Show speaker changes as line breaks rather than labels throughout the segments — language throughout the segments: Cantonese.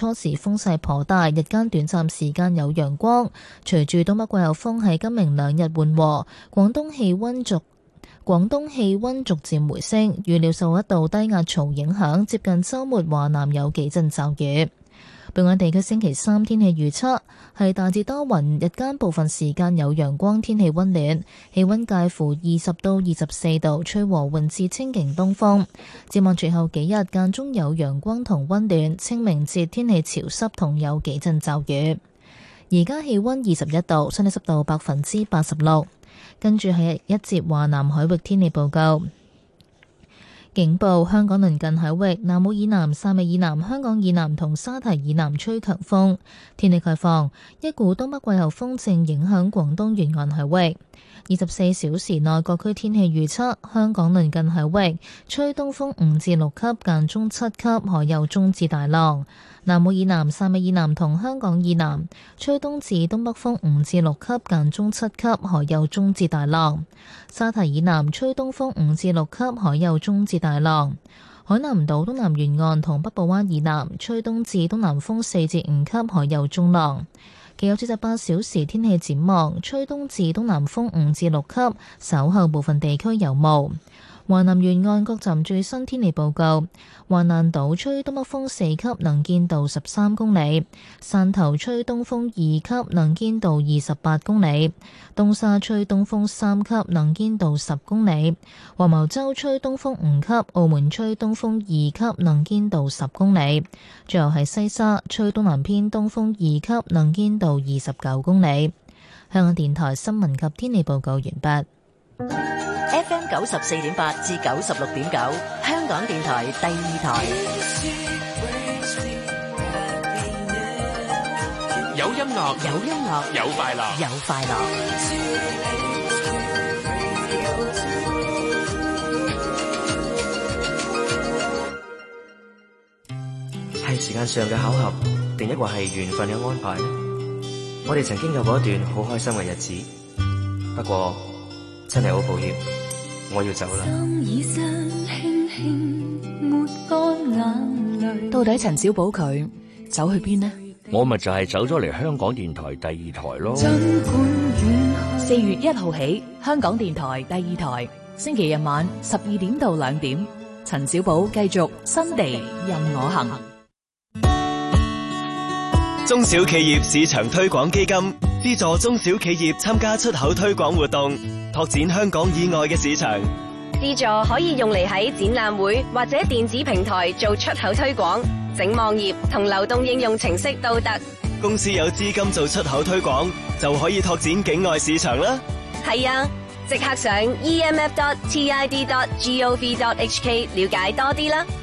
初時風勢頗大，日間短暫時間有陽光。隨住東北季候風喺今明兩日緩和，廣東氣溫逐漸回升，預料受一道低壓槽影響，接近週末華南有幾陣驟雨。本港地區星期三天氣預測係大致多雲，日間部分時間有陽光，天氣溫暖，氣溫介乎20到24度，吹和緩至清勁東風。展望隨後幾日間中有陽光同溫暖，清明節天氣潮濕同有幾陣驟雨。而家氣溫21度，相對濕度86%。跟住係一節華南海域天氣報告。警報：香港鄰近海域、南澳以南、汕尾以南、香港以南同沙堤以南吹強風。天氣概況：一股東北季候風正影響廣東沿岸海域。24小時內各區天氣預測：香港鄰近海域吹東風5至6級，間中7級，海有中至大浪。南澳以南、汕尾以南同香港以南吹東至東北風5至6級，間中7級，海有中至大浪。沙堤以南吹東風5至6級，海有中至大浪。海南島東南沿岸同北部灣以南吹東至東南風4至5級，海有中浪。其後48小時天氣展望，吹東至東南風5至6級，稍後部分地區有霧。華南沿岸各站最新天氣報告：華南島吹東北風4級，能見度13公里；汕頭吹東風2級，能見度28公里；東沙吹東風3級，能見度10公里；黃茅洲吹東風5級，澳門吹東風2級，能見度10公里；最後係西沙吹東南偏東風2級，能見度29公里。香港電台新聞及天氣報告完畢。
FM 94.8至96.9，香港電台第二台。
有音樂，
有音樂，
有快樂，
有快樂。
係時間上嘅巧合，定抑或係緣分嘅安排呢？我哋曾經有過一段好開心嘅日子，不過真係好抱歉，我要走啦。
到底陳小寶佢走去邊呢？
我咪就係走咗嚟香港電台第二台咯。
4月1號起，香港電台第二台，星期日晚12點到2點，陳小寶繼續新地任我行。
中小企業市場推廣基金資助中小企業參加出口推廣活動，拓展香港以外嘅市場。
資助可以用嚟喺展覽會或者電子平台做出口推廣，整網頁同流動應用程式都得。
公司有資金做出口推廣，就可以拓展境外市場啦。
係啊，即刻上 emf.tid.gov.hk 了解多啲啦。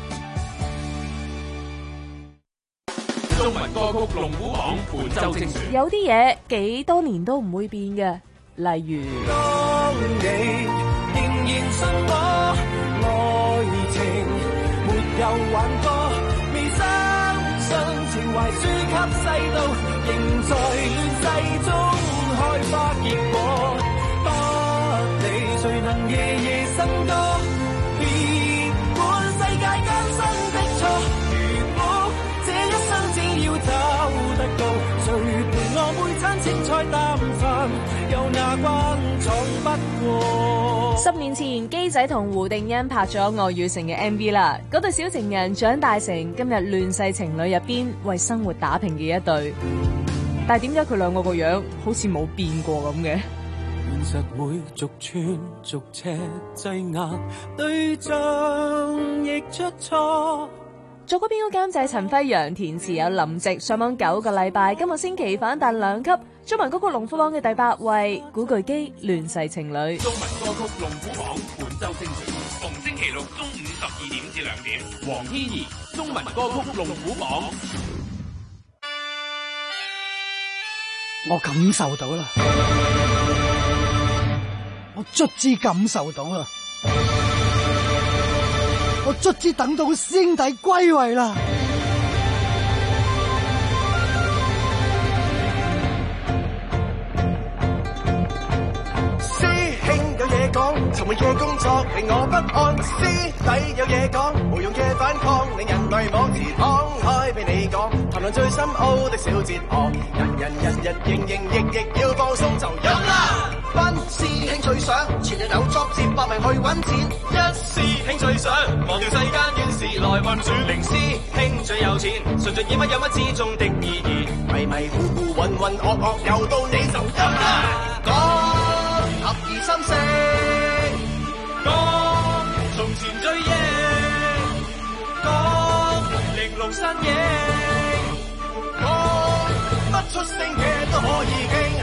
中文歌曲龍虎榜本周精選。
有啲嘢幾多年都唔會變嘅，例如
當你仍然信我，愛情沒有玩過，未相信情懷輸給世道，仍在亂世中開花結果。不理誰能夜夜笙歌，別管世界艱辛的錯。找得到，誰陪我每餐青菜淡飯，又哪關闖不過。
10年前，基仔同胡定欣拍咗《愛與誠》嘅 MV 啦，嗰對小情人長大成今日亂世情侶入邊為生活打拼嘅一對，但係點解佢兩個個樣好似冇變過咁嘅？
現實會逐寸逐尺擠壓，對象亦出錯。
作曲編曲監製陳輝陽，填詞有林夕，上網9個禮拜，今個星期反彈2級，中文歌曲龍虎榜嘅第8位，古巨基《亂世情侶》。
中文歌曲龍虎榜本周精選，逢星期六中午12點至2點，黃天怡中文歌曲龍虎榜。
我感受到啦，我卒之感受到啦。我卒之等到師兄弟歸位啦！
師兄有嘢講， 沉悶嘅工作令我不安，師弟有嘢講，無用嘅反抗令人迷惘，自敞開俾你講，談論最深奧的小哲學，人營役要放鬆就飲啦。班師兄最想前日有作接搏命去揾錢，一師兄最想忘掉世間怨事來運轉，零師兄最有錢，純粹以乜有乜之中的意義，迷迷糊糊渾渾噩噩又到你就飲啦。講合二心四，講從前追憶，講玲瓏身影，講不出聲嘅都可以傾。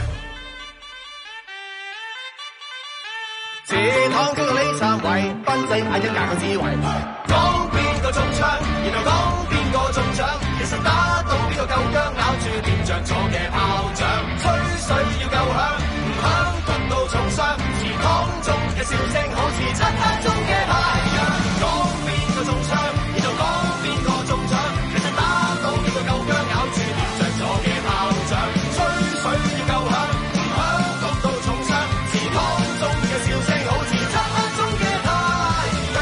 自躺中呢三位，賓仔眼睛夾個智慧，講邊個中槍，然後講邊個中獎，其實打到邊個夠薑，咬住掂着咗嘅炮仗，吹水要夠響，唔響焗到重傷，自躺中嘅笑聲好似漆黑中嘅太陽，講邊個中槍，然後講邊個中獎，其實打到邊個夠薑，咬住掂着咗嘅炮仗，吹水要夠響，唔響焗到重傷，自躺中嘅笑聲好似漆黑中嘅太陽。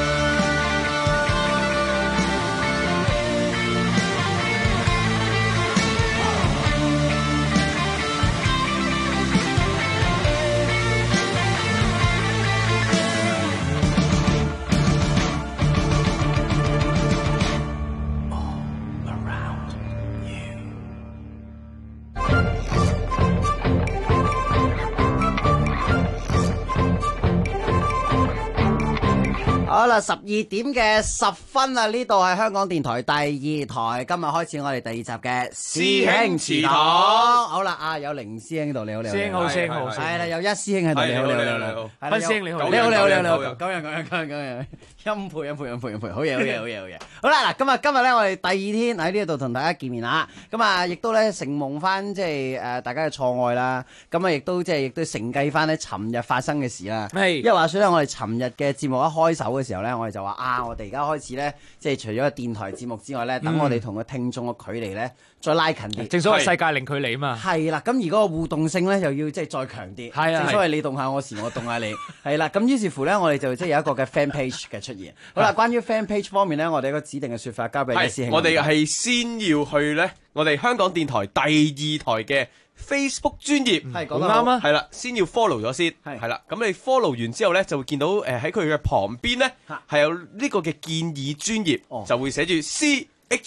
好啦，12:10啊！呢度係香港電台第2台，今日開始我哋第2集嘅師兄祠堂。好啦，有凌師兄喺度，你好，你好。師兄好，師兄好。係啦，有一師兄喺度，你好，你好，你好。斌師兄你好，你好，你好，你好。咁樣，欽佩，好嘢。好啦，嗱，今日咧，我哋第2天喺呢度同大家見面啦。咁啊，亦都咧承蒙翻即係大家嘅錯愛啦。咁啊，亦都承繼翻咧尋日發生嘅事啦。係，因為話說咧，我哋尋日嘅節目一開手嘅時候咧，我哋就話我哋而家開始咧，即係除咗個電台節目之外咧，等我哋同個聽眾嘅距離咧再拉近啲。
正所謂世界零距離啊嘛。係
啦，咁而嗰個互動性咧又要即係再強啲。係啊，正所謂你動下我時，我動下你。係啦，咁於是乎咧，我哋就即係有一個嘅 fan page 嘅出現。好啦，關於 fan page 方面咧，我哋一個指定嘅説法交俾李師兄。
我哋係先要去咧，我哋香港電台第2台嘅 Facebook 專頁，
係講得啱啊，
係啦，先要 follow 咗先，係啦，咁你 follow 完之後咧，就會見到喺佢嘅旁邊咧係有呢個嘅建議專頁，就會寫住 CHING，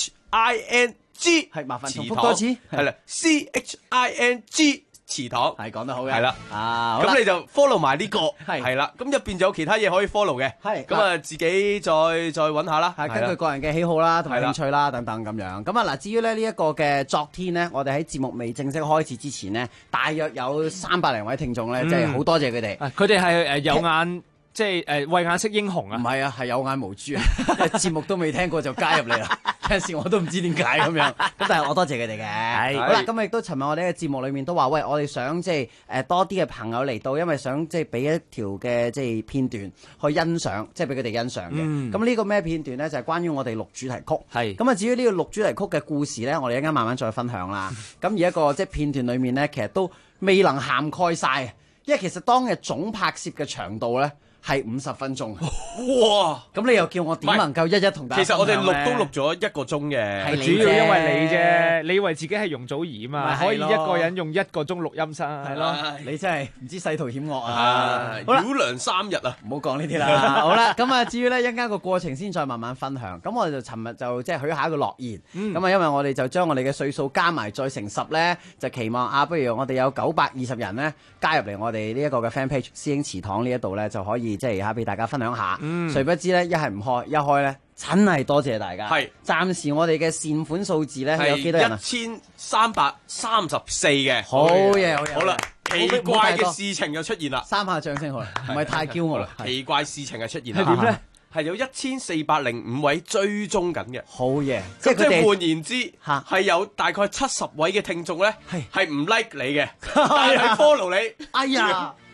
係麻煩重複多次，
係啦 CHING。祠堂
係講得好嘅，
係啦，咁你就 follow 埋呢個，係啦，咁入邊就有其他嘢可以 follow 嘅，係咁啊，自己再揾下啦，
係根據個人嘅喜好啦，同埋興趣啦等等咁樣。咁啊嗱，至於咧呢一個嘅昨天呢，我哋喺節目未正式開始之前呢，大約有300零位聽眾咧，即係好多謝佢哋，
佢哋係有眼。即係慧眼識英雄啊！
唔係啊，係有眼無珠啊！節目都未聽過就加入嚟啦，有陣時我都唔知點解咁樣。咁但係我多謝佢哋嘅。係好啦，咁亦都尋日我哋嘅節目裏面都話，喂，我哋想即係多啲嘅朋友嚟到，因為想即係俾一條嘅即係片段去欣賞，即係俾佢哋欣賞嘅。咁呢個咩片段咧？就係關於我哋錄主題曲。係咁啊！至於呢個錄主題曲嘅故事咧，我哋一陣間慢慢再分享啦。咁而一個即係片段裏面咧，其實都未能涵蓋晒，因為其實當日總拍攝嘅長度咧係50分鐘，哇！咁你又叫我點能夠一同大家？
其實我哋錄都錄咗1個鐘嘅，
係主要因為你啫，你以為自己係容祖兒啊嘛，可以一個人用1個鐘錄音室，係咯？
你真係唔知世途險惡啊！
繞梁3日啊！
唔好講呢啲啦。好啦，咁啊，至於咧一陣間個過程先再慢慢分享。咁我哋就尋日就即係許下一個諾言。咁啊，因為我哋就將我哋嘅歲數加埋再乘10咧，就期望不如我哋有920人咧加入嚟我哋呢一個嘅 fan page 師兄祠堂呢一度咧，就可以即係俾大家分享下。誰不知咧一係唔開，一開咧真係多謝大家。係暫時我哋嘅善款數字咧有幾多人啊
？1334嘅。
好嘢，好嘢。
好啦，奇怪嘅事情就出現啦。
三下掌聲好啦，唔係太驕傲啦。
奇怪事情就出現啦。係點咧？係有1405位追蹤緊嘅。
好嘢，
即係換言之，係有大概70位嘅聽眾咧係唔 like 你嘅，係 follow 你。
哎呀！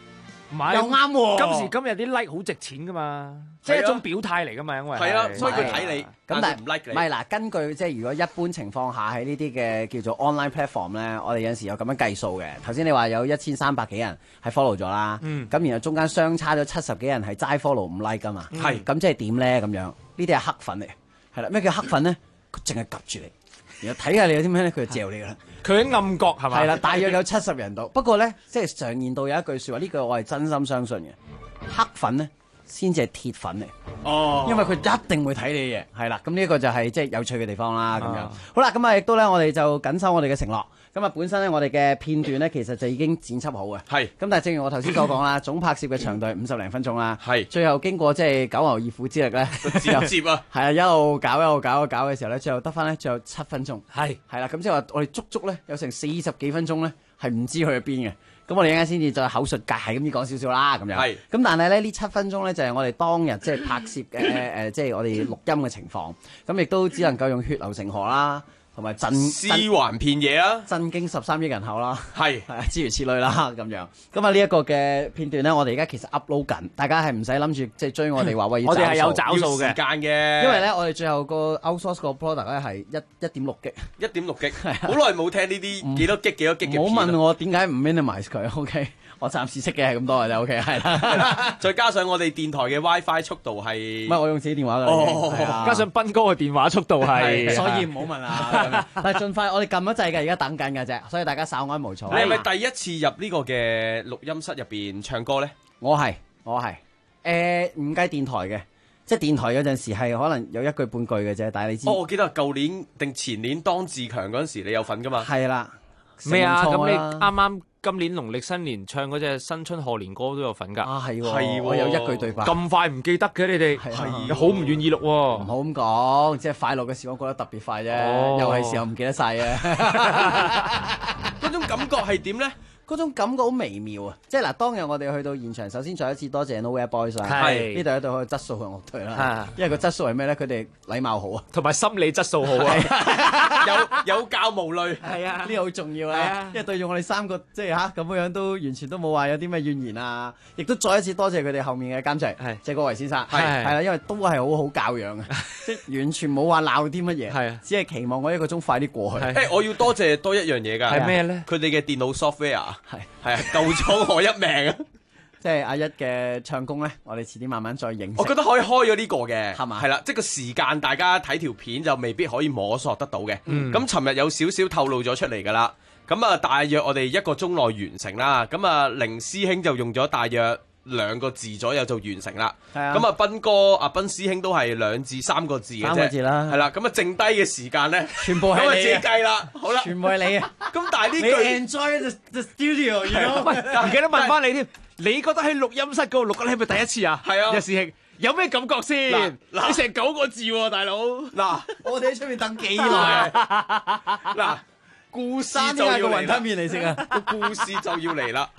唔係
又啱喎。
今時今日啲 like 好值錢噶嘛，即係一種表態嚟噶嘛，因為
係啊，所以佢睇你，
咁但係
唔 like 你。
唔係嗱，根據即係如果一般情況下喺呢啲嘅叫做 online platform 咧，我哋有陣時有咁樣計數嘅。頭先你話有1300幾人係 follow 咗啦，咁然後中間相差咗70幾人係齋 follow 唔 like 噶嘛，
係
咁即係點咧？咁樣呢啲係黑粉嚟，係啦。咩叫黑粉咧？佢淨係 𥄫 住你。然後睇下你有啲咩咧，佢就嚼你噶啦。
佢喺暗角係嘛？
係啦，大約有70人度。不過咧，即係常言道有一句説話，呢句我係真心相信嘅。黑粉咧先至係鐵粉嚟。
哦，
因為佢一定會睇你嘅，係啦。咁呢一個就係即係有趣嘅地方啦。咁樣好啦，咁啊亦都咧，我哋就緊守我哋嘅承諾。咁啊，本身咧我哋嘅片段咧，其實就已經剪輯好嘅。
係。
咁但係正如我頭先所講啦，總拍攝嘅長度係50零分鐘啦。
係。
最後經過即係九牛二虎之力咧，
接啊。
係啊，一路搞嘅時候咧，最後得翻咧，最後7分鐘。
係。
係啦，咁即係話我哋足咧有成40幾分鐘咧，係唔知去咗邊嘅。咁我哋一陣間先至再口述界係咁樣講少少啦，咁樣。係。咁但係咧呢7分鐘咧就係我哋當日即係拍攝嘅即係我哋錄音嘅情況。咁亦都只能夠用血流成河啦。同埋
屍橫遍野啊，
震驚13億人口啦，
係
諸如此類啦咁樣。咁啊呢一個嘅片段咧，我哋而家其實 upload 緊，大家係唔使諗住即係追我哋話喂要
我哋係有找數嘅
時間嘅，
因為咧我哋最後個 outsource 個 product 咧係1.6 G，
1.6 G， 好耐冇聽呢啲幾多 G 幾多 G 嘅片。
唔好問我點解唔 minimize 佢 ，OK？我暫時識嘅係咁多嘅啫 ，OK 係啦。
再加上我哋電台嘅 WiFi 速度係，
唔係我用自己電話㗎，
加上斌哥嘅電話速度係，
所以唔好問啊。但係盡快，我哋撳咗掣嘅，而家等緊㗎啫，所以大家稍安毋躁。
你係咪第一次入呢個嘅錄音室入邊唱歌咧？
我係唔計電台嘅，即係電台有陣時係可能有一句半句嘅啫，但係你知。
我記得舊年定前年當自強嗰陣時，你有份㗎嘛？
係啦。
咩啊？咁你啱啱今年農曆新年唱嗰隻新春賀年歌都有份㗎。
啊係喎，我有一句對白。
咁快唔記得嘅你哋？係好唔願意錄喎。
唔好咁講，即係快樂嘅時光過得特別快啫。又係時候唔記得晒嘅。
嗰種感覺係點咧？
嗰種感覺好微妙啊！即係嗱，當日我哋去到現場，首先再一次多謝 Nowhere Boys 啦，呢度一隊好有質素嘅樂隊啦。因為個質素係咩咧？佢哋禮貌好啊，
同埋心理質素好啊，
有教無類。
係啊，呢個好重要啊！因為對住我哋3個，即係咁樣都完全都冇話有啲咩怨言啊！亦都再一次多謝佢哋後面嘅監製，謝國維先生，係啦，因為都係好好教養嘅，即係完全冇話鬧啲乜嘢，係只係期望我1個鐘快啲過去。
我要多謝多一樣嘢㗎，
係咩咧？
佢哋嘅電腦 software。係啊，救咗我一命啊！
即係阿一嘅唱功咧，我哋遲啲慢慢再認識。
我覺得可以開咗呢個嘅，
係嘛？
係啦，即係個時間，大家睇條片就未必可以摸索得到嘅。咁尋日有少少透露咗出嚟㗎啦。咁啊，大約我哋1個鐘內完成啦。咁啊，凌師兄就用咗大約2個字左右就完成啦。咁啊，斌哥阿斌師兄都係2至3個字嘅啫。3個字啦。係啦，咁啊，剩低嘅時間咧，
全部係你
自己計啦。好啦，
全部係你啊！
咁但係呢句
你 enjoy the studio，
唔記得問翻你添。你覺得喺錄音室嗰度錄嘅係咪第一次啊？
係啊，
一師兄有咩感覺先？你成9個字喎，大佬。
嗱，
我哋喺出面等幾耐啊？
嗱，故事就要
個雲吞麵嚟食啊！
個故事就要嚟啦，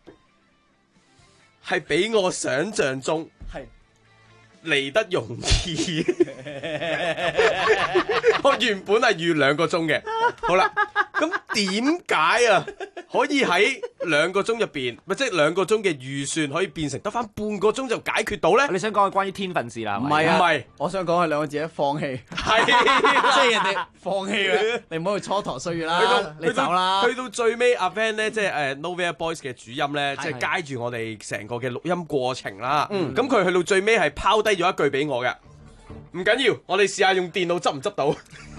係比我想象中係嚟得容易。我原本係預2個鐘嘅，好啦，咁點解啊？可以喺2個鐘入邊，咪即係2個鐘嘅預算可以變成得翻半個鐘就解決到咧？
你想講係關於天分事啦？
唔係啊，
唔係，
我想講係2個字，放棄。
係，
即係人哋放棄嘅，你唔好去蹉跎歲月啦，你走啦。
去到最尾，阿 Van 咧，即係Nowhere Boys 嘅主音咧，即係街住我哋成個嘅錄音過程啦。咁佢去到最尾係拋低咗一句俾我嘅，唔緊要，我哋試下用電腦執唔執到。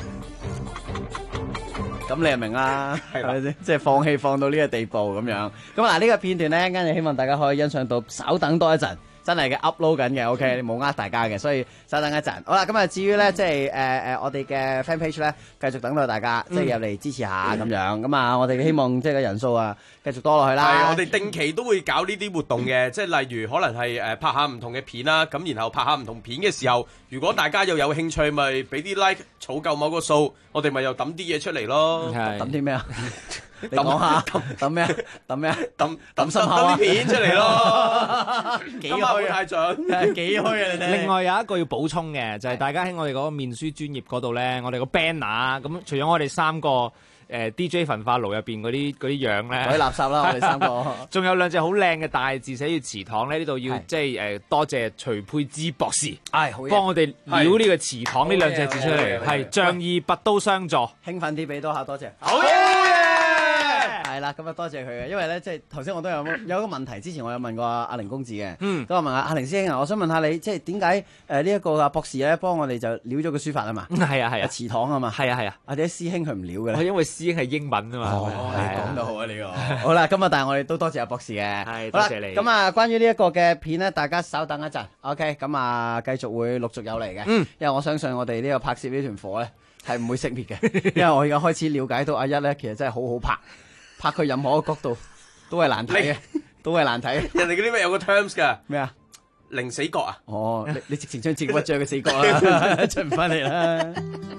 咁你就明啦，係咪先？即係放棄放到呢個地步咁樣。咁嗱，呢個片段咧，跟住希望大家可以欣賞到，稍等多一陣。真係嘅 upload 緊嘅 ，OK， 你冇呃大家嘅，所以稍等一陣。好啦，咁啊至於咧，即係我哋嘅 fan page 咧，繼續等到大家即係入嚟支持下咁樣。咁啊，我哋希望即係個人數啊繼續多落去啦。
係，我哋定期都會搞呢啲活動嘅，即係例如可能係拍下唔同嘅片啦，咁然後拍下唔同片嘅時候，如果大家又有興趣，咪俾啲 like，儲夠某個數，我哋咪又抌啲嘢出嚟咯。
抌啲咩啊？你講下抌咩？抌咩？抌心口
啲片出嚟咯，
幾虛太準，幾虛啊！你哋。
另外有一個要補充嘅，就係大家喺我哋嗰個面書專頁嗰度咧，我哋個 banner 咁，除咗我哋3個 DJ 焚化爐入邊嗰啲樣咧，
嗰啲垃圾啦，我哋3個。
仲有2隻好靚嘅大字寫住祠堂咧，呢度要即係多謝徐佩芝博士，幫我哋撩呢個祠堂呢2隻字出嚟，係仗義拔刀相助。
興奮啲俾多下，多謝。
好嘢！
係啦，咁啊多謝佢嘅，因為咧即係頭先我都有一個問題，之前我有問過阿凌公子嘅，都話問阿凌師兄啊，我想問下你，即係點解呢一個阿博士咧幫我哋就撩咗個書法啊嘛？
係啊，
祠堂啊嘛，
係啊，
或者師兄佢唔撩嘅咧？
因為師兄係英文啊嘛。
你講到好啊呢個。好啦，今日但係我哋都多謝阿博士嘅，
係多謝你。
咁啊，關於呢一個嘅片咧，大家稍等一陣 ，OK， 咁啊繼續會陸續有嚟嘅，因為我相信我哋呢個拍攝呢團火咧係唔會熄滅嘅，因為我而家開始了解到阿一咧其實真係好好拍佢任何一個角度都係難睇嘅，都係難睇。
人哋嗰啲咩有個 terms 㗎？
咩啊？
零死角啊！
哦，你直情將自己屈咗個死角啦，出唔翻嚟啦。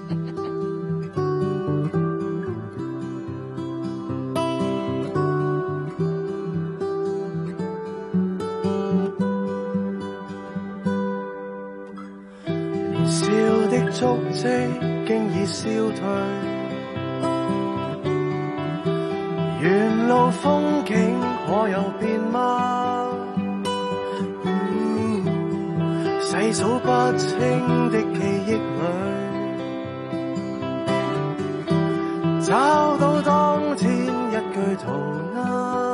年少的足跡經已消退。沿路風景可有變嗎？細數不清的記憶裏，找到當天一句塗鴉。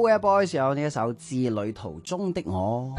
Nowhere Boys 有呢一首《致旅途中的我》。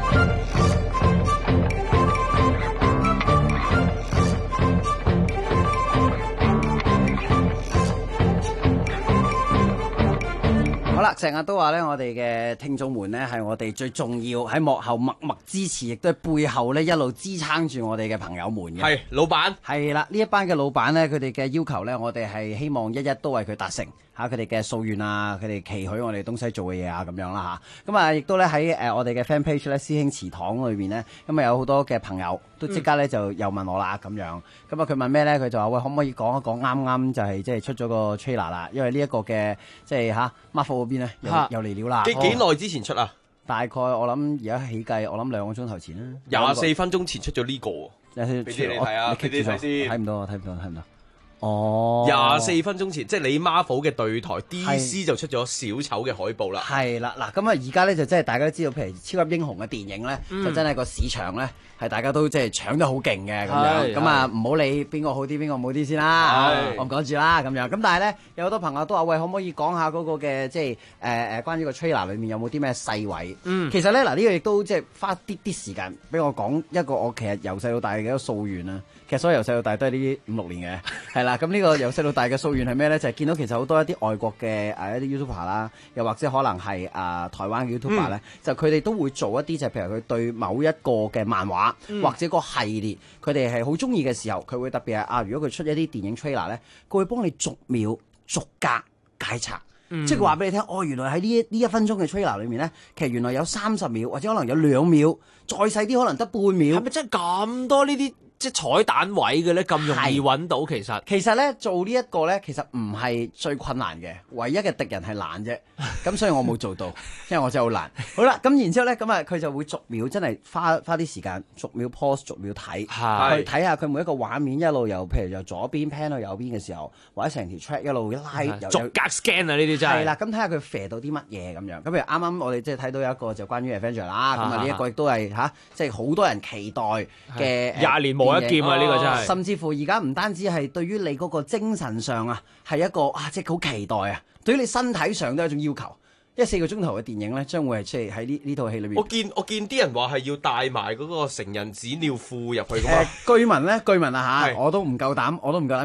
好啦，成日都話咧，我哋嘅聽眾們咧係我哋最重要喺幕後默默支持，亦都係背後咧一路支撐住我哋嘅朋友們嘅。
係老闆，
係啦，呢一班嘅老闆咧，佢哋嘅要求咧，我哋係希望一一都為佢達成嚇，佢哋嘅夙願啊，佢哋期許我哋東西做嘅嘢啊，咁樣啦嚇。咁啊，亦都咧喺我哋嘅 fan page 咧，師兄祠堂裏面咧，咁啊有好多嘅朋友都即刻咧就又問我啦咁樣。咁啊，佢問咩咧？佢就話喂，可唔可以講一講啱啱就係即係出咗個 trailer 啦？因為呢一個嘅即係嚇 Marvel 嗰邊咧又嚟了啦。
幾耐之前出啊？
大概我諗而家起計，我諗2個鐘頭前啦。
24分鐘前出咗呢個喎。俾你睇啊！俾你睇先。
睇唔到，睇唔到，睇唔到。哦
，24分鐘前，即係你 Marvel 嘅對台 DC 就出咗小丑嘅海報啦。
係啦，嗱咁啊，而家咧就真係大家都知道，譬如超級英雄嘅電影咧，就真係個市場咧係大家都即係搶得好勁嘅咁樣。咁啊，唔好理邊個好啲，邊個唔好啲先啦。我唔講住啦咁樣。咁但係咧，有好多朋友都話喂，可唔可以講下嗰個嘅即係關於個 trailer 裏面有冇啲咩細位？其實咧嗱，呢個亦都即係花啲時間俾我講一個我其實由細到大嘅一個夙願啦。其實所有由細到大都係呢啲5、6年嘅，係啦。咁呢個由細到大嘅夙願係咩咧？就係見到其實好多一啲外國嘅一啲 YouTuber 啦，又或者可能係台灣嘅 YouTuber 咧，就佢哋都會做一啲就係譬如佢對某一個嘅漫畫或者個系列，佢哋係好中意嘅時候，佢會特別係如果佢出一啲電影 trailer 咧，佢會幫你逐秒逐格解拆。即係話俾你聽，原來喺呢一分鐘嘅 trailer 裏面咧，其實原來有30秒或者可能有2秒，再細啲可能得半秒。
係咪真係咁多呢啲即係彩蛋位嘅咧？咁容易揾到其實
咧做呢一個咧，其實唔係最困難嘅，唯一嘅敵人係懶啫。咁所以我冇做到，因為我真係好懶。好啦，咁然之後咧，咁啊佢就會逐秒真係花啲時間，逐秒 pause，逐秒睇，去睇下佢每一個畫面一路由譬如由左邊 pan 到右邊嘅時候，或者成條 track 一路拉，
逐格 scan 啊呢啲真係。
係啦，咁睇下佢射到啲乜嘢咁樣。咁譬如啱啱我哋即係睇到有一個就關於 Avenger 啦，咁啊呢一個亦都係即係好多人期待嘅
20年磨一劍啊！呢個真係。
甚至乎而家唔單止係對於你嗰個精神上係一個即係好期待啊！對於你身體上都係一種要求。因為4個鐘頭嘅電影咧，將會係即係喺呢套戲裏面。
我見啲人話係要帶埋嗰個成人紙尿褲入去㗎嘛。
據聞啊嚇，我都唔夠膽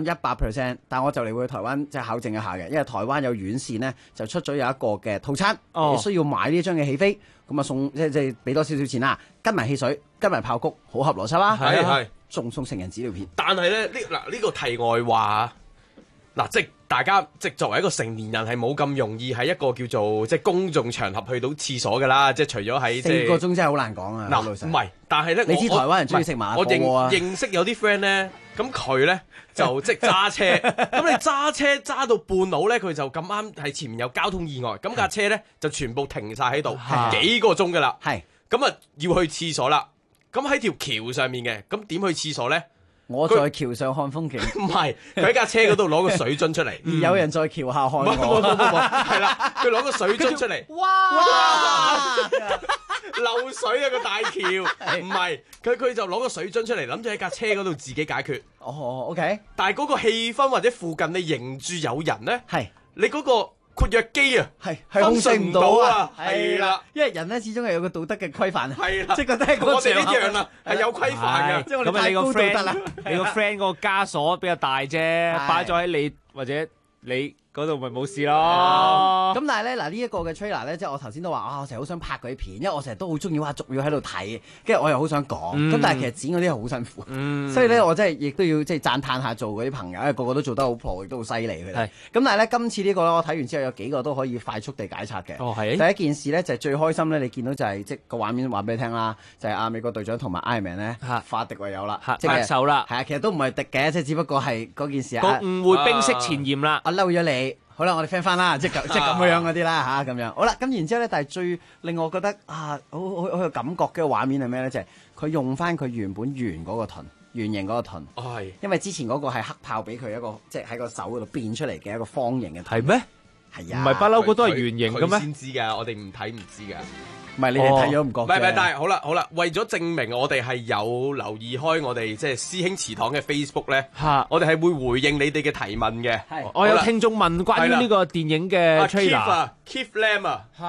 100%，但我就嚟會去台灣即係考證一下嘅，因為台灣有院線呢，就出咗有一個嘅套餐，你需要買呢張嘅戲飛，咁啊送即係俾多少錢啦，跟埋汽水，跟埋爆谷，好合邏輯啦。
係
仲送成人紙尿片。
但係咧呢個題外話。即係大家即係作為一個成年人係冇咁容易喺一個叫做即係公眾場合去到廁所㗎啦，即係除咗喺
4個鐘真係好難講啊！
唔係，但係咧
你知台灣人中意食麻辣鍋啊？
我認識有啲 friend 咧，咁佢咧就即係揸車，咁你揸車揸到半路咧，佢就咁啱係前面有交通意外，咁架車咧就全部停晒喺度幾個鐘㗎啦，咁啊要去廁所啦，咁喺條橋上面嘅，咁點去廁所咧？
我在橋上看風景，
唔係佢喺架車嗰度攞個水樽出嚟，
而有人在橋下看我。
係啦，佢攞個水樽出嚟，哇！漏水啊個大橋，唔係佢就攞個水樽出嚟，諗住喺架車嗰度自己解決。
OK。
但係嗰個氣氛或者附近你迎住有人咧，你嗰個括約肌啊，
係控制唔到啊，
係啦，
因為人咧始終係有個道德嘅規範，
係啦，
即係覺得係
我哋一樣啦，係有規範嘅，
即係我哋太高道德啦。
你個 friend 嗰個枷鎖比較大啫，擺咗喺你或者你嗰度咪冇事咯。
咁但係咧嗱呢一個嘅 trailer 咧，即係我頭先都話我成日好想拍嗰啲片，因為我成日都好中意逐秒喺度睇，跟住我又好想講，咁但係其實剪嗰啲係好辛苦，所以咧我真係亦都要即係讚歎下做嗰啲朋友，因為個個都做得好破，亦都好犀利佢哋。咁但係咧今次呢個咧，我睇完之後有幾個都可以快速地解拆嘅。第一件事咧就係最開心咧，你見到就係即係個畫面話俾你聽啦，就係美國隊長同埋 Iron Man 咧化敵為友啦，
即係手啦。
係啊，其實都唔係敵嘅，即係只不過係嗰件事
個誤會冰釋前嫌啦。
我嬲咗你。好啦，我哋 friend 翻啦，即係咁樣嗰啲啦嚇，咁樣。好啦，咁然之後咧，但係最令我覺得好有感覺嘅畫面係咩咧？就係佢用翻佢原本圓嗰個盾，圓形嗰個盾。
係。因
為之前嗰個係黑豹俾佢一個，即係喺個手嗰度變出嚟嘅一個方形嘅盾。
係咩？
係啊。
唔係不嬲，嗰都係圓形嘅咩？
佢先知㗎，我哋唔睇唔知㗎。
唔係你哋睇咗唔覺？
唔係，但係好啦，為咗證明我哋係有留意開我哋即係師兄祠堂嘅 Facebook 咧，我哋係會回應你哋嘅提問嘅。
我有聽眾問關於呢個電影嘅 trailer。
Keith Lam 啊，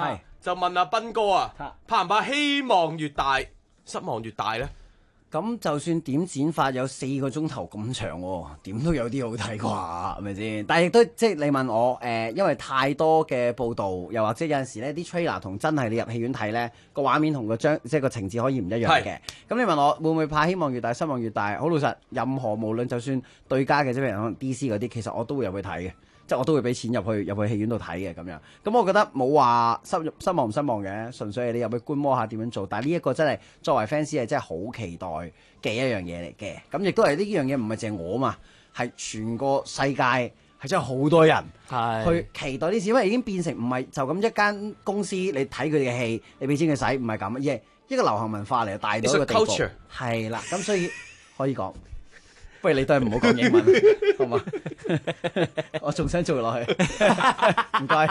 就問阿斌哥啊，怕唔怕希望越大，失望越大呢？
咁就算點剪法有4個鐘頭咁長喎，點都有啲好睇啩，係咪先？但係亦都即係你問我因為太多嘅報導，又或者有陣時呢啲 trailer 同真係你入戲院睇呢個畫面同個即係個情節可以唔一樣嘅。咁你問我會唔會怕希望越大失望越大？好老實，任何無論就算對家嘅，即係譬如 DC 嗰啲，其實我都會入去睇嘅。即係我都會俾錢入去戲院度睇嘅咁樣，咁我覺得冇話失望唔失望嘅，純粹係你入去觀摩下點樣做。但係呢一個真係作為 fans 係真係好期待嘅一樣嘢嚟嘅。咁亦都係呢樣嘢唔係淨係我嘛，係全個世界係真係好多人去期待呢次，因為已經變成唔係就咁一間公司你睇佢哋嘅戲，你俾錢佢使，唔係咁，而係一個流行文化嚟，大到一個地步。係啦，咁所以可以講。不如你都係唔好講英文，好嘛？我仲想做落去，唔該。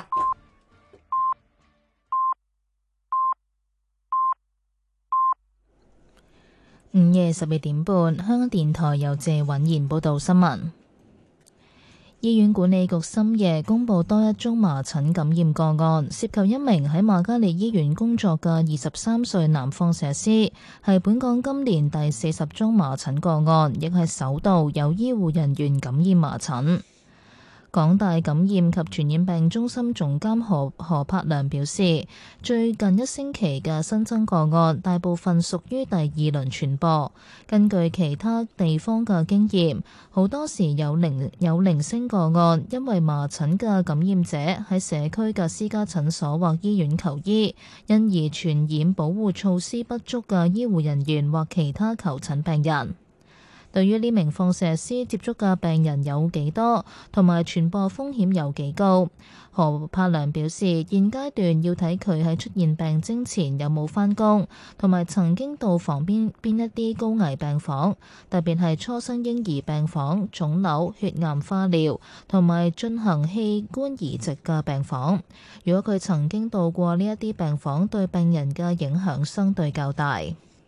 午夜12點半，香港電台由謝允賢報道新聞。醫院管理局深夜公布多一宗麻疹感染個案，涉及一名喺瑪嘉烈醫院工作嘅23歲男放射師，係本港今年第40宗麻疹個案，亦係首度有醫護人員感染麻疹。港大感染及傳染病中心總監何柏良表示，最近1星期嘅新增個案大部分屬於第2輪傳播。根據其他地方嘅經驗，好多時有零星個案，因為麻疹嘅感染者喺社區嘅私家診所或醫院求醫，因而傳染保護措施不足嘅醫護人員或其他求診病人。對於呢名放射師接觸嘅病人有幾多，同埋傳播風險有幾高，何柏良表示，現階段要睇佢喺出現病徵前有冇返工，同埋曾經到訪邊一啲高危病房，特別係初生嬰兒病房、腫瘤、血癌化療同埋進行器官移植嘅病房。如果佢曾經到過呢一啲病房，對病人嘅影響相對較大。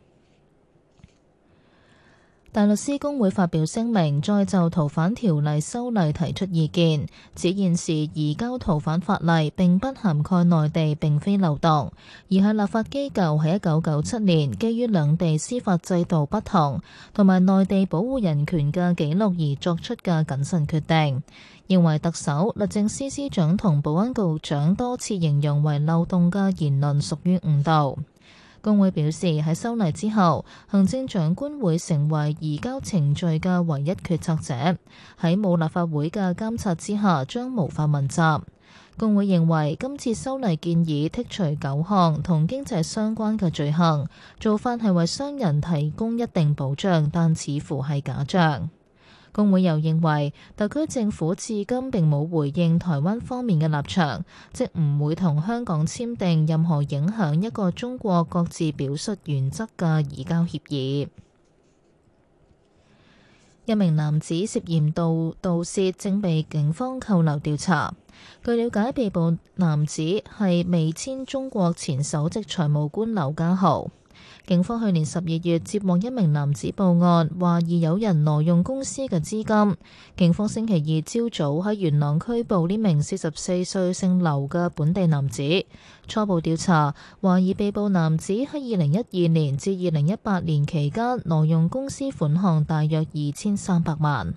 大律師公會發表聲明，再就逃犯條例修例提出意見，指現時移交逃犯法例並不涵蓋內地，並非漏洞，而係立法機構喺1997年基於兩地司法制度不同同埋內地保護人權嘅記錄而作出嘅謹慎決定。認為特首、律政司司長同保安局長多次形容為漏洞嘅言論屬於誤導。公會表示，喺修例之後，行政長官會成為移交程序嘅唯一決策者，喺冇立法會嘅監察之下，將無法問責。公會認為今次修例建議剔除9項同經濟相關嘅罪行，做法係為商人提供一定保障，但似乎係假象。公會又認為，特區政府至今並冇回應台灣方面嘅立場，即唔會同香港簽訂任何影響一個中國各自表述原則嘅移交協議。一名男子涉嫌盜竊，正被警方扣留調查。據了解，被捕男子係未遷中國前首席財務官劉家豪。警方去年12月接獲一名男子報案，懷疑有人挪用公司嘅資金。警方星期2朝早喺元朗拘捕呢名44歲姓劉嘅本地男子。初步調查懷疑被捕男子喺2012年至2018年期間挪用公司款項大約2300萬。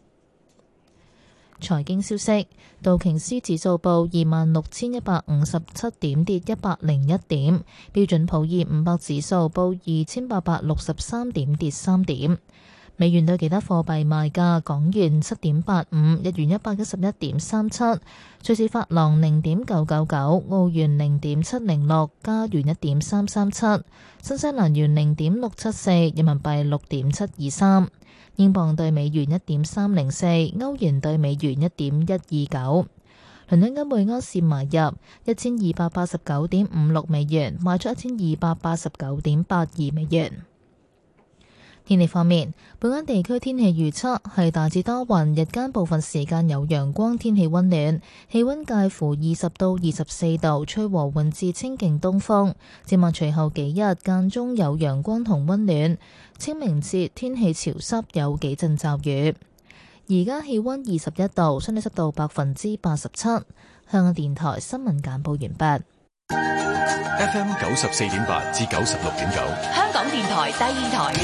財經消息，道瓊斯指數報26,157點，跌101點；標準普爾500指數報2,863點，跌3點。美元對其他貨幣賣價：港元7.85，日元111.37，瑞士法郎0.999，澳元0.706，加元1.337，新西蘭元0.674，人民幣6.723。英鎊對美元1.304，歐元對美元1.129。倫敦金每安士買入1289.56美元，賣出1289.82美元。天氣方面，本港地區天氣預測係大致多雲，日間部分時間有陽光，天氣溫暖，氣溫介乎20到24度，吹和緩至清勁東風。展望隨後幾日間中有陽光同溫暖，清明節天氣潮濕，有幾陣驟雨。而家氣溫21度，相對濕度87%。香港電台新聞簡報完畢。
FM 94.8至96.9，
香港電台第二台，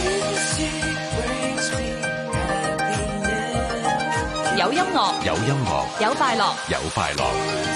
有音樂，
有音樂，
有快樂，
有快樂。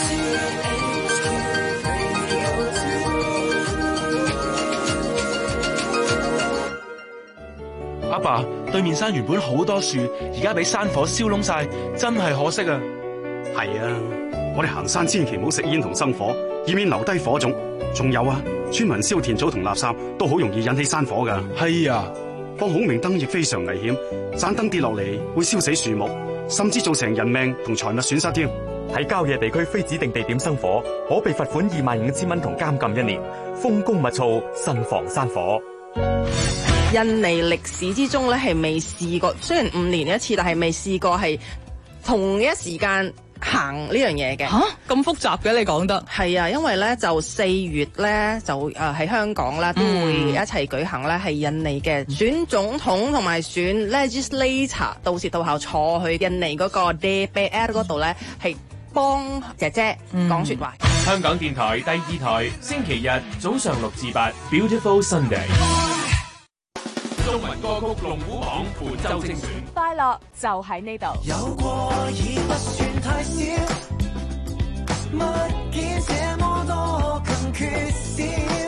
阿爸，對面山原本好多樹，而家俾山火燒燶晒，真係可惜啊！
係啊，我哋行山千祈唔好食煙同生火，以免留低火種。仲有啊，村民燒田草同垃圾都好容易引起山火噶。
係啊，
放孔明燈亦非常危險，盞燈跌落嚟會燒死樹木，甚至造成人命同財物損失添。
喺郊野地區非指定地點生火，可被罰款25,000蚊同監禁1年。風高物燥，慎防山火。
印尼歷史之中咧係未試過，雖然5年一次，但係未試過係同一時間行呢樣嘢嘅。
嚇，咁複雜嘅你講得。
係啊，因為咧就4月咧就喺香港咧都會一齊舉行咧係印尼嘅選總統同埋選 legislator， 到時到後坐去印尼嗰個 DPR 嗰度咧係幫姐姐講説話。
香港電台第二台，星期日早上6至8 Beautiful Sunday。中文歌曲龍虎榜本周精選，
快樂就喺呢度。
有過已不算太少，物件這麼多更缺少，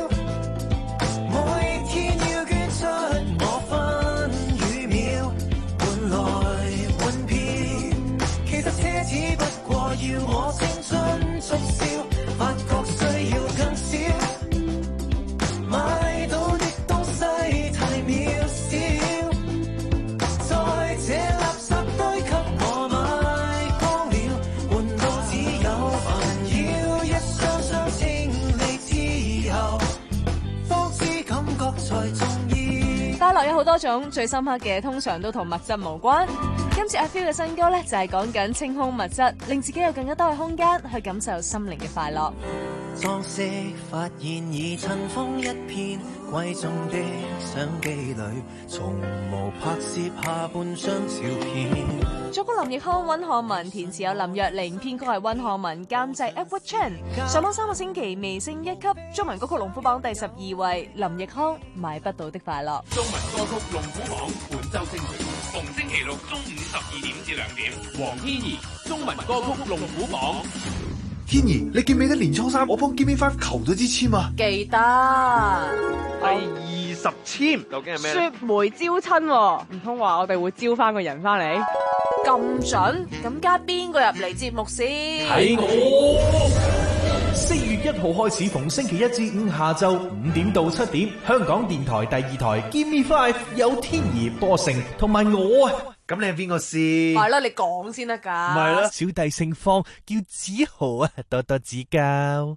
每天要捐出我分與秒，換來換票，其實奢侈不過要我青春速燒，發覺需要更少，買到的東西太渺小，在這垃圾堆給我買光了，換到只有煩擾，一箱箱清理之後，方知感覺才重要。
快樂有好多種，最深刻嘅通常都同物質無關。今次阿 Phil 嘅新歌咧就係講緊清空物質，令自己有更加多嘅空間去感受心靈嘅快樂。
裝飾發現已塵封一片，貴重的相機裏從無拍攝下半張照片。
作曲林奕匡、溫漢文，填詞有林若寧，編曲係溫漢文，監製 Edward Chan。上榜3個星期，微升1級，中文歌曲龍虎榜第12位，林奕匡《買不到的快樂》。
中文歌曲龍虎榜本周精選，逢星期六中午12點至2點，黃天怡中文歌曲龍虎榜。
天怡，你記唔記得年初3我幫 Give Me 5求咗支簽啊？
記得。
第20簽究竟係咩？
雪梅招親，唔通話我哋會招翻個人翻嚟？咁準？咁加邊個入嚟節目先？
係我。4月1號開始，逢星期1至5下晝5點到7點，香港電台第2台 Give Me 5有天怡、波成同埋我啊！咁你係邊個先？
係啦，你講先得㗎。
唔係啦，小弟姓方，叫子豪啊，多多指教。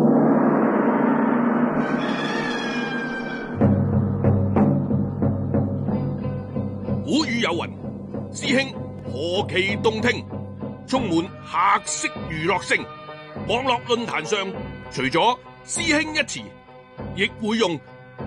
古語有云：師兄何其動聽，充滿客式娛樂性。網絡論壇上，除咗師兄一詞，亦會用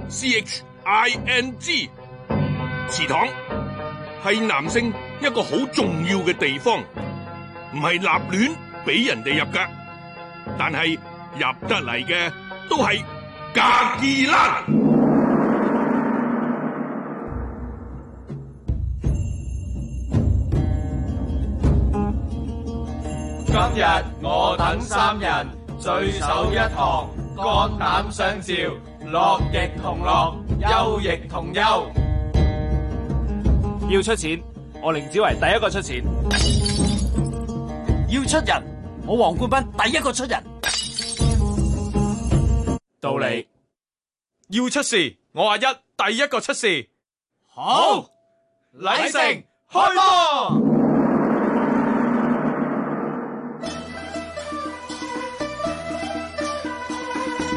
CHING。祠堂係男性一個好重要嘅地方，唔係立亂俾人哋入噶，但係入得嚟嘅都係格爾蘭。
今日我等3人聚首一堂，肝膽相照，樂亦同樂，憂亦同憂。
要出錢，我凌子維第一個出錢。
要出人，我黃冠斌第一個出人。
道理。
要出事，我阿一第一個出事。
好，禮成開波。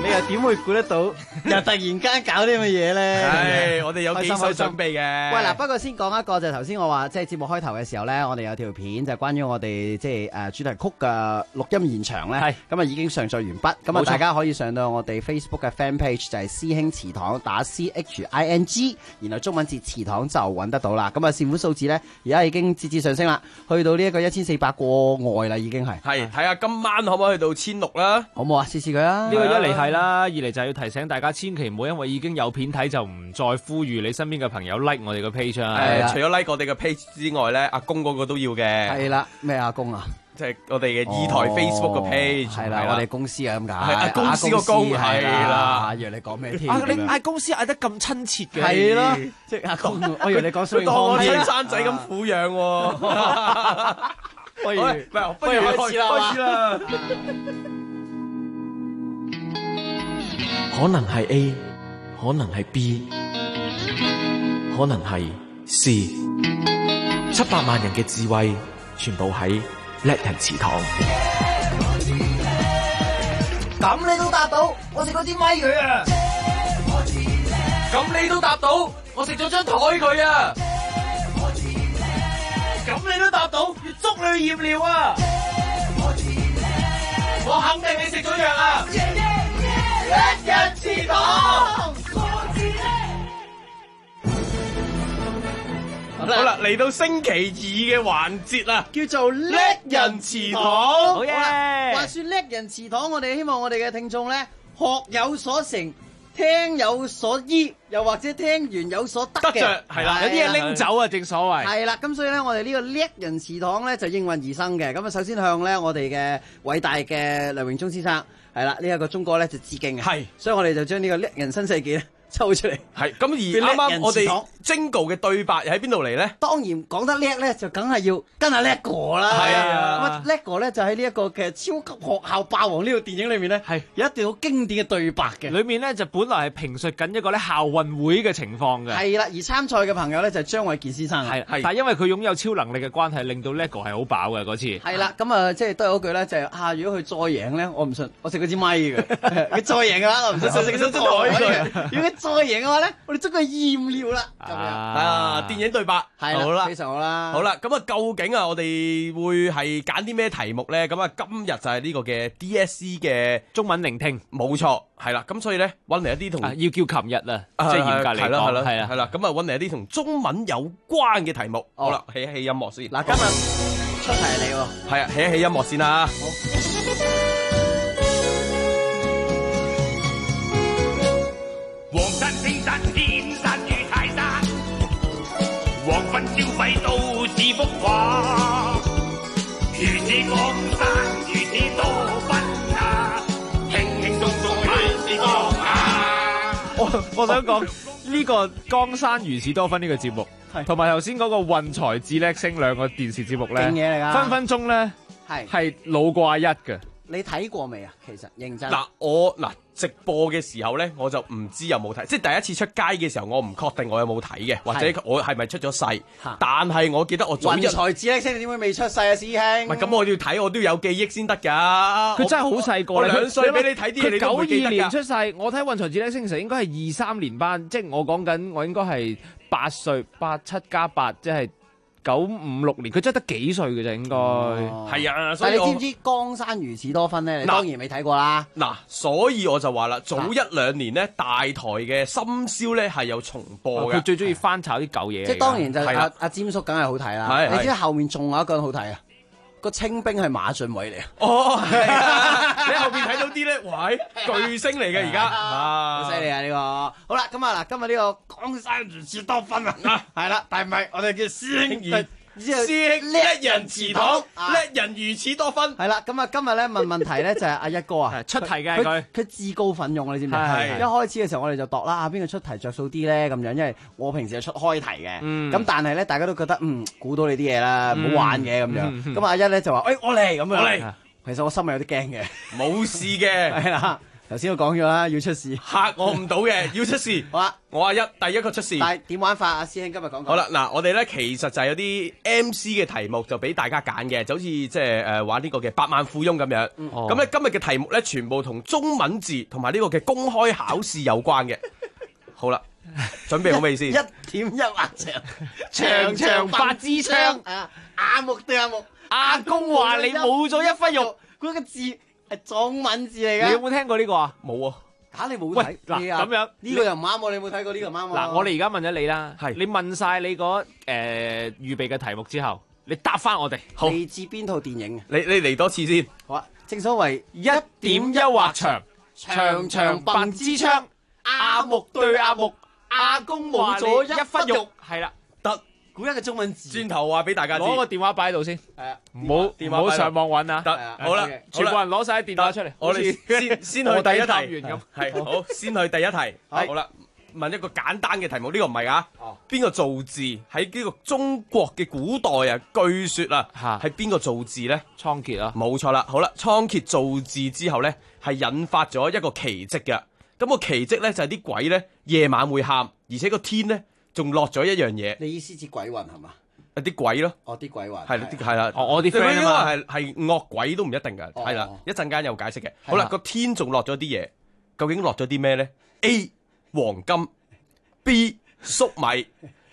你又點會估得到？又突然間搞啲咁嘅嘢咧？
係，我哋有幾手準備嘅。
喂，嗱，不過先講一個就係頭先我話，即係節目開頭嘅時候咧，我哋有條片就係關於我哋即係主題曲嘅錄音現場咧，咁啊已經上載完畢，咁啊大家可以上到我哋 Facebook 嘅 fan page 就係師兄祠堂打 CHING， 然後中文字祠堂就揾得到啦。咁啊善款數字咧，而家已經節節上升啦，去到呢一個1400過外啦，已經係。
係睇下今晚可唔可以去到1600啦？
好唔好啊？試試佢啊！
呢個一嚟係啦，二嚟就係要提醒大家，千祈唔好因為已經有片睇就唔再呼籲你身邊嘅朋友 like 我哋嘅 page 啊！
除咗 like 我哋嘅 page 之外咧，阿公嗰個都要嘅。
係啦，咩阿公啊？
即係我哋嘅2台 Facebook 嘅 page。係
啦，我哋公司啊咁解。
係公司個公係啦。
以為你講咩添？
你嗌公司嗌得咁親切嘅。
係咯，即係阿公。我以為你講蘇永康。
當我親生仔咁撫養喎。不如開始啦。
可能係 A， 可能係 B， 可能係 C。700萬人嘅智慧，全部喺叻人祠堂。
咁你都答到，我食嗰支咪佢啊！咁你都答到，我食咗張台佢啊！咁你都答到，要捉你去驗尿啊！我肯定你食咗藥啊！叻人祠堂。
好啦，嚟到星期2嘅環節啦，
叫做叻人祠堂。
好嘢！
話說叻人祠堂，我哋希望我哋嘅聽眾咧學有所成，聽有所依，又或者聽完有所得嘅，
係啦，
有啲嘢拎走啊，正所謂。
係啦，咁所以咧，我哋呢個叻人祠堂咧就應運而生嘅。咁啊，首先向咧我哋嘅偉大嘅梁榮忠先生，係啦，呢一個忠哥咧就致敬嘅。係，所以我哋就將呢個叻人新世紀咧抽出嚟。
係，咁而啱啱我哋Jingle嘅對白喺邊度嚟咧？當
然講得叻咧，就梗係要跟阿叻哥啦。係啊，咁啊叻哥咧就喺呢一個嘅超級學校霸王呢個電影裏面咧，係有一段好經典嘅對白嘅。
裏面咧就本來係評述緊一個咧校運會嘅情況嘅。
係啦，而參賽嘅朋友咧就係張衛健先生。
係，但係因為佢擁有超能力嘅關係，令到叻哥係好飽嘅嗰次。
係啦，咁啊即係都係嗰句咧，就係如果佢再贏咧，我唔信，我食嗰支咪嘅。佢再贏嘅話，我唔信食咗張台嘅。如果佢再贏嘅話咧，我哋捉佢驗尿啦。咁樣
電影對白
係啦，
好啦，
非常好啦。
好啦，咁啊，究竟啊，我哋會係揀啲咩題目咧？咁啊，今日就係呢個嘅 DSE 嘅
中文聆聽，
冇錯，係啦。咁所以咧，揾嚟一啲同
要叫琴日啊，即係嚴格嚟講，係啊，
係啦。咁啊，揾嚟一啲同中文有關嘅題目。好啦，起一起音樂先。
嗱，今日出題係你喎。
係啊，起一起音樂先啦。好。
黃山、青山、天山與泰山，黃昏消費都是幅畫。如此江山，如此多分呀，輕輕鬆鬆去是放下。
我想講呢個江山如此多分呢個節目，同埋頭先嗰個運財智叻星兩個電視節目咧，
勁嘢嚟㗎，
分分鐘咧係老過阿一嘅。
你睇過未啊？其實認真
嗱，直播嘅時候咧，我就唔知有冇睇，即係第一次出街嘅時候，我唔確定我有冇睇嘅，或者我係咪出咗世？但係我記得我早一
運財智叻星，你點會未出世啊，師兄？
唔係咁，我要睇，我都要有記憶先得㗎。
佢真係好細個，
我2歲俾你睇啲嘢，你都唔會記得㗎。
92年出世，我睇運財智叻星時應該係23年班，即係我講緊，我應該係8歲，87加8，即係956年，佢真係得幾歲嘅啫，應該
係啊。
但係你知唔知江山如此多分咧？你當然未睇過啦。
嗱，所以我就話啦，早1-2年咧，大台嘅深宵咧係有重播嘅。
佢最中意翻炒啲舊嘢。
即係當然就阿詹叔梗係好睇啦。你知後面仲有一個人好睇啊？個清兵係馬浚偉嚟啊！
哦，係啊！你後邊睇到啲咧，喂，巨星嚟嘅而家，
好犀利啊！呢個好啦，咁啊嗱，今日呢個江山如此多分啊，係啦，但係唔係我哋叫師兄。
師兄叻人祠堂，叻人如此多分。
係啦，咁啊，今日咧問問題咧就係阿一哥啊，
出題嘅
佢自告奮勇，你知唔知？一開始嘅時候我哋就度啦，邊個出題着數啲咧咁樣，因為我平時係出開題嘅，咁但係咧大家都覺得估到你啲嘢啦，唔好玩嘅咁樣。咁阿一咧就話：我嚟咁樣。其實我心係有啲驚嘅，
冇事嘅，
係啦。 頭先我講咗啦，要出事，
嚇我唔到嘅，要出事。
好啊，
我話第一個出事。
但係點玩法啊？師兄今日講。
好啦，嗱，我哋咧其實就係有啲 MC 嘅題目，就俾大家揀嘅，就好似即係玩呢個嘅百萬富翁咁樣。咁咧今日嘅題目咧，全部同中文字同埋呢個嘅公開考試有關嘅。好啦，準備好未先？
1.1 畫長，長八支槍。阿木對阿木，
阿公話你冇咗一忽肉，
嗰個字係中文字嚟嘅。
你有冇聽過呢個啊？
冇啊。
嚇你冇睇？
嗱咁樣
呢個又唔啱喎，你有冇睇過呢個唔啱喎？
嗱，我哋而家問咗你啦，你問晒你嗰預備嘅題目之後，你答翻我哋。
好，嚟自邊套電影？
你嚟多次先。
好啊，正所謂
1.1畫長，長長笨支槍，阿木對阿木，阿公冇咗一忽肉，係啦，
得。
估一個中文字，
轉頭話俾大家知。
攞個電話擺喺度先，
係啊，
唔
好上網揾啊。
得，好啦，
全部人攞晒電話出嚟。
我哋先去第一題
咁。
係好，先去第一題。好啦，問一個簡單嘅題目，呢個唔係啊。邊個造字喺呢個中國嘅古代啊？據說啊，係邊個造字咧？
倉頡啊，
冇錯啦。好啦，倉頡造字之後咧，係引發咗一個奇蹟嘅。咁個奇蹟咧就係啲鬼咧夜晚會喊，而且個天咧仲落咗一樣嘢。
你意思指鬼魂係嘛？
啲鬼咯。
哦，啲鬼魂。
係啦。
我啲 friend 啊嘛。
係惡鬼都唔一定㗎。係啦，一陣間有解釋嘅。好啦，個天仲落咗啲嘢，究竟落咗啲咩咧 ？A 黃金 ，B 粟米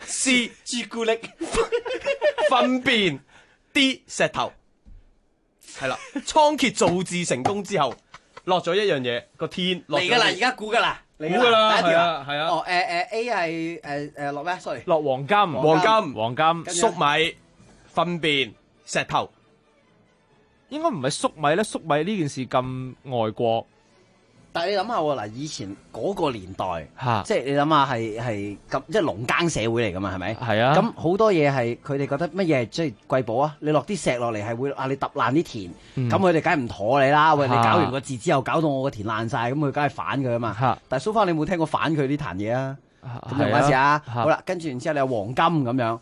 ，C
朱古力，
糞便 ，D 石頭。係啦，倉頡造字成功之後，落咗一樣嘢，個天落
嚟㗎啦，而家估㗎啦。
估㗎啦，
第一條
係啊。
哦，A 係落咩 ？sorry，
落黃金，
粟米、糞便、石頭，
應該唔係粟米咧。粟米呢件事咁外國，
但係你諗下喎，嗱，以前嗰個年代，
嚇，
即係你諗下係咁，即係農耕社會嚟㗎嘛，係咪？
係啊。
咁好多嘢係佢哋覺得乜嘢係即係貴寶啊？你落啲石落嚟係會你揼爛啲田，咁佢哋梗係唔妥你啦。喂，你搞完個字之後，搞到我個田爛晒，咁佢梗係反佢啊嘛。但係蘇花，你有冇聽過反佢呢壇嘢啊？咁有關事啊？好啦，跟住然之後你有黃金咁樣，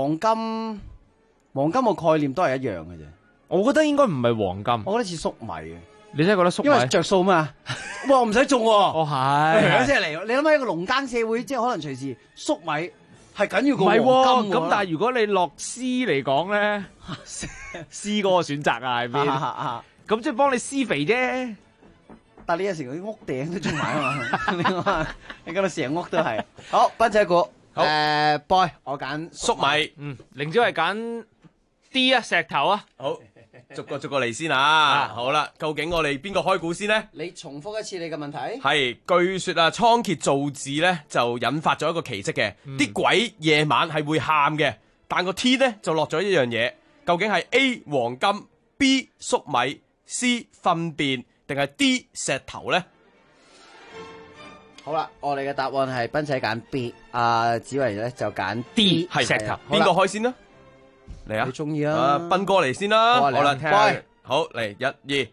黃金個概念都係一樣嘅啫。
我覺得應該唔係黃金，
我覺得似粟米嘅。
你真係覺得粟米？
因為着數嘛。哇，唔使種喎。
哦係。
即係嚟，你諗下一個農耕社會，即係可能隨時粟米係緊要過黃金。
咁但係如果你落 C 嚟講咧，C 嗰個選擇啊係邊？咁即係幫你施肥啫。
但係你有時嗰啲屋頂都種埋啊嘛。你搞到成屋都係。好，斌仔估。好。boy， 我揀
粟米。
凌朝係揀 D 啊，石頭啊。
好。逐個嚟先啊！好啦，究竟我哋邊個開估先呢？
你重複一次你嘅問題。
係，據說啊，倉頡造字咧就引發咗一個奇蹟嘅，啲鬼夜晚係會喊嘅，但個天咧就落咗一樣嘢，究竟係 A 黃金、B 粟米、C 糞便定係 D 石頭咧？
好啦，我哋嘅答案係斌仔揀 B， 子維咧就揀
D 係石頭。邊個開先呢？嚟啊！
你中意啊！
斌哥嚟先啦，好啦，聽下。好嚟，1、2，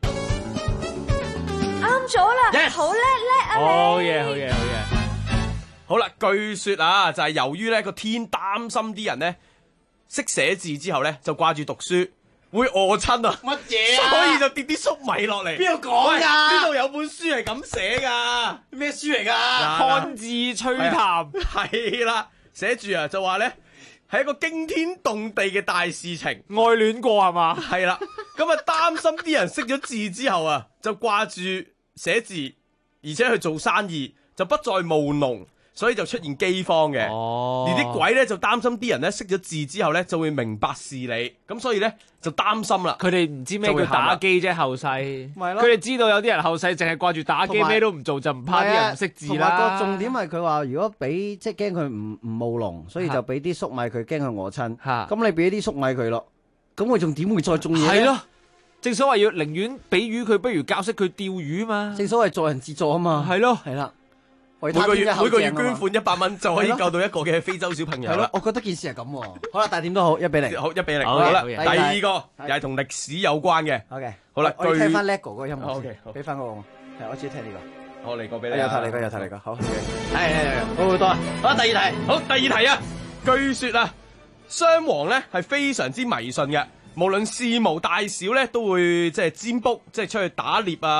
啱咗啦，好叻啊！
好嘢！
好啦，據說啊，就係由於咧個天擔心啲人咧識寫字之後咧就掛住讀書會餓親啊，
乜嘢啊？
所以就跌啲粟米落嚟。
邊度講噶？
呢度有本書係咁寫噶，
咩書嚟噶？
漢字趣談
係啦，寫住啊就話咧。係一個驚天動地嘅大事情，愛
戀過係嘛？
係啦，咁啊擔心啲人識咗字之後啊，就掛住寫字，而且去做生意，就不再務農，所以就出現饑荒嘅。而啲鬼咧就擔心啲人咧識咗字之後咧就會明白事理，咁所以咧就擔心啦。
佢哋唔知咩叫打機啫，後世。咪咯。佢哋知道有啲人後世淨係掛住打機，咩都唔做，就唔怕啲人唔識字啦。
同埋個重點係佢話，如果俾即係驚佢唔務農，所以就俾啲粟米佢，驚佢餓親。咁你俾啲粟米佢咯，咁佢仲點會再種嘢咧？係咯。
正所謂要寧願俾魚佢，不如教識佢釣魚嘛。
正所謂助人自助啊嘛。
係咯。
係啦。
每個月捐款100蚊就可以救到一個嘅非洲小朋友啦。
我覺得件事係咁。好啦，但係點都好，1-0。
好，1-0。好啦，第二個又係同歷史有關嘅。
OK。
好啦，
我要聽翻 LEGO 嗰個音樂。
OK。
俾翻嗰個，係我中意聽呢個。
我嚟過俾你。
有睇嚟個，好。
好多啊。好，第二題。好，第二題啊。據說啊，雙王咧係非常之迷信嘅，無論事無大小咧都會即係占卜，即係出去打獵啊。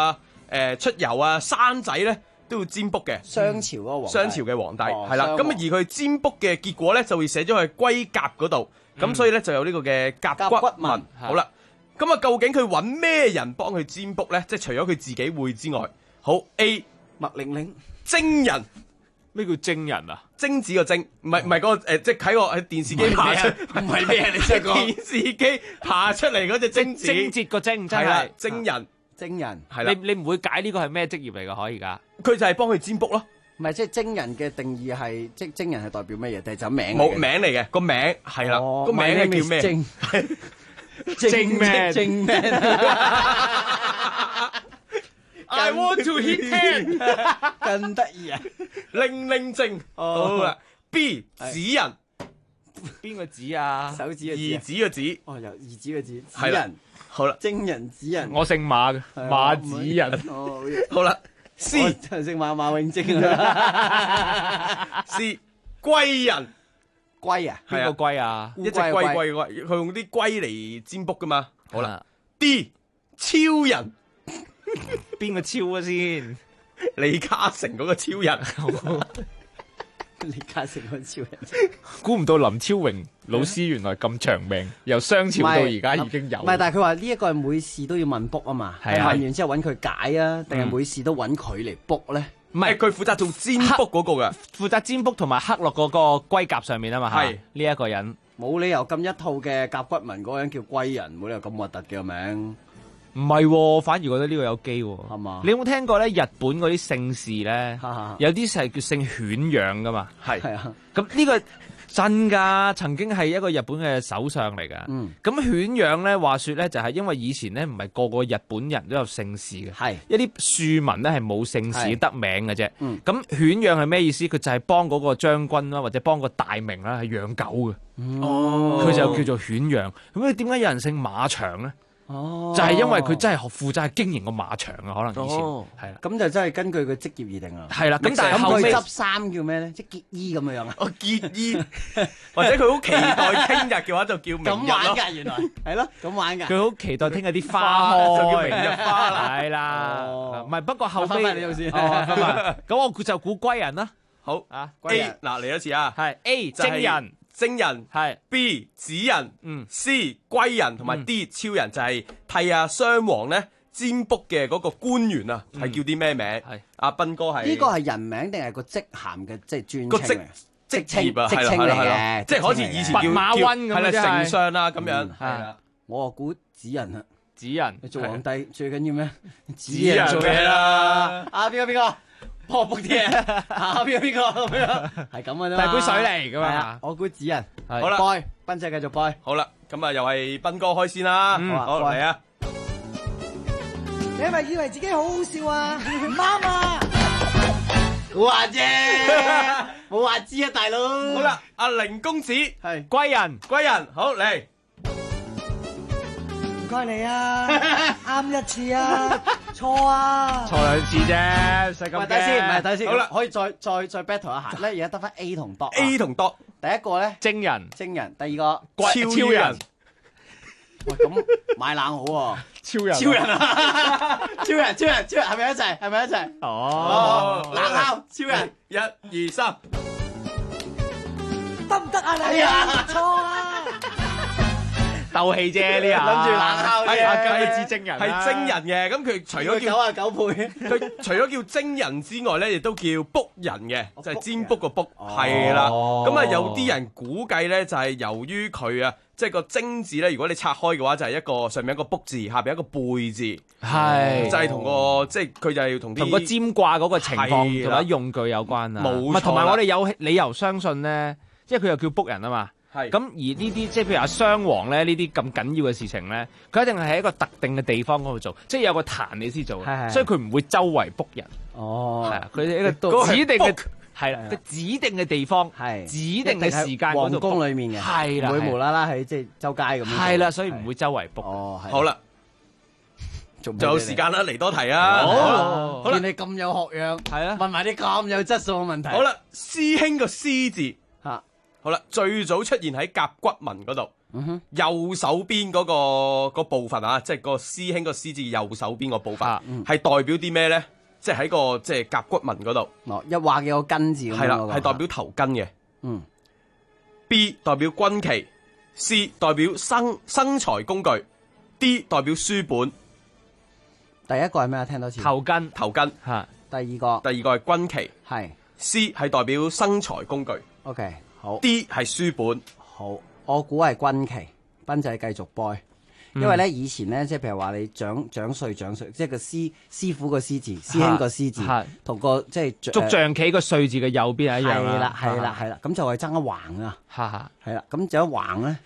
出遊啊、生仔咧都要占卜嘅。
商朝嗰個皇帝，
商朝嘅皇帝係啦。咁而佢占卜嘅結果咧，就會寫咗去龜甲嗰度。咁所以咧就有呢個嘅甲骨文。好啦，咁啊究竟佢揾咩人幫佢占卜咧？即係除咗佢自己會之外，好 A
麥玲玲
精人。
咩叫精人啊？
精子個精，唔係嗰個即係喺電視機爬出，
唔係咩？你識講
電視機爬出嚟嗰隻精子，
精節個精，真
係啦
係，
精人係啦。
你唔會解呢個係咩職業嚟㗎？可以㗎？
佢就係幫佢占卜咯。
唔係，即係精人嘅定義係，即係精人係代表乜嘢？定係就名？
冇名嚟嘅，個名係啦，個名係叫咩？
精咩？精咩
？I want to hit ten，
更得意啊！
令正，好啦。B 子人，
邊個子啊？
手指嘅
兒子嘅子。
哦，由兒子嘅子。
係啦，好啦，
精人子人。
我姓馬嘅，馬子人。
哦，
好啦。C
就姓馬永貞啦。
C 龜人，
龜啊？
邊個龜啊？
一隻龜，佢用啲龜嚟占卜噶嘛。好啦。D 超人。
邊個超啊先？
李嘉誠嗰個超人。
李嘉誠嗰個超人。
估唔到林超榮老師原來咁長命，由商朝到而家已經有。
唔係，但係佢話呢一個係每事都要問卜啊嘛。係啊。問完之後揾佢解啊，定係每事都揾佢嚟卜咧？
唔係，佢負責做占卜嗰個㗎。
負責占卜同埋刻落嗰個龜甲上面啊嘛。係呢一個人。
冇理由咁一套嘅甲骨文嗰個人叫龜人，冇理由咁核突嘅名。
唔係喎，反而覺得呢個有機喎。
係嘛？
你有冇聽過咧？日本嗰啲姓氏咧，有啲係叫姓犬養噶嘛？
係啊。
咁呢個真㗎，曾經係一個日本嘅首相嚟㗎。咁犬養咧，話說咧就係因為以前咧唔係個個日本人都有姓氏嘅，係一啲庶民咧係冇姓氏得名嘅啫。咁犬養係咩意思？佢就係幫嗰個將軍啦，或者幫個大名啦，係養狗嘅。哦，佢就叫做犬養。咁你點解有人姓馬長咧？哦，就係因為佢真係負責經營個馬場啊，可能以前係啦，
咁就真係根據佢職業而定啦。
係啦，咁但係後尾
執衫叫咩咧？即係結衣咁樣啊？
哦，結衣，或者佢好期待聽日嘅話就叫明日咯。
咁玩㗎，原來係咯，咁玩㗎。
佢好期待聽日啲花開，
就叫明日花啦。
係啦，唔係不過後尾
你先。
咁我就估龜人啦。
好啊 ，A 嗱嚟多次啊，
係 A 精人。
精人係 B 子人，C 龜人同埋 D 超人，就係替阿商王咧占卜嘅嗰個官員啊，係叫啲咩名？係阿斌哥係呢
個係人名定係個職銜嘅即係專
個職業啊？係啦係啦，即係好似以前叫
馬溫咁
係啦，丞相啦咁樣係啦。
我估子人啊，
子人
你做皇帝最緊要咩？
子人做咩啦？
啊邊個？破卜啲嘢，邊個咁樣？係咁嘅啫嘛。
遞杯水嚟噶嘛？
我估子人。
好啦
，boy，斌仔繼續 boy。
好啦，咁啊又係斌哥開先啦。好嚟啊！
你係咪以為自己好好笑啊？唔啱啊！
話啫，冇話知啊，大佬。
好啦，阿凌公子
係
龜人，
好嚟。
唔該你啊，啱一次啊，錯啊，
錯兩次啫，使咁驚。
等先，
好啦，
可以再 battle 一下咧。而家得翻 A 同
A 同 D。
第一個咧，
精人，
第二個
超人。
喂，咁買冷好喎。
超人
啊！超人，係咪一齊？
哦，
冷烤超人
，1、2、3，
得唔得啊你？錯啊！
鬥氣啫呢下，
諗住冷烤啫，
梗係知精人
係精人嘅。咁佢除咗
叫99倍，
佢除咗叫精人之外咧，亦都叫卜人嘅，就係占卜個卜，係啦。咁啊，有啲人估計咧，就係由於佢啊，即係個精字咧，如果你拆開嘅話，就係一個上面一個卜字，下邊一個貝字，係就係同個即係佢就係要同
個占卦嗰個情況同埋用具有關啊。冇錯，同埋我哋有理由相信咧，即係佢又叫卜人啊嘛。係咁而呢啲即係譬如阿商王咧呢啲咁緊要嘅事情咧，佢一定係喺一個特定嘅地方嗰度做，即係有個壇你先做，所以佢唔會周圍卜人。哦，係啊，佢一個指定嘅係啦，個指定嘅地方，係指定嘅時間嗰度，
皇宮裏面嘅，係啦，唔會無啦啦喺即係周街咁樣。
係啦，所以唔會周圍卜。
哦，
好啦，仲有時間啦，嚟多題啊！
好啦，見你咁有學養，係啊，問埋啲咁有質素嘅問題。
好啦，師兄個師字。好啦，最早出現喺甲骨文嗰度， 右手邊嗰部分啊，即係個師兄個師字右手邊個部分，係代表啲咩咧？即係喺個即係甲骨文嗰度，
一畫嘅有個根字咁樣。
係啦，係代表頭巾嘅。B 代表軍旗，C 代表生財工具，D 代表書本。
第一個係咩啊？聽多次。
頭巾
嚇。第二個
係軍旗，
係。
C 係代表生財工具。
OK， 好。
D 係書本。
好，我估係軍旗。斌仔繼續 boy。因為咧以前咧，即係譬如話你獎稅，即係個師傅個師字，師兄個師字，同個即係
捉象棋個歲字嘅右邊係一樣啦。
係啦，咁就係爭一橫啊。係啦，咁就一橫咧，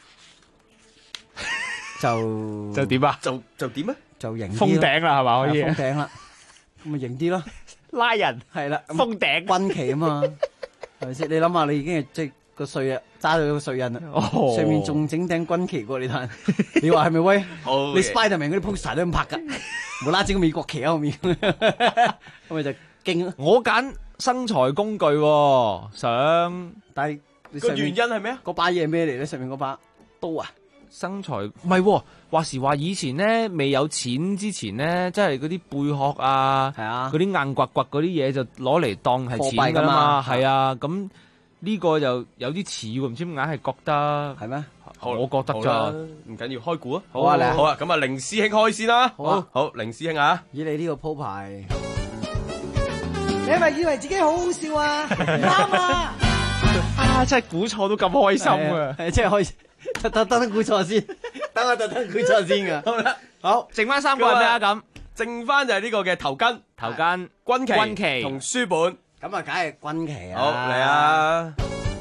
就點啊？
就點啊？
就型啲
封頂啦，係嘛？可以
封頂啦，咁咪型啲咯。
拉人
係啦，
封頂
軍旗啊嘛，係咪先？你諗下，你已經係即係個歲啊，揸到個歲印啦，上面仲整頂軍旗過你睇，你話係咪威？你 Spiderman 嗰啲 poster 都咁拍噶，無啦啦整個美國旗喺後面，咁咪就勁。
我揀生財工具想，
但係
個原因係咩啊？
嗰把嘢係咩嚟咧？上面嗰把刀啊？
生財唔係話時話以前咧未有錢之前咧，即係嗰啲貝殼啊，嗰啲硬刮刮嗰啲嘢就攞嚟當係錢噶啦嘛，係啊，咁呢個就有啲似喎，唔知點解係覺得
係咩？
我覺得咋，
唔緊要，開估啊！
好啊，
好啊，咁啊，凌師兄開先啦，好，凌師兄啊，
以你呢個鋪排，你係咪以為自己好好笑啊？啱啊！
啊，真係估錯都咁開心啊！
係真係開心。特登估錯先，等我特登估錯先噶。
好啦，
好，剩翻3個係咩啊？咁
剩翻就係呢個嘅頭巾、軍旗同書本。
咁啊，梗係軍旗啊！
好嚟啊！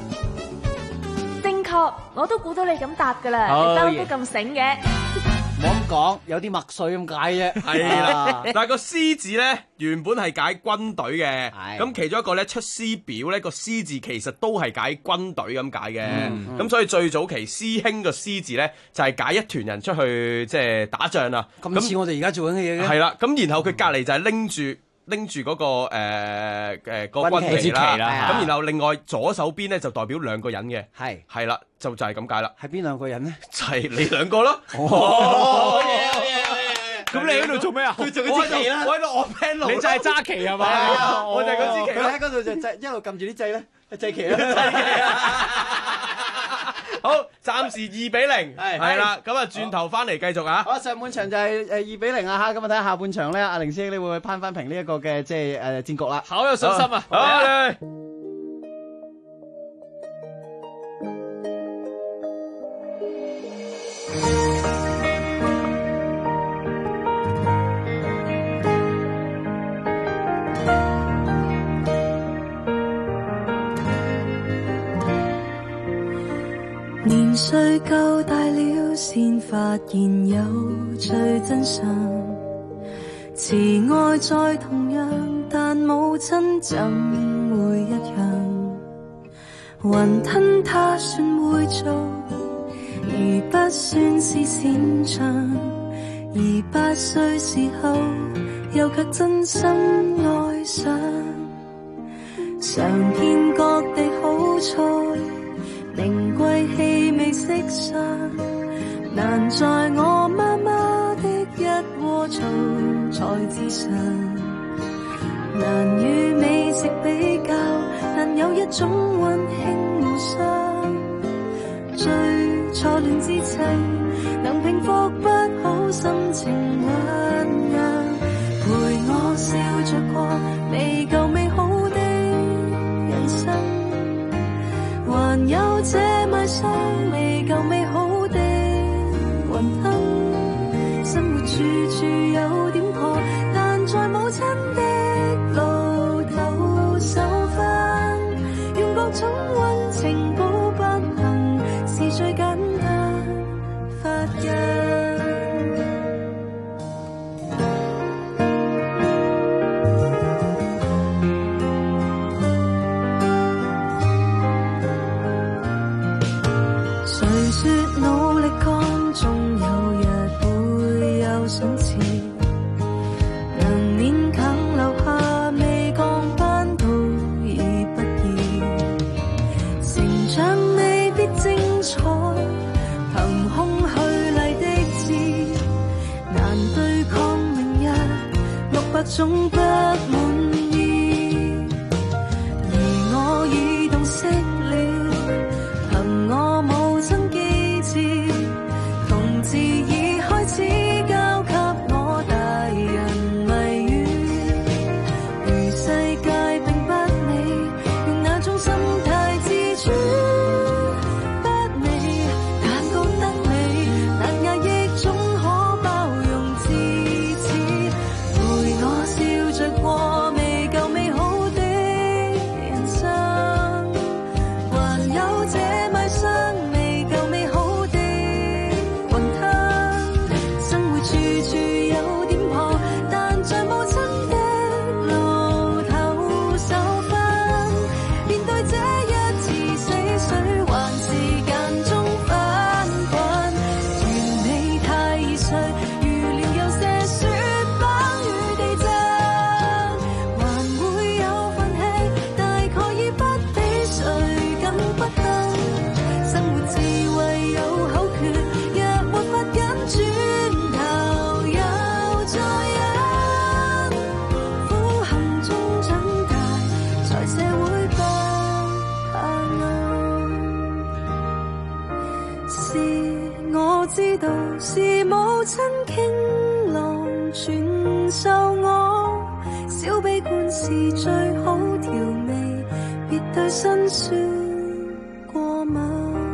正確，我都估到你咁答噶啦，你兜都咁醒嘅。
唔好咁講，有啲墨水咁解啫。
係啦，但係個師字咧原本係解軍隊嘅，咁其中一個咧出師表咧個師字其實都係解軍隊咁解嘅，咁所以最早期師兄個師字咧就係解一團人出去即係打仗啦。
咁似我哋而家做緊嘅嘢嘅。
係啦，咁然後佢隔離就係拎住嗰個個軍旗啦，咁然後另外左手邊咧就代表2個人嘅，係啦，就係咁解啦。
係邊2個人咧？
就係你2個咯。
咁你喺度做咩啊？
佢做緊支旗啦，
我喺度按 pen 路。
你就係揸旗係嘛？
我就係嗰支旗。
佢喺嗰度就一路撳住啲掣咧，掣旗啦。
好，暫時2-0，係啦，咁啊轉頭翻嚟繼續啊。
好，上半場就係2-0啊嚇，咁啊睇下下半場咧，阿凌師兄你會唔會攀翻平呢一個嘅即係戰局啦？
好有信心啊！
好嚟。
年歲夠大了，先發現有最真相。慈愛再同樣，但母親怎會一樣？雲吞他算會做，而不算是擅長。而8歲時候，又卻真心愛上。嘗遍各地好菜，名貴氣味色相，難在我媽媽的一鍋醋菜之上。難與美食比較，但有一種溫馨互相。最初戀之情，能平復不好心情醞釀。陪我笑着過未夠美好的人生，還有這賣相未夠美好的雲吞。生活處處有點破，但在母親的路頭受訓，用各種溫情補不幸，是最簡單發現。誰說努力幹，終有日會有賞賜？ 種不滿意，而我已洞悉了，憑我母親機智，同志已開始交給我大人迷語，如世界並不美，用那種心態自主。是母親傾囊傳授我，小悲觀是最好調味，別對辛酸過敏。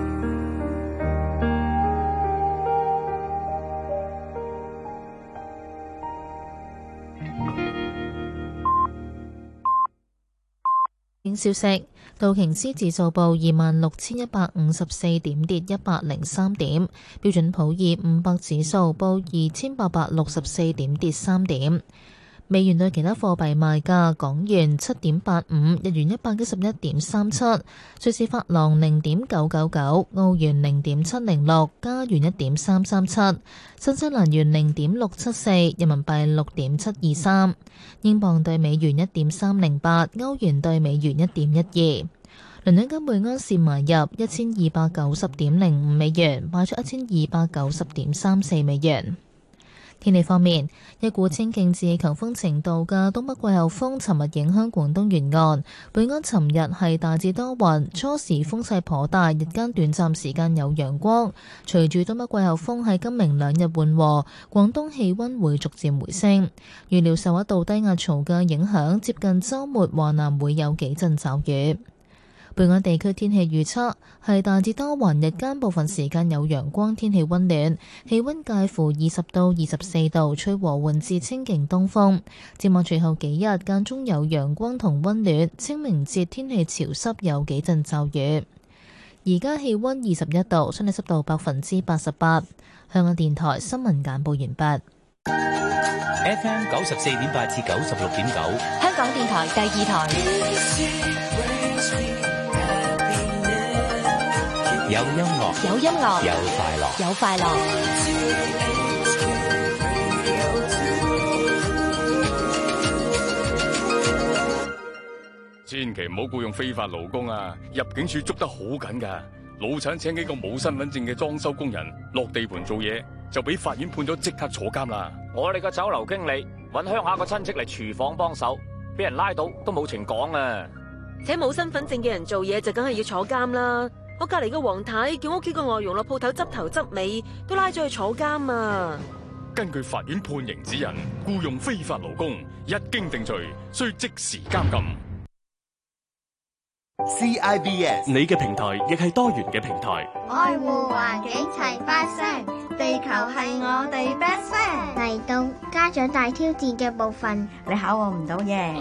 消息，道瓊斯指數報26,154點，跌103點；標準普爾500指數報2,864點，跌3點。美元對其他貨幣賣價：港元7.85，日元111.37，瑞士法郎0.999，澳元0.706，加元1.337，新西蘭元0.674，人民幣6.723，英鎊對美元1.308，歐元對美元1.12。倫敦金每盎司買入1290.05美元，賣出1290.34美元。天氣方面，一股清勁至強風程度嘅東北季候風尋日影響廣東沿岸。本港尋日係大致多雲，初時風勢頗大，日間短暫時間有陽光。隨住東北季候風喺今明兩日緩和，廣東氣溫會逐漸回升。預料受一道低壓槽嘅影響，接近週末華南會有幾陣驟雨。本港地區天氣預測係大致多雲，日間部分時間有陽光，天氣溫暖，氣溫介乎20到24度，吹和緩至清勁東風。展望隨後幾日間中有陽光同溫暖，清明節天氣潮濕，有幾陣驟雨。而家氣溫21度，相對濕度88%。香港電台新聞簡報完畢。
FM 94.8至96.9，
香港電台第二台。
有音樂，
有音樂，
有快樂，
有快樂。
千祈唔好僱用非法勞工啊！入境處捉得好緊㗎，老闆請幾個冇身份證嘅裝修工人落地盤做嘢，就俾法院判咗即刻坐監啦。
我哋個酒樓經理搵鄉下個親戚嚟廚房幫手，俾人拉到都冇情講啊！
請冇身份證嘅人做嘢就梗係要坐監啦。我隔籬嘅黃太叫屋企個外傭落鋪頭執頭執尾，都拉咗去坐監啊！
根據法院判刑指引，僱用非法勞工一經定罪，需即時監禁。
CIBS 你嘅平台亦係多元嘅平台，
愛護環境齊發聲，地球係我哋 best friend。嚟到家長大挑戰嘅部分，你考我唔到耶。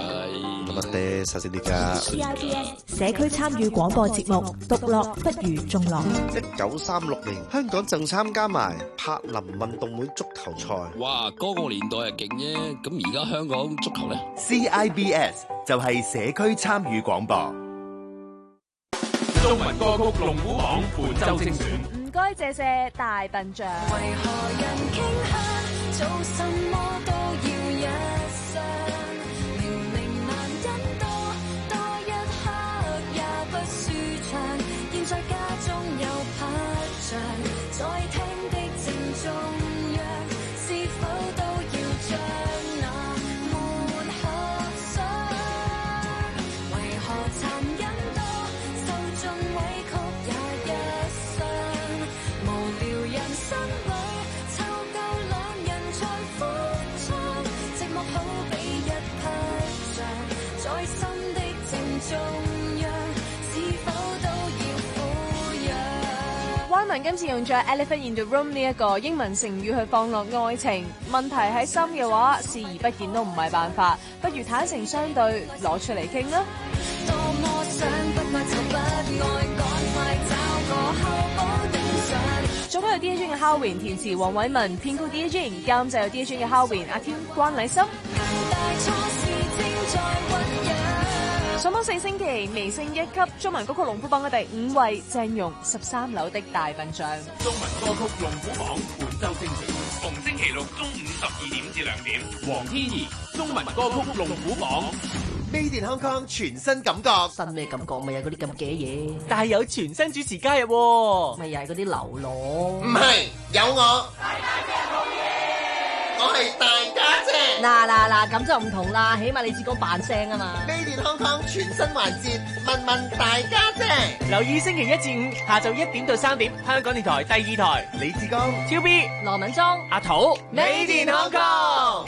CIBS 社區參與廣播節目，獨樂不如眾樂。
1936年，香港仲參加埋柏林運動會足球賽。
哇，嗰個年代係勁啫，咁而家香港足球咧
？CIBS 就係社區參與廣播。 中文歌曲龍虎榜本周精選。
唔該，謝謝大笨象。為何人傾向做什麼都要一雙，明明男人多一刻也不舒暢，現在家中有拍像，在聽的正中央，是否都要將那文今次用咗 Elephant in the Room 呢一個英文成語去放落愛情，問題喺心嘅話，視而不見都唔係辦法，不如坦誠相對，攞出嚟傾啦。作曲有 Dear Jane 嘅 Howin， 填詞黃偉文，編曲 Dear Jane， 監製有 Dear Jane 嘅 Howin， 阿 Q 關禮心。上榜4星期，微升1級，中文歌曲龍虎榜嘅第5位，鄭融13樓的大笨象。
中文歌曲龍虎榜本周星期，逢星期六中午12點至2點，黃天怡中文歌曲龍虎榜。
Made in Hong Kong 全新感覺，
新咩感覺？咪有嗰啲咁嘅嘢，
但係有全新主持加入喎，
咪又係嗰啲流浪。
唔係，有我。大家姐好嘢，我係大家姐。
嗱，咁就唔同啦，起碼你只講扮聲啊嘛。
Made in Hong Kong 全新環節，問問大家姐。
留意星期1至5下晝1點到3點，香港電台第2台，
李志剛、
超 B、
羅敏莊、
阿土
，Made in Hong Kong。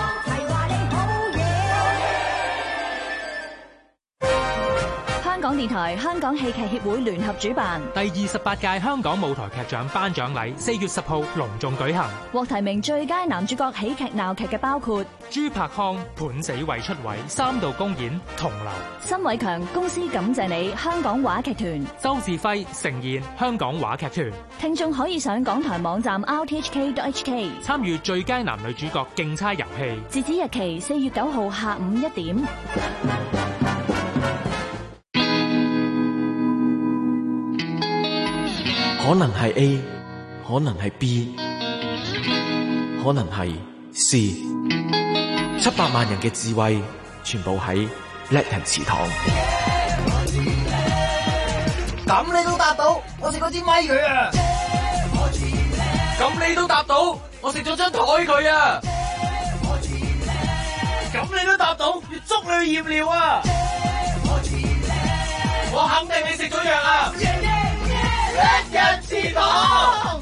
香港電台、香港戲劇協會聯合主辦
第28屆香港舞台劇獎頒獎禮，4月10號隆重舉行。
獲提名最佳男主角喜劇鬧劇嘅包括
朱柏康、盤死為出位3度公演《同流》，
辛偉強公司感謝你香港話劇團，
周志輝盛宴香港話劇團。
聽眾可以上港台網站 rthk.hk
參與最佳男女主角競猜遊戲，
截止日期4月9號下午1點。
可能係 A， 可能係 B， 可能係 C。700萬人嘅智慧，全部喺叻人祠堂。
咁你都答到，我食嗰支咪佢啊！
咁你都答到，我食咗張台佢啊！
咁你都答到，要捉你去驗尿啊！
我肯定你食咗藥啊！
叻人祠堂。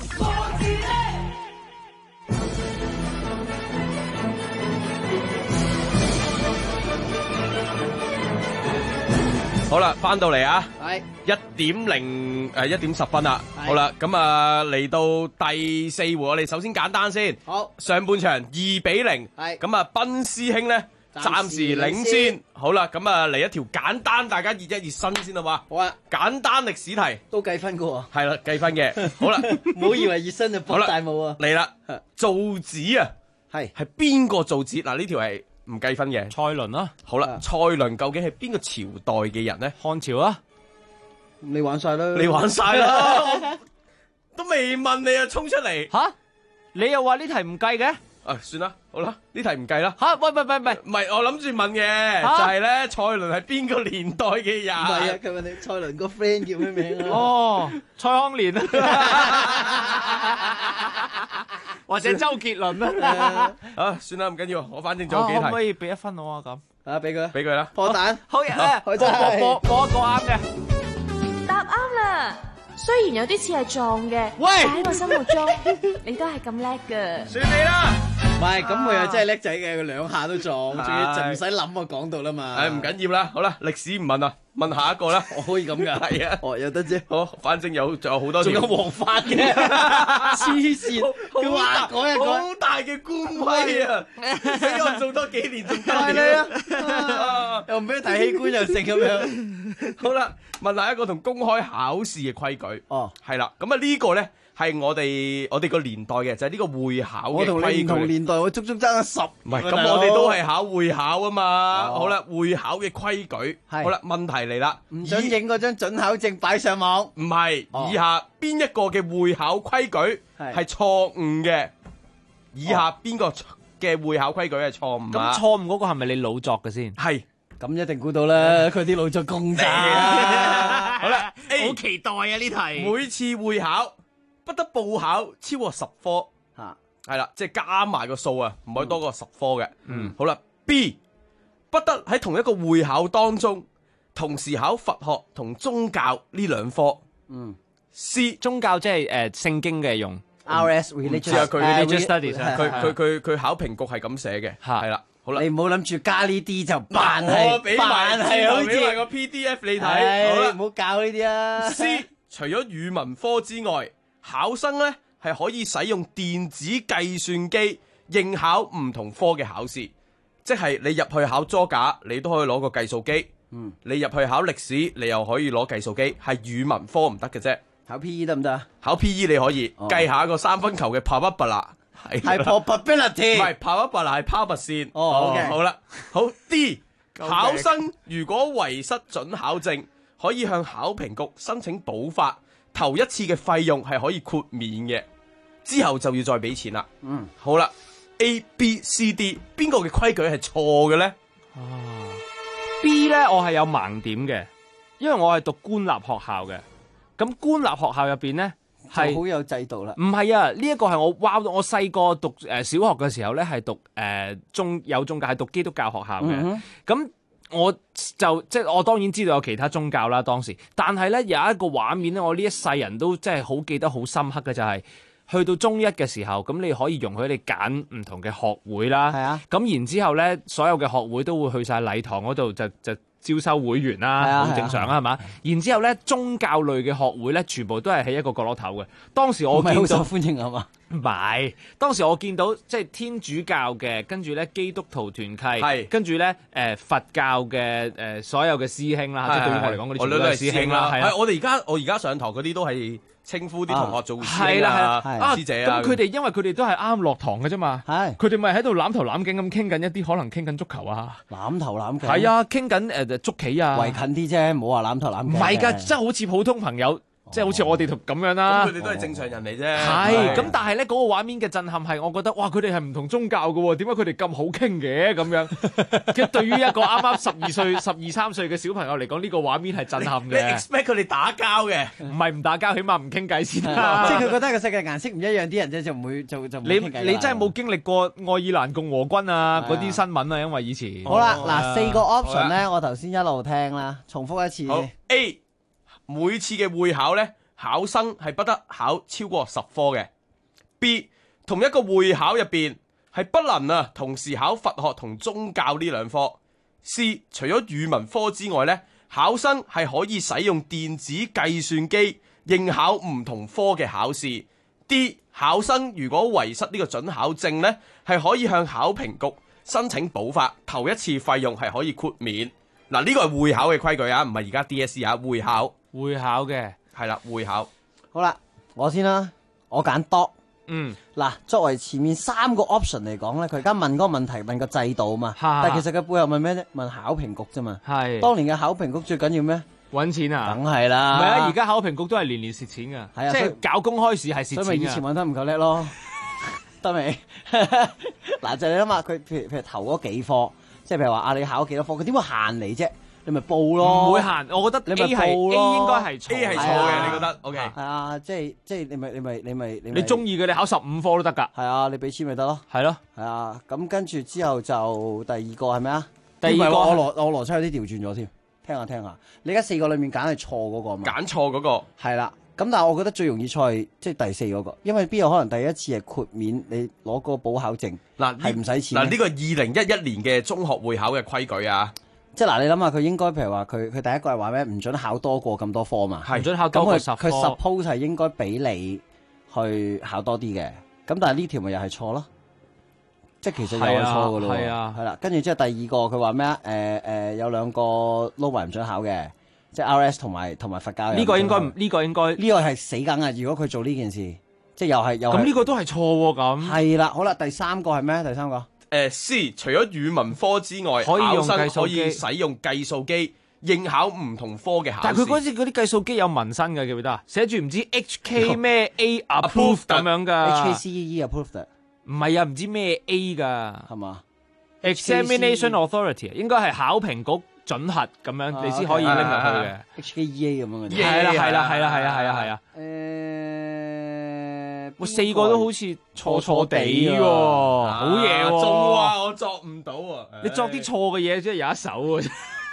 好啦，翻到嚟啊，
係
1點10分啦。好啦，咁啊嚟到第4回，我哋首先簡單先。
好，
上半場2-0，
係
咁啊，斌師兄咧暫時領先。好啦，咁啊嚟一條簡單，大家熱一熱身先啦嘛。
好啊，
簡單歷史題
都計分噶喎。
係啦，計分嘅。好啦，
唔好以為熱身就搏大霧啊。
嚟啦，造紙啊，係邊個造紙？嗱，呢條係唔計分嘅，
蔡倫啦。
好啦，蔡倫究竟係邊個朝代嘅人呢？
漢朝啊，
你玩晒啦，
你玩晒啦，都未問你啊，衝出嚟
吓！你又話呢題唔計嘅？
啊，算啦，好啦，呢題唔計啦。
吓，喂，
唔係，我諗住問嘅，就係咧，蔡倫係邊個年代嘅人？
唔係啊，佢問你蔡倫個 friend 叫咩名啊？
哦，蔡康年啊，或者周杰倫啊？
啊，算啦，唔緊要，我反正仲有幾題。
可唔可以俾1分我啊？咁
啊，俾佢，
俾佢啦。
破蛋，
好嘢啊！播一個啱嘅，
答啱啦。雖然有啲似係撞嘅，
喂，
但喺我心目中，你都係咁叻㗎。
算你啦。
唔係，咁佢又真係叻仔嘅，佢2下都撞，仲要就唔使諗我講到啦嘛。
唔緊要啦，好啦，歷史唔問啦，問下一個啦。
我可以咁噶？係啊，哦，有得啫。
好，反正仲有好多。
仲有黃髮嘅，黐線，佢話講一講，
好大嘅官威啊！俾我做多幾年仲得
係你啊！又唔俾提器官又食咁樣。
好啦，問下一個同公開考試嘅規矩。
哦，
係啦，咁啊呢個咧係我哋個年代嘅，就係呢個會考嘅規矩。
我同你唔同年代，我足足爭咗10。
唔係，咁我哋都係考會考啊嘛。好啦，會考嘅規矩。好啦，問題嚟啦，
唔准影嗰張准考證擺上網。
唔係，以下邊一個嘅會考規矩係錯誤嘅？以下邊個嘅會考規矩係錯誤啊？
咁錯誤嗰個係咪你老作嘅先？
係。
咁一定估到啦，佢啲老作公仔。
好啦，
好期待啊呢題。
每次會考不得報考超過10科，係啦，即係加埋個數啊，唔可以多過10科嘅。好啦 ，B 不得喺同一個會考當中同時考佛學同宗教呢2科。C
宗教即係聖經嘅用。
RS religious
studies，
佢考評局係咁寫嘅，係啦。好啦，
你唔好諗住加呢啲就扮係，
俾埋好似個 PDF 你睇。好啦，
唔好教呢啲啊。
C 除咗語文科之外， 考生呢係可以使用電子計算機應考唔同科嘅考試，即係你入去考裝甲，你都可以攞個計數機。你入去考歷史，你又可以攞計數機，係語文科唔得嘅啫。
考 P.E. 得唔得啊？
考 P.E. 你可以計下個三分球嘅 probability，
係 probability，
唔係 probability 係拋物線。
OK，
好啦，好 D， 考生如果遺失准考證，可以向考評局申請補發，頭一次嘅費用係可以豁免嘅，之後就要再俾錢啦。好啦 ，A、B、C、D 邊個嘅規矩係錯嘅咧
？B 咧，我係有盲點嘅，因為我係讀官立學校嘅。咁官立學校入邊咧係
好有制度啦。
唔係啊，呢一個係我細個讀小學嘅時候咧係讀宗教係讀基督教學校嘅。咁我就即係我當然知道有其他宗教啦，當時，但係咧有一個畫面咧，我呢一世人都真係好記得好深刻嘅就係。去到中一嘅時候，咁你可以容許你揀唔同嘅學會啦。係啊，咁然之後咧，所有嘅學會都會去晒禮堂嗰度就招收會員啦，好正常啊，係嘛？然之後咧，宗教類嘅學會咧，全部都係喺一個角落頭嘅。當時我見到
好受歡迎係嘛？
唔係，當時我見到即係天主教嘅，跟住咧基督徒團契，跟住咧佛教嘅所有嘅師兄啦，即係對於我嚟講嗰啲全部都係師兄啦。係
我而家上堂嗰啲都係稱呼啲同學做師啊、師姐啊。
咁佢哋因為佢哋都係啱落堂嘅啫嘛，佢哋咪喺度攬頭攬頸咁傾緊一啲可能傾緊足球啊，
攬頭攬頸。
係啊，傾緊捉棋啊，
圍近啲啫，唔好話攬頭攬頸。
唔係㗎，真係好似普通朋友。即係好似我哋咁樣啦，
咁佢哋都係正常人嚟啫。
係，咁但係咧嗰個畫面嘅震撼係，我覺得哇，佢哋係唔同宗教嘅喎，點解佢哋咁好傾嘅咁樣？即係對於一個啱啱12、13歲嘅小朋友嚟講，呢個畫面係震撼嘅。
你 expect 佢哋打交嘅？
唔係唔打交，起碼唔傾偈先啦。
即係佢覺得個世界顏色唔一樣，啲人就唔會就唔會傾偈。
你真係冇經歷過愛爾蘭共和軍啊嗰啲新聞啊，因為以前。
好啦，嗱4個 option 咧，我頭先一路聽啦，重複一次。
好 A， 每次嘅會考咧。考生係不得考超過10科嘅。B， 同一個會考入邊係不能同時考佛學同宗教呢兩科。C， 除咗語文科之外咧，考生係可以使用電子計算機應考唔同科嘅考試。D， 考生如果遺失呢個准考證咧，係可以向考評局申請補發，頭一次費用係可以豁免。嗱，呢個係會考嘅規矩啊，唔係而家 DSE 啊，會考嘅。係啦，會考。
好啦，我先啦，我揀 D。嗱，作為前面3個 option 嚟講咧，佢而家問嗰個問題問個制度啊嘛，但係其實佢背後問咩啫？問考評局啫嘛。係。當年嘅考評局最緊要咩？
揾錢啊！
梗係啦。
唔係啊，而家考評局都係年錢㗎。係啊，即係搞公開試係蝕錢㗎。
所以咪以前揾得唔夠叻咯，得未？嗱，就你諗下，佢譬如頭嗰幾科，即係譬如話你考幾多科，佢點會限你啫？你咪報咯，
唔會限。我覺得 A 係 A 應該係錯
，A 係錯嘅，你覺得 ？OK。
係啊，即係
你中意嘅，你考15科都得㗎。
係啊，你俾錢咪得咯。
係咯。
係啊，咁跟住之後就第二個係咩啊？
第二個
我邏輯有啲調轉咗添，聽下。你而家4個裡面揀係錯嗰個嘛？
揀錯嗰個。
係啦。咁但係我覺得最容易錯係即係第4嗰個，因為邊有可能第一次係豁免你攞個補考證？嗱，係唔使錢。
嗱，呢個2011年嘅中學會考嘅規矩啊。
即係嗱，你諗下佢應該譬如話佢第一個係話咩？唔准考多過咁多科嘛，
唔准考多過10科。
佢 suppose 係應該俾你去考多啲嘅，咁但係呢條咪又係錯咯？即係其實又係錯㗎咯。係啊，係啦。跟住之後第二個佢話咩啊？有2個撈埋唔准考嘅，即係 RS 同埋佛教。
呢個應該
呢個係死梗啊！如果佢做呢件事，即係又係
咁呢個都係錯喎咁。
係啦，好啦，第3個係咩？第3個。
C， 除咗語文科之外，考生可以使用計數機應考唔同科嘅考試。
但係佢嗰陣嗰啲計數機有紋身嘅，記唔記得啊？寫住唔知 HK 咩 A approved 咁樣㗎。
HKCEE approved。
唔係啊，唔知咩 A 㗎，
係嘛
？Examination Authority 應該係考評局準核咁樣，你先可以拎入去嘅。
HKEA 咁樣嘅。
係啦。喂，4個都好似錯錯地喎，好嘢喎！
中啊，我作唔到啊！
你作啲錯嘅嘢，即係有一手啊！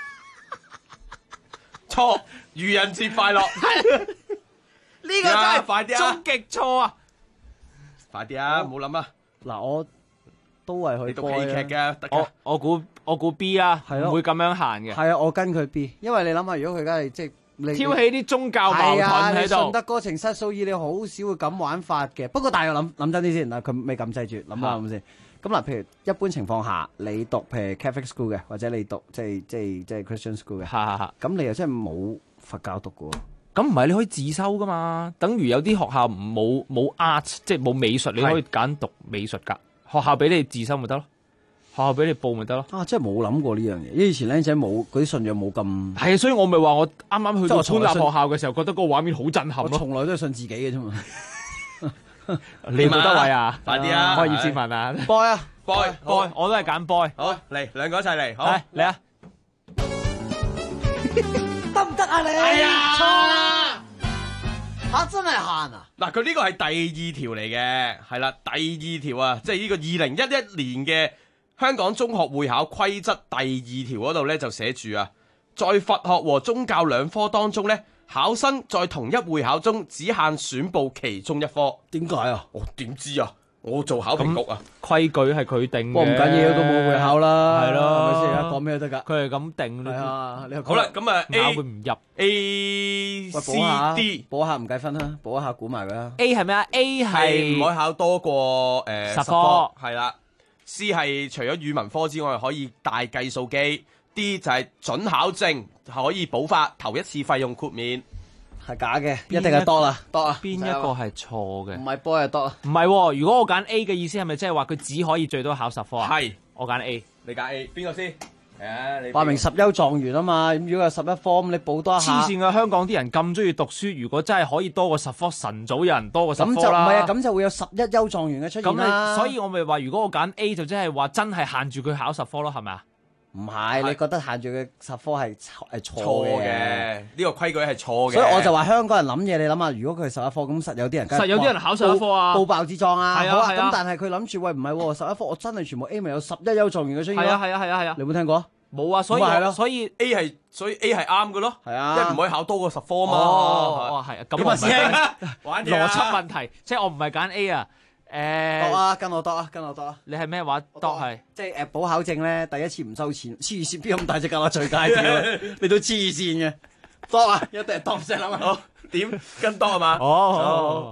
錯，愚人節快樂！
呢個真係
快啲啊！
終極錯啊！
快啲啊！唔好諗啊！
嗱，我都係去
讀戲劇嘅，得嘅。
我估 B 啊，唔會咁樣行嘅。
係啊，我跟佢 B，因為你諗下，如果佢而家係即係
挑起啲宗教矛盾喺度。
順德歌情失數意，你好少會咁玩法嘅。不過但係諗真啲先嗱，佢未撳掣住，諗下咁先。咁嗱，譬如一般情況下，你讀譬如 Catholic school 嘅，或者你讀即係 Christian school 嘅，咁你又真係冇佛教讀嘅喎。
咁唔係你可以自修噶嘛？等於有啲學校冇 art， 即係冇美術，你可以揀讀美術㗎。學校俾你自修咪得咯，學校俾你報咪得咯。
啊，真係冇諗過呢樣嘢，因為以前僆仔冇嗰啲信仰冇咁。
係啊，所以我咪話我啱啱去到官立學校嘅時候，覺得嗰個畫面好震撼咯。
我從來都係信自己嘅啫嘛。
你冇得位啊？
快啲啊！
開熱線問啊
！boy 啊
，boy，
我都係揀 boy。
好嚟，兩個一齊嚟，好
嚟啊！
得唔得啊你？
係啊，錯啦！嚇真係限啊！
嗱，佢呢個係第二條嚟嘅，係啦，第二條啊，即係呢個2011年嘅香港中學會考規則第二條嗰度咧就寫住啊，在佛學和宗教兩科當中咧，考生在同一會考中只限選報其中一科。
點解啊？
我點知啊？我做考評局啊，
規矩係佢定嘅。
不過唔緊要，都冇會考啦，
係咯，
係咪先？而家講咩都得㗎。
佢係咁定咯。
係啊，
好啦，咁啊
A 會唔入
A C D
補下唔計分啦，補一下估埋佢啦。
A 係咩啊 ？A 係
唔可以考多過10科，係啦。C 係除咗語文科之外，可以帶計數機。D 就係準考證，可以補發頭一次費用豁免。
係假嘅，一定係多啦，多啊！
邊一個係錯嘅？
唔係波係多。
唔係喎，如果我揀 A 嘅意思係咪即係話佢只可以最多考10科啊？
係，
我揀 A。
你揀 A， 邊個先？你
話明10優狀元啊嘛，咁如果有11科，咁你補多一下。
黐線嘅，香港啲人咁中意讀書，如果真係可以多過10科，晨早有人多過10科啦。
咁就唔係啊，咁就會有11優狀元嘅出現啦。
所以我咪話，如果我揀 A 就即係話真係限住佢考10科咯，係咪啊？
唔係，你覺得限住佢10科係錯
嘅？呢個規矩係錯嘅。
所以我就話香港人諗嘢，你諗下，如果佢係11科，咁實有啲人
實有啲人考11科啊，
報爆之狀啊。
係啊，
好啊。咁但係佢諗住喂唔係喎，11科我真係全部 A 咪有11優狀元嘅出現。
係啊。
你有冇聽過？
冇啊，所以
A 係啱嘅咯。
係啊，
因為唔可以考多過10科嘛。
哦，係啊。咁
點啊，師兄？
玩邏輯問題，即係我唔係揀 A 啊。
度啊，跟我度啊。
你係咩話？度係
即係補考證咧，第一次唔收錢，黐線邊咁大隻蛤乸隨街跳，你都黐線嘅。度啊，一定係度聲啦嘛。
好，點跟度係嘛？
哦，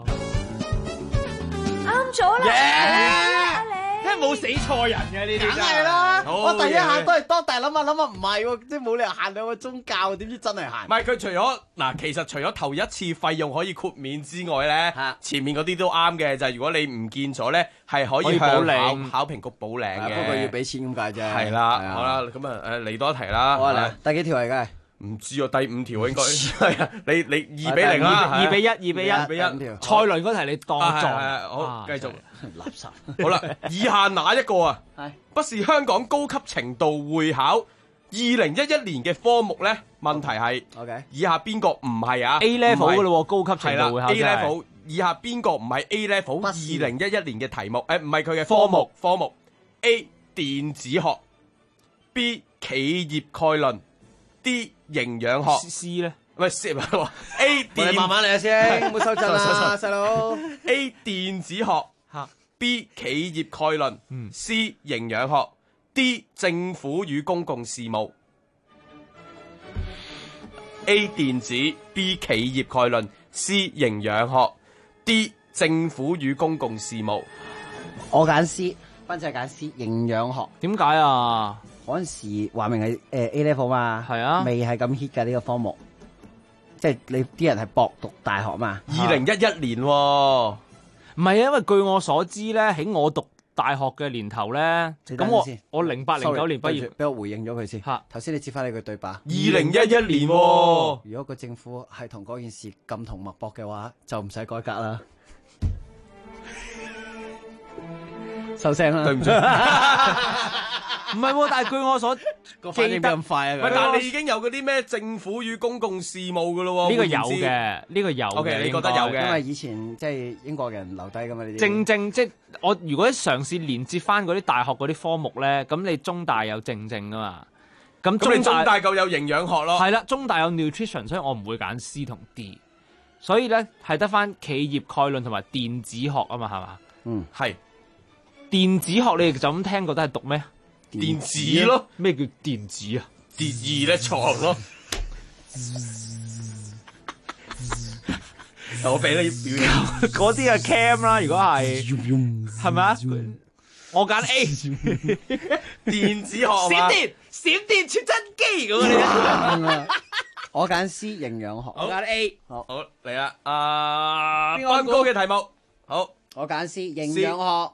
啱咗啦！
即係冇死錯人嘅呢啲，
梗係啦。我第一下都係多，但係諗下唔係喎，即係冇理由限兩個宗教，點知真係限？
唔係佢除咗嗱，其實除咗頭一次費用可以豁免之外咧，前面嗰啲都啱嘅，就係如果你唔見咗咧，係可以向考評局補領嘅。
不過要俾錢咁解啫。
係啦，好啦，咁啊嚟多一題啦。
好啊，嚟第幾條嚟嘅？
唔知啊，第5條應該係啊。你2-0啦
，2-1，2-1。蔡倫嗰題你當撞。
好，繼續。
垃圾。
好啦，以下哪一個啊？不是香港高級程度會考2011年嘅科目咧？問題係以下邊個唔係啊
？A level 嘅咯，高級程度會考
A level。以下邊個唔係 A level 2011年嘅題目？唔係佢嘅科目。A 電子學 ，B 企業概論 ，D 營養學。
C 咧？
喂 ，C 唔係 A 電。
你慢慢嚟啊，先，唔好收陣啦，細佬。
A 電子學。B 企業概論，C 營養學，D 政府與公共事務。A 電子 ，B 企業概論，C 營養學，D 政府與公共事務。
我揀 C， 斌仔揀 C 營養學。
點解啊？
嗰陣時話明係A level 嘛，
係啊，
未係咁 hit 嘅呢個科目，即係你啲人係博讀大學嘛。
2011年喎。
唔係啊，因為據我所知咧，喺我讀大學嘅年頭咧，咁我08、09年畢業，
俾我回應咗佢先。頭先你接翻你句對白。
2011年喎。
如果個政府係同嗰件事咁同脈搏嘅話，就唔使改革啦。收聲啦，
對唔住。
唔係喎，但係據我所
個反應咁快啊！
但係你已經有嗰啲咩政府與公共事務嘅咯喎。
呢個有嘅，呢個有嘅。
OK，你覺得有嘅？
因為以前即係英國人留低㗎嘛呢啲。
正即係我如果嘗試連接翻嗰啲大學嗰啲科目咧，咁你中大有正㗎嘛？咁
你中大夠有營養學咯。
係啦，中大有 nutrition， 所以我唔會揀 C 同 D。所以咧係得翻企業概論同埋電子學啊嘛，係嘛？
係。
電子學你哋就咁聽覺得係讀咩？
電子咯，
咩叫電子啊？
電2咧床咯。 我俾你表演
嗰啲係 cam 啦，如果係咪啊？我揀 A
電子學
閃電傳真機咁啊！
我揀 C 營養學。
我揀 A。
好嚟啦，斌哥嘅題目。好，
我揀 C 營養學。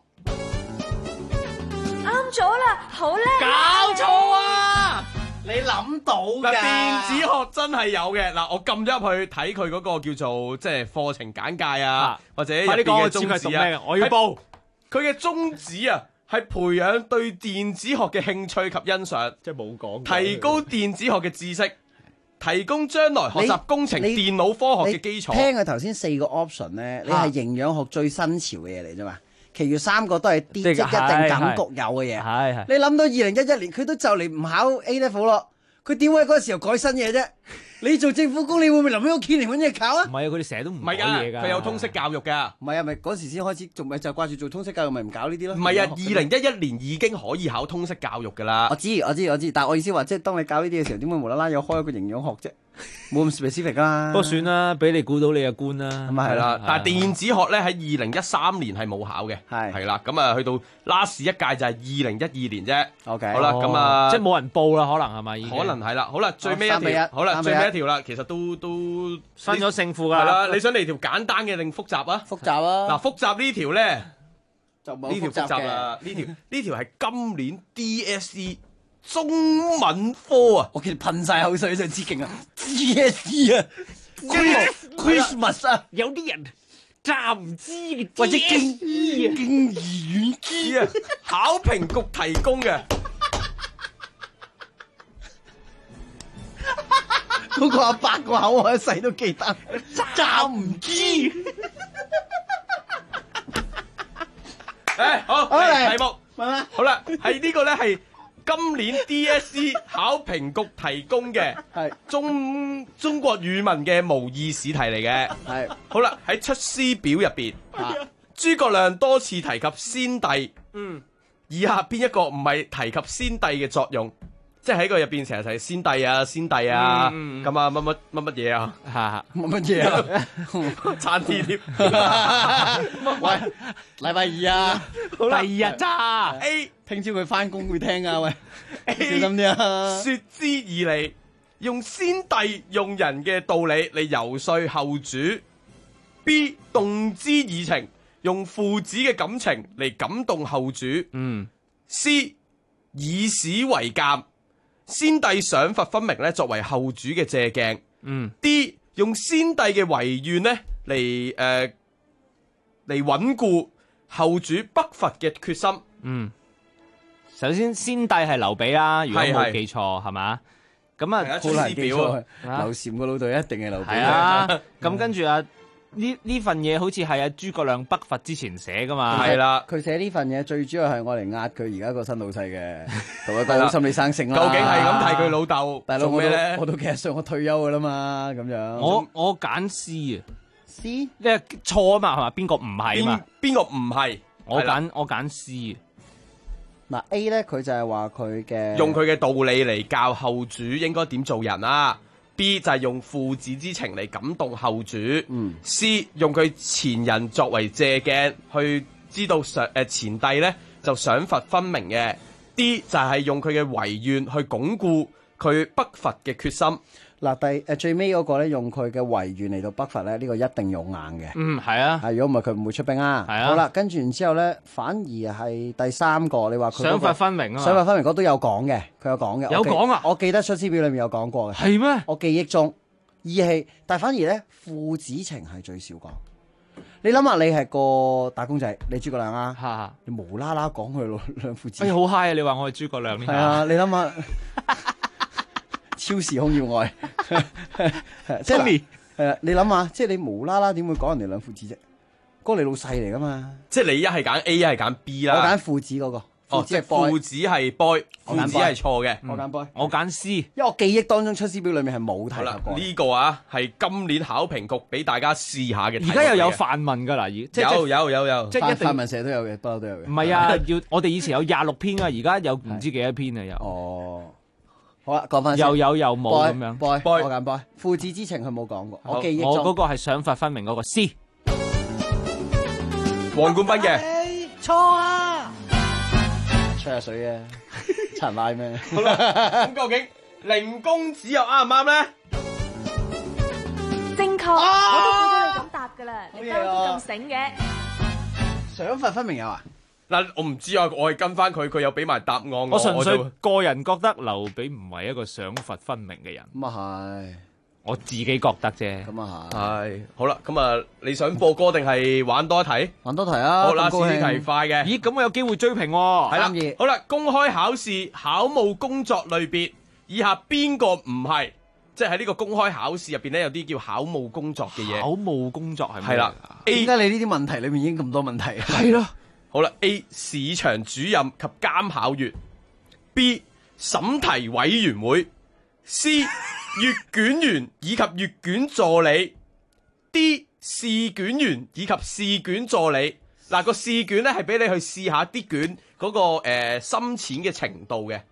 啱咗啦，好叻！
搞錯啊！
你諗到㗎？
電子學真係有嘅。嗱，我撳咗入去睇佢嗰個叫做即係課程簡介啊，或者入邊嘅宗旨啊，
我要報。
佢嘅宗旨啊，係培養對電子學嘅興趣及欣賞，
即係冇講，
提高電子學嘅知識，提供將來學習工程、電腦科學嘅基礎。
聽佢頭先4個 option 咧，你係營養學最新潮嘅嘢嚟啫嘛，其餘3個都係啲即一定感覺有嘅嘢。
係
你諗到2011年佢都就嚟唔考 A level 咯，佢點會嗰個時候改新嘢啫？你做政府工，你會唔會臨喺屋企嚟揾嘢搞啊？
唔係啊，佢哋成日都唔
改嘢㗎。佢有通識教育㗎。
唔係啊，咪嗰時先開始，仲咪就掛住做通識教育，咪唔搞呢啲咯。
唔係啊，2011年已經可以考通識教育㗎啦。
我知，但係我意思話，即係當你搞呢啲嘅時候，點會無啦啦有開一個營養學啫？冇咁 specific 啦。
不過算啦，俾你估到你嘅官啦。
咁啊係啦，
但係電子學咧喺2013年係冇考嘅。係啦，咁啊去到 last 一屆就係2012年啫。
OK，
好啦，咁啊，
即係冇人報啦，可能係咪？
可能係啦。好啦，最尾一條，好啦，最尾一條啦，其實都
分咗勝負㗎。
係啦，你想嚟條簡單嘅定複雜啊？
複雜啊！
嗱，複雜呢條咧
就冇
呢條複雜啦。呢條係今年 DSE 中文科啊！
我見你噴晒口水，真係知勁啊 ！DSE 啊 ，Christmas 啊，
有啲人詐唔知嘅，
或者經義遠知啊，
考評局提供嘅。
嗰個阿伯個口我一世都記得，詐唔知。
好嚟題目，好啦，係呢個咧係今年 DSE 考評局提供嘅，係中國語文嘅模擬試題嚟嘅。係好啦，喺出師表入邊，諸葛亮多次提及先帝。以下邊一個唔係提及先帝嘅作用？即係喺個入邊成日提先帝啊，咁啊乜嘢啊，
乜嘢啊，
差啲添。
喂，禮拜2啊，
第二日咋
？A
聽朝佢翻工會聽啊，喂，小心啲啊！
說之以理，用先帝用人嘅道理嚟遊說後主。B 動之以情，用父子嘅感情嚟感動後主。C 以史為鑑。先帝賞罰分明咧，作為後主嘅借鏡。D 用先帝嘅遺願咧嚟穩固後主北伐嘅決心。
首先先帝係劉備啦，如果冇記錯係嘛？咁啊，
出師表劉禪個老豆一定係劉備。
係啊，咁跟住啊。呢份嘢好似係阿諸葛亮北伐之前寫噶嘛？
係啦，
佢寫呢份嘢最主要係我嚟壓佢而家個新老細嘅，同佢講心理生性啦。
究竟係咁睇佢老豆？
大佬做咩咧？我都幾日上我退休噶啦嘛，咁樣。
我揀 C 啊
，C
呢個錯啊嘛，係嘛？邊個唔係啊嘛？
邊個唔係？
我揀 C。
嗱 A 咧，佢就係話佢嘅
用佢嘅道理嚟教後主應該點做人啊。B 就係用父子之情嚟感動後主。C 用佢前人作為借鏡，去知道前帝咧就賞罰分明嘅。D 就係用佢嘅遺願去鞏固佢北伐嘅決心。
嗱，最尾嗰個咧用佢嘅遺願嚟到北伐咧，呢個一定用硬嘅。
係啊。
如果唔係佢唔會出兵啊。係啊。好啦，跟住然之後咧，反而係第3個，你話佢
賞罰分明啊。
賞罰分明嗰都有講嘅，佢有講嘅。
有講啊？
我記得出師表裏面有講過嘅。
係咩？
我記憶中義氣，但係反而咧父子情係最少講。你諗下，你係個打工仔，你諸葛亮啊，你無啦啦講佢兩父子。
好嗨啊！你話我係諸葛亮呢？
係啊，你諗下。超時空要愛，即係你諗下，即係你無啦啦點會講人哋兩父子啫？嗰個你老細嚟噶嘛？
即係你一係揀 A，一係揀 B 啦。
我揀父子嗰個。
即係父子係 boy， 父子係錯嘅。
我揀 boy，
我揀 C，
因為我記憶當中出師表裏面係冇提及過。
呢個啊係今年考評局俾大家試下嘅。
而家又有範文噶啦，有，即係
範文成日都有嘅，不嬲都有嘅。
唔係啊，我哋以前有26篇啊，而家有唔知幾多篇啊有。
哦。 好啦，講翻先
又有又冇咁樣。
boy，我揀 boy， 父子之情佢冇講過，我記憶中
我嗰個係想法分明嗰個 C。
黃冠斌嘅
錯啊！
吹下水嘅，擦人拉咩？
好啦，咁究竟凌公子又啱唔啱咧？
正確，我都估到你咁答噶啦，你當都咁醒嘅。
想法分明有啊？
嗱，我唔知啊，我係跟翻佢，佢有俾埋答案
我純粹個人覺得劉備唔係一個賞罰分明嘅人。
咁啊係，
我自己覺得啫。
咁啊
係。好啦，咁啊，你想播歌定係玩多一題？
玩多題啊！
好啦，
咁高興
試題快嘅。
咦，咁我有機會追平喎。
係啦，好啦，公開考試考務工作類別，以下邊個唔係？即係喺呢個公開考試入邊咧，有啲叫考務工作嘅嘢。
考務工作係咩？
係啦。
點解你呢啲問題裏面已經咁多問題？
係咯。好啦 ，A 市場主任及監考員 ，B 審題委員會 ，C 閱卷員以及閱卷助理 ，D 試卷員以及試卷助理。嗱，個試卷咧係俾你去試下啲卷嗰個深淺嘅程度嘅。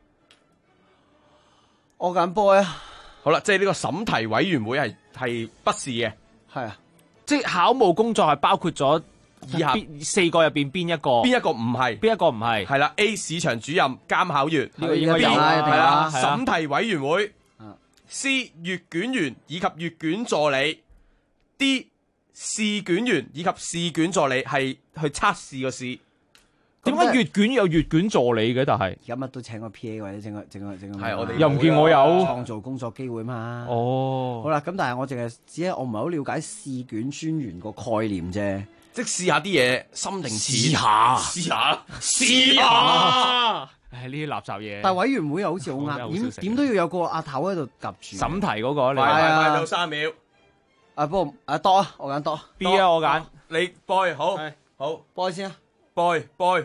我揀 boy 啊。
好啦，即係呢個審題委員會係筆試嘅。
係啊，
即係考務工作係包括咗。
以下
4個入邊邊一個？
邊一個唔係？
邊一個唔係？
係啦 ，A 市場主任監考員，
呢個應該有啦，
係啦，審題委員會，C 閱卷員以及閱卷助理 ，D 試卷員以及試卷助理係去測試個試。
點解閱卷有閱卷助理嘅？但係
而家乜都請個 PA 或者整個
係我哋
又唔見我有
創造工作機會嘛？
哦，
好啦，咁但係我淨係只係我唔係好了解試卷專員個概念啫。
即試下啲嘢深定淺，試下。
唉，呢啲垃圾嘢。
但係委員會又好似好啱，點都要有個阿頭喺度夾住。
審題嗰個你
快到3秒。
不過多啊，我揀多。
B 啊，我揀
你 boy 好
boy 先啊
boy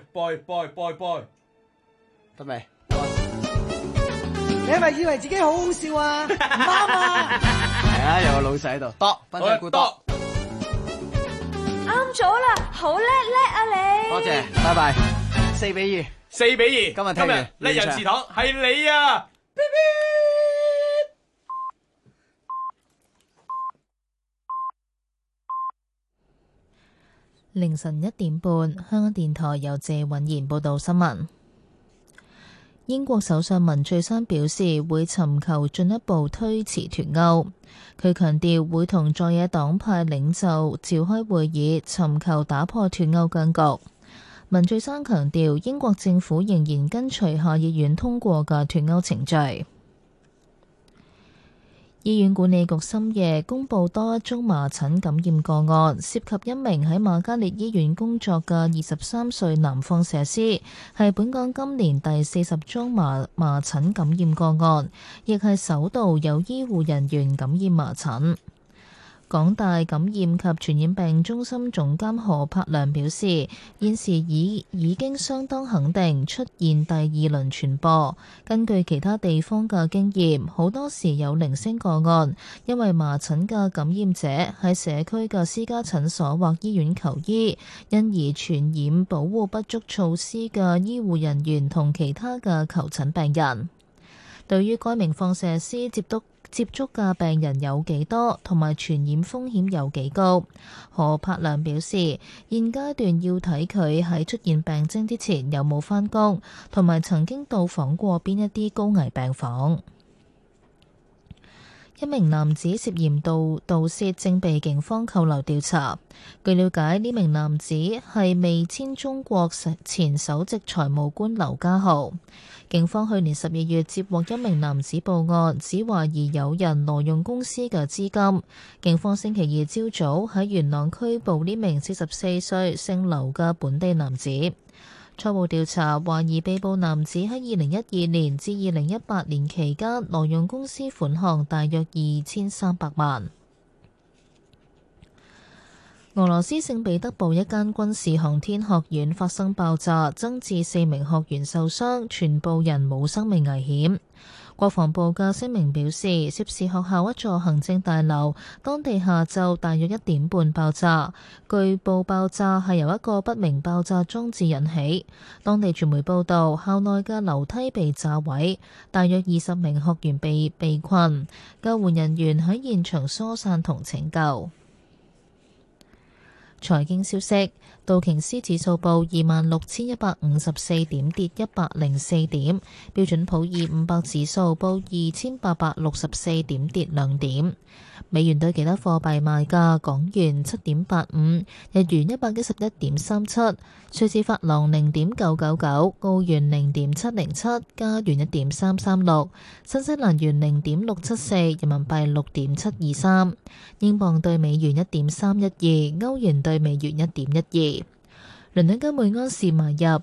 得未？
你係咪以為自己好好笑啊？唔啱啊！
係啊，有個老細喺度。多，分析估多。
啱咗啦，好叻啊你！
多謝，拜拜。4-2，
今日
聽完
叻人祠堂係你啊！
凌晨1點半，香港電台由謝允賢報道新聞。英國首相文翠珊表示會尋求進一步推遲脫歐。佢強調會同在野黨派領袖召開會議，尋求打破脫歐僵局。文翠珊強調英國政府仍然跟隨下議院通過嘅脫歐程序。醫院管理局深夜公布多一宗麻疹感染個案，涉及一名喺瑪嘉烈醫院工作嘅23歲男放射師，係本港今年第40宗麻疹感染個案，亦係首度有醫護人員感染麻疹。港大感染及傳染病中心總監何柏良表示，現時已經相當肯定出現第二輪傳播。根據其他地方嘅經驗，好多時有零星個案，因為麻疹嘅感染者喺社區嘅私家診所或醫院求醫，因而傳染保護不足措施嘅醫護人員同其他嘅求診病人。對於該名放射師接觸嘅病人有幾多，同埋傳染風險有幾高，何柏良表示，現階段要睇佢喺出現病徵之前有冇返工，同埋曾經到訪過邊一啲高危病房。一名男子涉嫌盜竊正被警方扣留調查。據了解，呢名男子係味千中國前首席財務官劉家豪。警方去年12月接獲一名男子報案，指懷疑有人挪用公司嘅資金。警方星期二朝早喺元朗拘捕呢名44歲姓劉嘅本地男子。初步調查懷疑被捕男子喺2012年至2018年期間挪用公司款項大約2300萬。 俄羅斯聖彼得堡一間軍事航天學院發生爆炸，增至4名學員受傷，全部人冇生命危險。國防部嘅聲明表示，涉事學校一座行政大樓當地下晝大約1點半爆炸，據報爆炸係由一個不明爆炸裝置引起。當地傳媒報道，校內嘅樓梯被炸毀，大約20名學員被困，救援人員喺現場疏散同拯救。財經消息，道瓊斯指數報26,154點，跌104點；標準普爾500指數報2,864點，跌2點。美元對其他貨幣賣價：港元7.85，日元111.37，瑞士法郎0.999，澳元0.707，加元1.336，新西蘭元0.674，人民幣6.723，英鎊對美元1.312，歐元對美元1.12。倫敦金每盎司買入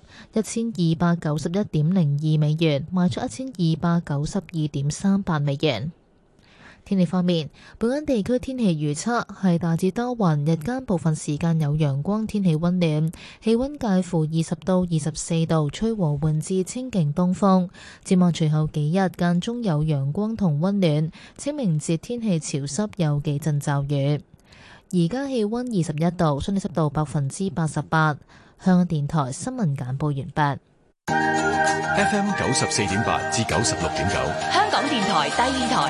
1291.02美元，賣出1292.38美元。天氣方面，本港地區天氣預測係大致多雲，日間部分時間有陽光，天氣溫暖，氣溫介乎20到24度，吹和緩至清勁東風。展望隨後幾日間中有陽光同溫暖，清明節天氣潮濕，有幾陣驟雨。而家氣溫21度，相對濕度88%。香港電台新聞簡報完畢。
FM 94.8至96.9，
香港電台第二台，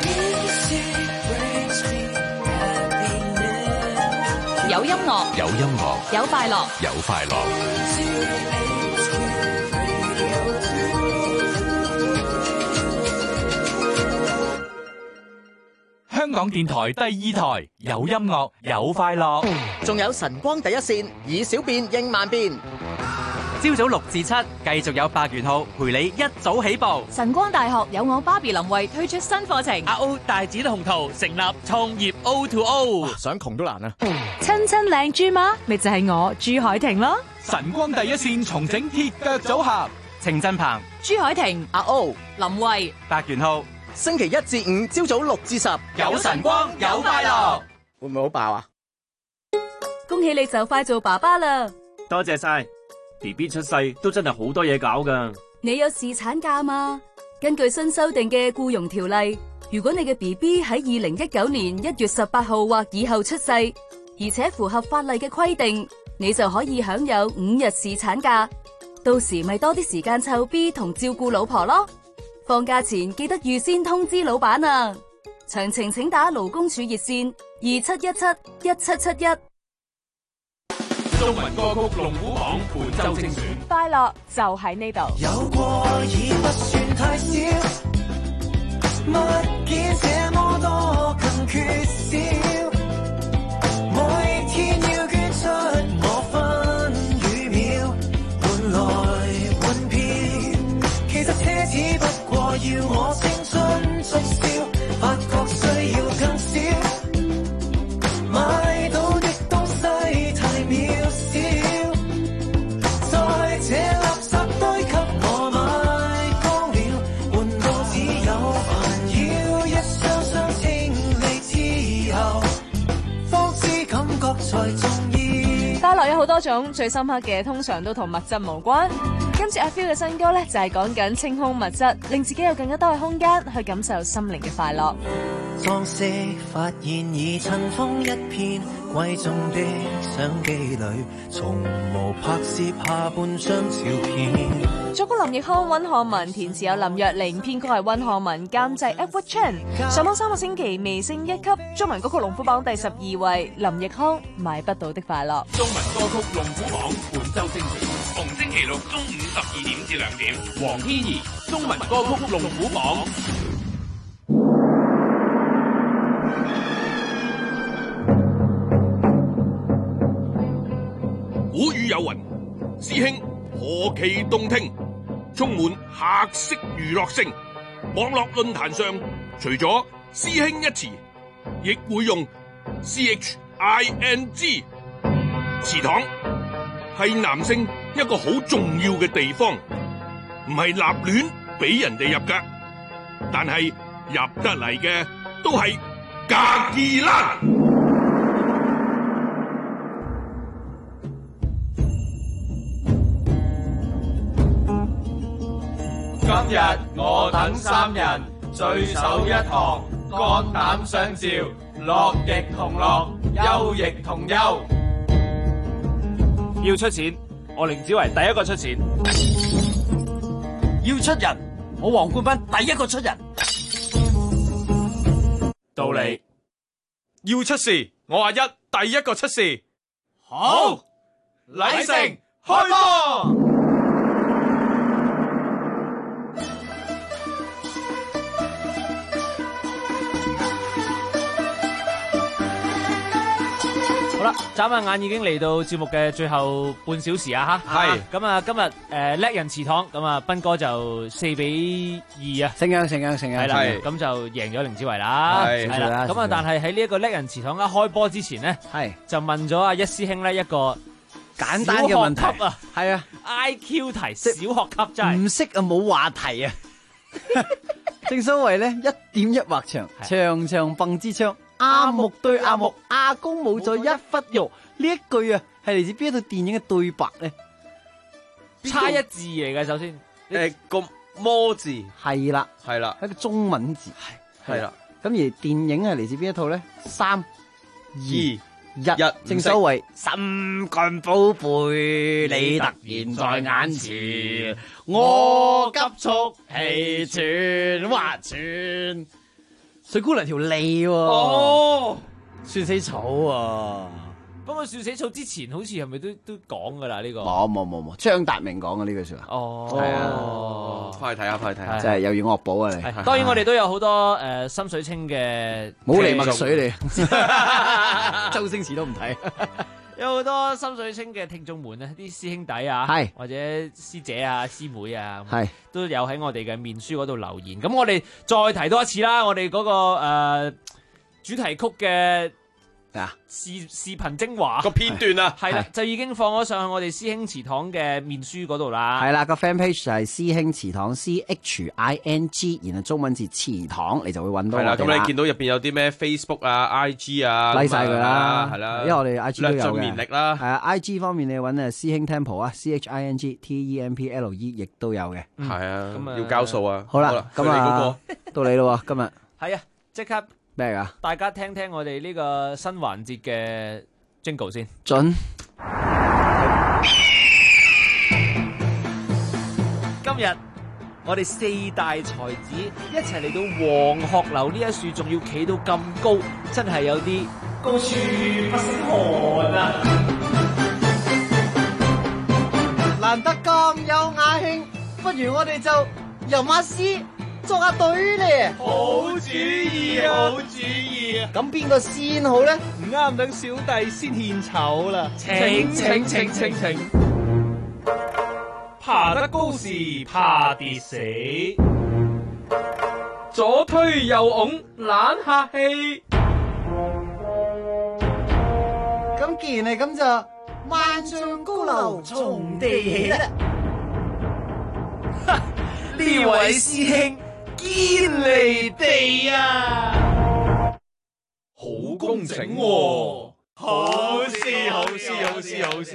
有音樂，
有音樂，
有快樂，
有快樂。
香港電台第二台，有音樂，有快樂，
仲有晨光第一線，以小變應萬變。
朝早6至7，繼續有百元號陪你一早起步。
晨光大學有我芭比林慧推出新課程，
阿 O 大展宏圖成立創業 O2O，
想窮都難啊！
親親靚豬媽，咪就係我朱海婷咯。
晨光第一線重整鐵腳組合，程振鵬、
朱海婷、
阿 O、
林慧，
百元號。
星期1至5朝早6至10，
有晨光，有快樂。
會唔會好爆啊？
恭喜你就快做爸爸啦！
多謝晒。BB 出世都真係好多嘢搞㗎。
你有侍產假嘛？根據新修訂嘅僱傭條例，如果你嘅 BB 喺2019年1月18號或以後出世，而且符合法例嘅規定，你就可以享有5日侍產假。到時咪多啲時間湊 B 同照顧老婆咯。放假前記得預先通知老闆啊！詳情請打勞工處熱線27171771。
中文歌曲龍虎榜本周精選，
快樂就喺呢度。
有過已不算太少，物件這麼多更缺少，每天要捐出我分與秒，換來換票，其實奢侈不過要我青春速笑，發覺需要更少，買到的東西太渺小，在這垃圾堆給我買光了，換到只有煩擾，一箱箱清理之後，方知感覺才重要。
快樂有好多種，最深刻嘅通常都同物質無關。今次阿 Phil 嘅新歌咧，就係講緊清空物質，令自己有更加多嘅空間去感受心靈嘅快樂。
裝飾發現已塵封一片，貴重的相機裏從無拍攝下半張照片。
作曲林奕匡、溫漢文，填詞有林若寧，編曲係溫漢文，監製 Edward Chan。上網3個星期微升1級，中文歌曲龍虎榜第12位，林奕匡買不到的快樂。
中文歌曲龍虎榜本周精選，逢星期六中午12點至2點，黃天怡中文歌曲龍虎榜。
古語有云：師兄何其動聽，充滿客式娛樂性。網絡論壇上，除咗師兄一詞，亦會用 CHING。祠堂係男性一個好重要嘅地方，唔係立亂俾人哋入噶，但係入得嚟嘅都係格爾蘭。
日我等三人聚首一堂，肝膽相照，樂亦同樂，憂亦同憂。
要出錢，我凌子維第一個出錢。
要出人，我黃冠斌第一個出人。
道理。
要出事，我阿一第一個出事。
好，禮成開波。
好啦，眨下眼已經嚟到節目嘅最後半小時啊吓，
係
咁啊今日叻人祠堂，咁啊斌哥就4-2啊，
勝樣，
係啦，咁就贏咗凌子維啦，係啦，咁啊但係喺呢一個叻人祠堂一開波之前呢，係就問咗阿一師兄咧一個
簡單嘅問題
啊，係啊 IQ 題，小學級真係
唔識啊，冇話題啊，正所謂咧一點一畫長，長長蹦支槍。阿木對阿木，阿公冇咗一忽肉。呢一句啊，係嚟自邊一套電影嘅對白咧？
差一字嚟嘅，首先，
個魔字
係啦，
係啦，
一個中文字
係啦。
咁而電影係嚟自邊一套咧？3、2、1，正所謂心肝寶貝，你突然在眼前，我急速氣喘，哇喘。水姑娘條脷喎，算死草啊！
不過算死草之前好似係咪都講噶啦呢個？
冇，張達明講嘅呢句說話。係
啊，快去睇下，
真係又要惡補啊你。
當然我哋都有好多心水清嘅
冇嚟墨水嚟，周星馳都唔睇。
有好多心水清嘅聽眾們咧，啲師兄弟啊，或者師姐啊、師妹啊，都有喺我哋嘅面書嗰度留言。咁我哋再提多一次啦，我哋嗰個主題曲嘅視頻精華
個片段啊，
係啦，就已經放咗上去我哋師兄祠堂嘅面書嗰度啦。
係啦，個 fan page 就係師兄祠堂 CHING， 然後中文字祠堂，你就會揾到我哋啦。
係啦，咁你見到入邊有啲咩 Facebook 啊、IG 啊
，like 晒佢啦，
係啦，
因為我哋 IG 都有嘅。
略盡綿力啦。
係啊 ，IG 方面你揾師兄 Temple 啊，CHING TEMPLE 亦都有嘅。
係啊，要交數啊。
好啦，咁啊，到你咯，今日
係啊，即刻。
咩㗎？
大家聽聽我哋呢個新環節嘅 Jingle 先。
準。
今日我哋4大才子一齊嚟到黃鶴樓呢一樹，仲要企到咁高，真係有啲高處不勝寒啊！
難得咁有雅興，不如我哋就吟下詩。作下對咧，
好主意啊！好主意啊！
咁邊個先好咧？
唔啱，等小弟先獻醜啦！
請！
爬得高時怕跌死，左推右擁懶客氣。
咁既然係咁就萬丈高樓從地起啦！
呢位師兄堅離地啊，好工整喎！好詩！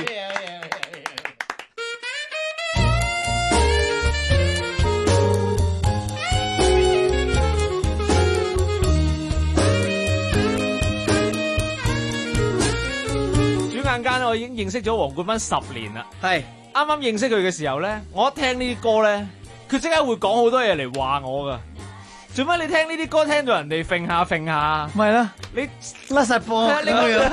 轉眼間我已經認識咗黃冠斌10年啦。係啱啱認識佢嘅時候咧，我一聽呢啲歌咧，佢即刻會講好多嘢嚟話我噶。做乜你聽呢啲歌聽到人哋揈下揈下？
咪啦，
你
甩實貨咁樣。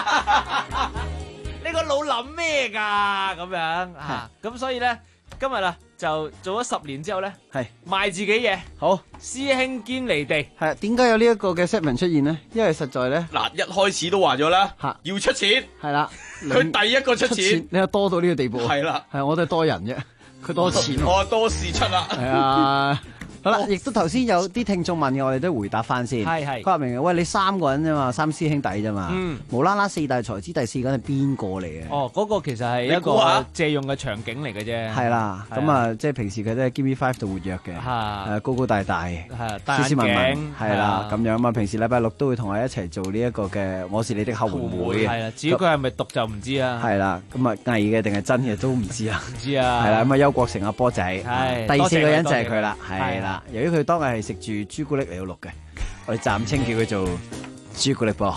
你個腦諗咩噶？咁樣啊？咁所以咧，今日啊就做咗10年之後咧，係賣自己嘢。好，師兄堅離地。
係點解有呢一個嘅 segment 出現咧？因為實在咧，
嗱一開始都話咗啦，要出錢。係啦，佢第一個出錢，
你又多到呢個地步。
係啦，
係我都係多人啫，佢多錢。
我多事出啦。
係啊。 好啦，亦都頭先有啲聽眾問嘅，我哋都回答翻先。
係。
佢話明喂，你3個人啫嘛，3師兄弟啫嘛。無啦啦4大才子第4個人係邊個嚟嘅？
哦，嗰個其實係一個借用嘅場景嚟嘅啫。
係啦，咁啊，即係平時佢都係 Give Me 5度活躍嘅，高高大大，斯斯文文，係啦咁樣啊。平時禮拜6都會同我一齊做呢一個嘅我是你的後援會嘅。
係啦，至於佢係咪讀就唔知啊。
係啦，咁啊偽嘅定係真嘅都唔知啊。
唔知啊。
係啦，咁啊邱國成阿波仔，第4個人就係佢啦。係啦，由於佢當日係食住朱古力嚟到錄嘅，我哋暫稱叫佢做朱古力波。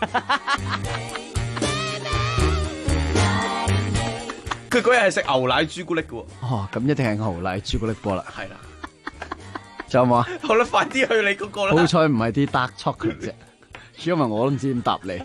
佢嗰日係食牛奶朱古力嘅喎。
哦，咁一定係牛奶朱古力波啦。
係啦，
仲有冇啊？
好啦，快啲去你嗰個啦。
好彩唔係啲 dark chocolate 啫，因為我都唔知點答你。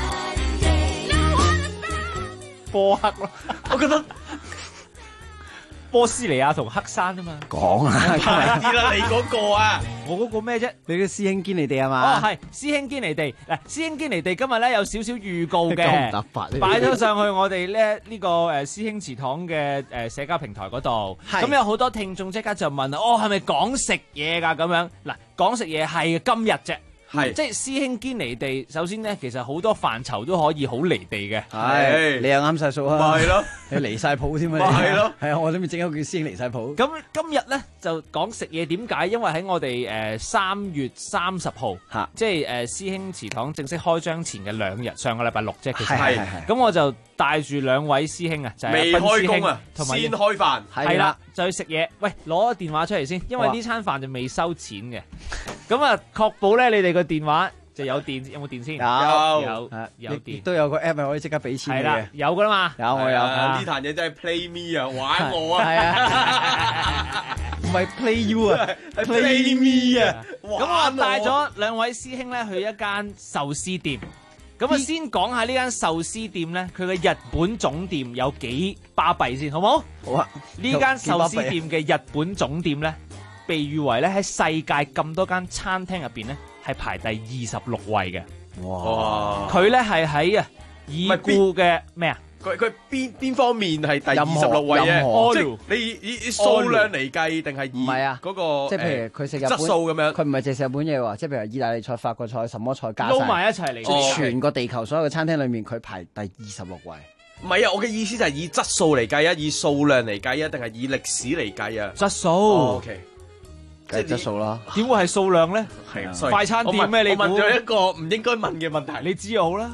波黑咯，我覺得波斯尼亞同黑山啊嘛。
講啊，
快啲啦，你嗰個啊，
我嗰個咩啫？
你嘅師兄堅尼地係嘛？
哦，係師兄堅尼地。嗱，師兄堅尼地今日咧有少少預告嘅，
擺
咗上去我哋咧呢個師兄祠堂嘅社交平台嗰度。咁有好多聽眾即刻就問哦，係咪講食嘢㗎？咁樣嗱，講食嘢係今日啫。
係，
即係師兄堅離地。首先咧，其實好多範疇都可以好離地嘅。
係，你又啱晒數啊！
咪係咯，
你離晒譜添啊！
咪係咯，
係啊！我諗住整一個叫師兄離晒譜。
咁今日咧就講食嘢，點解？因為喺我哋3月30號，即係師兄祠堂正式開張前嘅2日，上個禮拜6啫。其實係。咁我就帶住2位師兄啊，就係
未開工啊，先開飯。
係啦，就去食嘢。喂，攞個電話出嚟先，因為呢餐飯就未收錢嘅。咁啊，確保咧你哋個電話就有電，有冇電先？有電，
亦都有個 app 係可以即刻俾錢嘅。
係啦，有噶啦嘛。
有我有。
呢壇嘢真係 play me 啊，玩我啊。
係啊，唔係 play you 啊，
係 play me 啊。
咁我帶咗2位師兄咧去一間壽司店。咁啊，先講下呢間壽司店咧，佢嘅日本總店有幾巴閉先，好冇？
好啊。
呢間壽司店嘅日本總店咧，被譽為咧喺世界咁多間餐廳入邊咧，係排第26位嘅。
哇！
佢咧係喺啊已故嘅咩啊？
佢邊方面係第26位啊？即係你以數量嚟計定係
唔係啊？
嗰個
即係譬如佢食日本
質素咁樣，
佢唔係淨食日本嘢喎，即係譬如意大利菜、法國菜、什麼菜加
撈埋一齊嚟。
即係全個地球所有嘅餐廳裏面，佢排第26位。
唔係啊！我嘅意思就係以質素嚟計啊，以數量嚟計啊，定係以歷史嚟計啊？
質素。
OK。
即係質素啦，
點會係數量咧？
係啊，
快餐店咩？你
我問咗一個唔應該問嘅問題，
你知就好啦。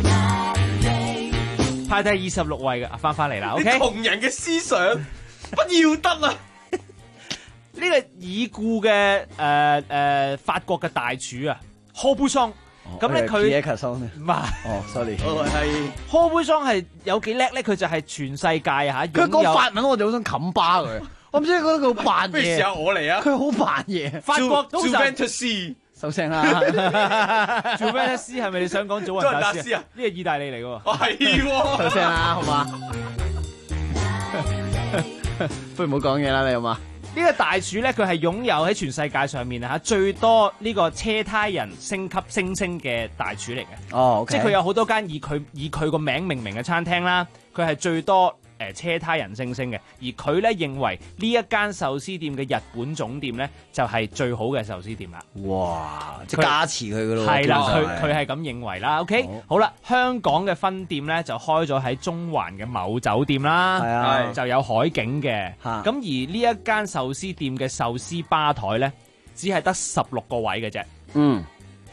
排第26位嘅，翻嚟啦。OK，
窮人嘅思想不要得啦。
呢個已故嘅法國嘅大廚啊，柯貝桑。咁咧佢唔係
sorry，
係柯貝桑係有幾叻咧？佢就係全世界嚇。
佢講法文我哋好想冚巴佢。我唔知覺得佢好扮嘢。不如試
下我嚟啊！
佢好扮嘢。
法國早晨
收聲啦。
Juventus 係咪你想講祖雲達斯啊？呢個意大利嚟嘅喎。
係喎。
收聲啦，好嘛？不如唔好講嘢啦，你好嘛？
呢個大廚咧，佢係擁有喺全世界上面啊最多呢個車胎人星級星星嘅大廚嚟嘅。
哦，
即係佢有好多間以佢個名命名嘅餐廳啦，佢係最多車胎人星星嘅。而佢咧認為呢一間壽司店嘅日本總店咧就係最好嘅壽司店啦。
哇！即係加持佢㗎咯。
係啦，佢係咁認為啦。OK，好啦，香港嘅分店咧就開咗喺中環嘅某酒店啦。
係啊，
就有海景嘅。咁而呢一間壽司店嘅壽司吧台咧，只係得16個位嘅啫。
嗯。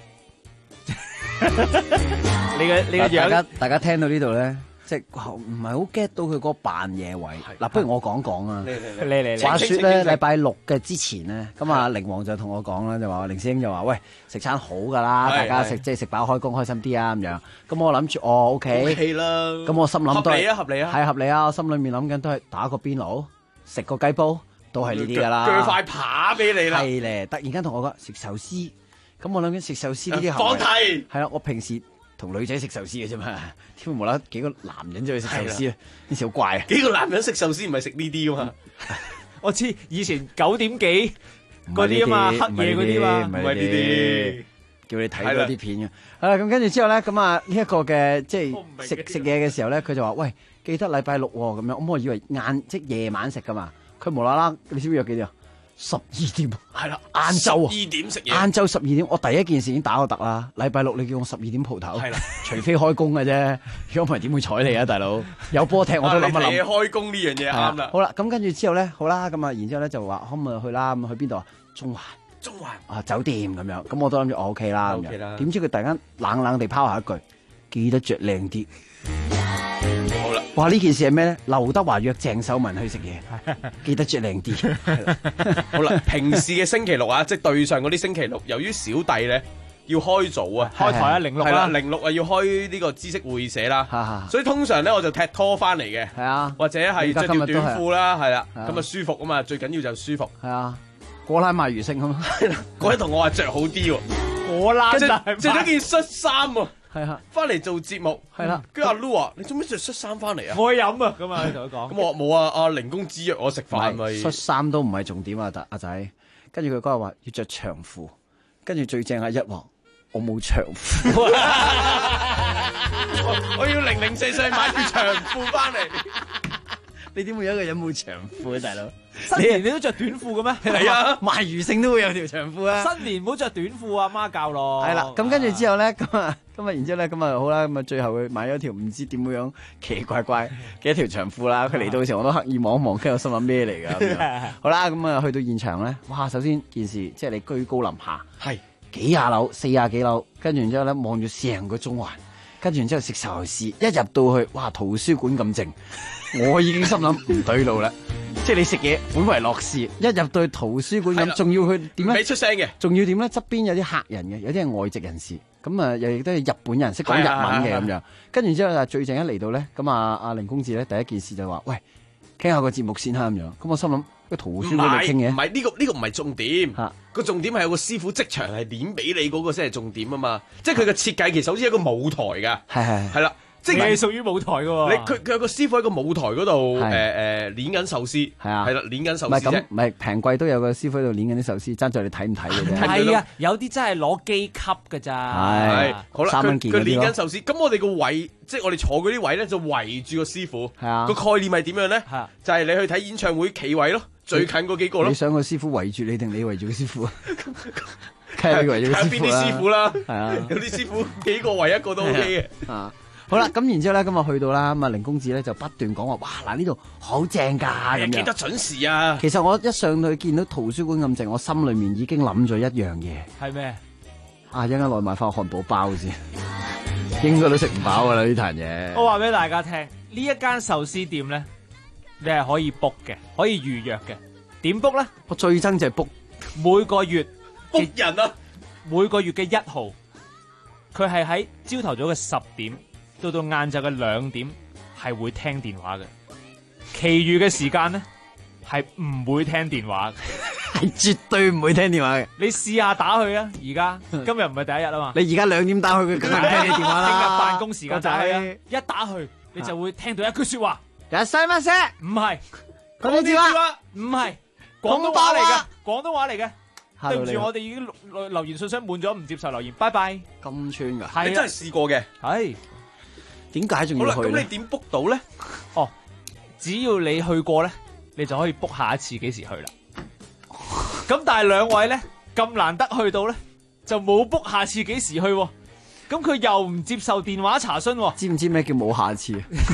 你嘅樣，
大家聽到呢度咧。即係唔係好 get 到佢嗰個扮嘢位嗱，不如我講講啊。
你
話説咧，禮拜6嘅之前咧，咁啊凌王就同我講啦，就話凌師兄就話：喂，食餐好㗎啦，大家即係食飽開工開心啲啊咁樣。咁我諗住OK
啦。
咁我心諗都係
合理啊，
係合理啊。我心裡面諗緊都係打個邊爐，食個雞煲，都係呢啲㗎啦。
鋸塊扒俾你啦。
係咧，突然間同我講食壽司，咁我諗緊食壽司呢啲
放題
係啦，我平時同女仔食壽司嘅啫嘛，點會無啦啦幾個男人就去食壽司啊？呢時好怪啊！
幾個男人食壽司唔係食呢啲噶嘛？
我知以前9點幾嗰啲啊嘛，黑夜嗰啲嘛，
唔係呢啲，
叫你睇嗰啲片嘅。咁跟住之後咧，咁啊呢一個嘅即係食嘢嘅時候咧，佢就話：喂，記得禮拜6喎咁樣。咁我以為即係夜晚食噶嘛。佢無啦啦，你知唔知約幾點啊 12點
係啦，
晏晝啊
12點食嘢，
晏晝12點，我第一件事已經打個突啦。禮拜六你叫我12點蒲頭，
係啦，
除非開工嘅啫，如果唔係點會睬你啊，大佬？有波踢我都諗一諗。
你開工呢樣嘢啱啦。
好啦，咁跟住之後咧，好啦，咁啊，然之後咧就話可唔可以去啦？咁去邊度啊？中環啊，酒店咁樣。咁我都諗住我 OK 啦，咁樣。點知佢突然間冷冷地拋下一句，記得着靚啲。
好啦，
哇！呢件事係咩咧？劉德華約鄭秀文去食嘢，記得着靚啲。
好啦，平時嘅星期六啊，即係對上嗰啲星期六，由於小弟咧要開組啊，
開台啊06
係啦，06啊要開呢個知識會社啦，所以通常咧我就踢拖翻嚟嘅，
係啊，
或者係着條短褲啦，係啦，咁啊舒服啊嘛，最緊要就舒服，
係啊，果欄賣魚勝咁，
嗰日同我話着好啲喎，
果欄
着咗件恤衫喎。
係啊，
翻嚟做節目
係啦，
跟住阿 Lu 話：你做咩着恤衫翻嚟啊？
我去飲啊，咁啊，你同佢講。
咁我冇啊，阿凌公子約我食飯咪。
恤衫都唔係重點啊，阿仔。跟住佢嗰日話要着長褲，跟住最正係一話我冇長褲，
我要零四買條長褲翻嚟。
你點會有一個人冇長褲啊，大佬？
新年你都着短褲嘅咩？
係啊，
賣魚勝都會有條長褲啊！
新年唔好着短褲啊，媽教咯。
係啦，咁跟住之後咧，咁啊，然之後咧，咁啊好啦，咁啊最後佢買咗條唔知點樣奇奇怪怪嘅一條長褲啦。佢嚟到嘅時候，我都刻意望一望，跟住我心諗咩嚟㗎咁樣。好啦，咁啊去到現場咧，哇！首先件事即係你居高臨下，
係
幾廿樓，40幾樓，跟住然之後咧望住成個中環，跟住然之後食壽司，一入到去，哇！圖書館咁靜。我已經心諗唔對路啦，即係你食嘢本為樂事，一入到去圖書館咁，仲要去點咧？
未出聲嘅，
仲要點咧？側邊有啲客人嘅，有啲係外籍人士，咁啊又亦都係日本人識講日文嘅咁樣。跟住之後啊，最正一嚟到咧，咁啊阿凌公子咧第一件事就話：喂，傾下個節目先啦咁樣。咁我心諗個圖書館度傾嘅，
唔係呢個唔係重點，個重點係有個師傅即場係點俾你嗰個先係重點啊嘛。即係佢嘅設計其實好似一個舞台㗎，係啦。即係
屬於舞台嘅喎，
佢有個師傅喺個舞台嗰度攣緊壽司，係啊，係啦，攣緊壽司啫。
唔係咁，唔係平貴都有個師傅喺度攣緊啲壽司，爭在你睇唔睇嘅啫。
係啊，有啲真係攞機級㗎咋。
係，好啦，
3蚊件
佢攣緊壽司，咁我哋個位，即係我哋坐嗰啲位咧，就圍住個師傅。
係啊，
個概念係點樣咧？就係你去睇演唱會企位咯，最近嗰幾個咯。
你想個師傅圍住你定你圍住個師傅啊？睇
邊啲師傅啦？
係啊，
有啲師傅幾個圍一個都 OK 嘅。
啊。好啦，咁然之後咧，咁啊去到啦，咁啊凌公子咧就不斷講話，哇嗱呢度好正㗎咁樣，
記得準時啊！
其實我一上去見到圖書館咁靜，我心裏面已經諗咗一樣嘢。
係咩？
啊，一陣間內買翻個漢堡包先，應該都食唔飽㗎啦呢壇嘢。
我話俾大家聽，呢一間壽司店咧，你係可以 book 嘅，可以預約嘅。點 book 咧？
我最憎就係 book
每個月
book 人啊！
每個月嘅1號，佢係喺朝頭早嘅10點。到晏晝嘅2點係會聽電話嘅，其餘嘅時間咧係唔會聽電話嘅，
係絕對唔會聽電話嘅。
你試下打佢啊！而家今日唔係第一日啊嘛，
你而家2點打佢，佢梗係唔聽你電話啦。
聽日辦公時間打佢啊！一打佢，你就會聽到一句說話。
有西乜聲？
唔係，
講啲電話，
唔係廣東話嚟嘅，廣東話嚟嘅。對唔住，我哋已經留言信箱滿咗，唔接受留言。拜拜。
咁串㗎？
係真係試過嘅，
係。
點解仲要去？
好啦，咁你點 book 到咧？
哦，只要你去過咧，你就可以 book 下一次幾時去啦。咁但係兩位咧咁難得去到咧，就冇 book 下次幾時去。咁佢又唔接受電話查詢。
知唔知咩叫冇下次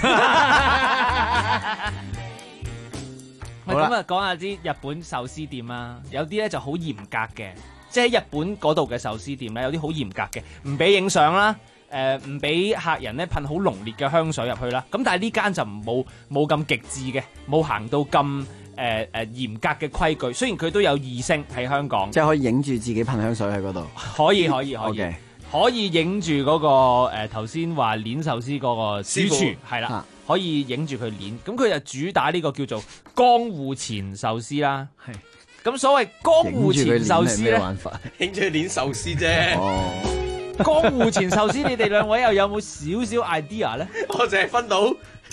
啊？
咁啊，講下啲日本壽司店啊，有啲咧就好嚴格嘅，即係喺日本嗰度嘅壽司店咧，有啲好嚴格嘅，唔俾影相啦。唔俾客人咧噴好濃烈嘅香水入去啦，咁但係呢間就冇咁極致嘅，冇行到咁嚴格嘅規矩。雖然佢都有2星喺香港，
即係可以影住自己噴香水喺嗰度，
可以可以影住嗰個頭先話鏈壽司嗰個主廚係啦，可以影住佢鏈。咁佢就主打呢個叫做江戶前壽司啦。係咁所謂江戶前壽司咧，
影住佢鏈壽司啫。
江戶前壽司，你哋兩位又有冇少少 idea 咧？
我淨係分到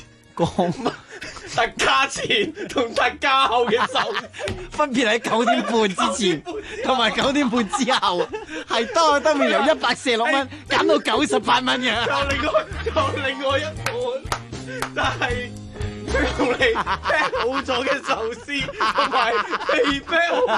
特價前同特價後嘅壽司，
分別喺9點半之前同埋9點半之後，係多得面由146蚊減到98蚊嘅。
有另外一半，但係佢用嚟劈好咗嘅壽司同埋未劈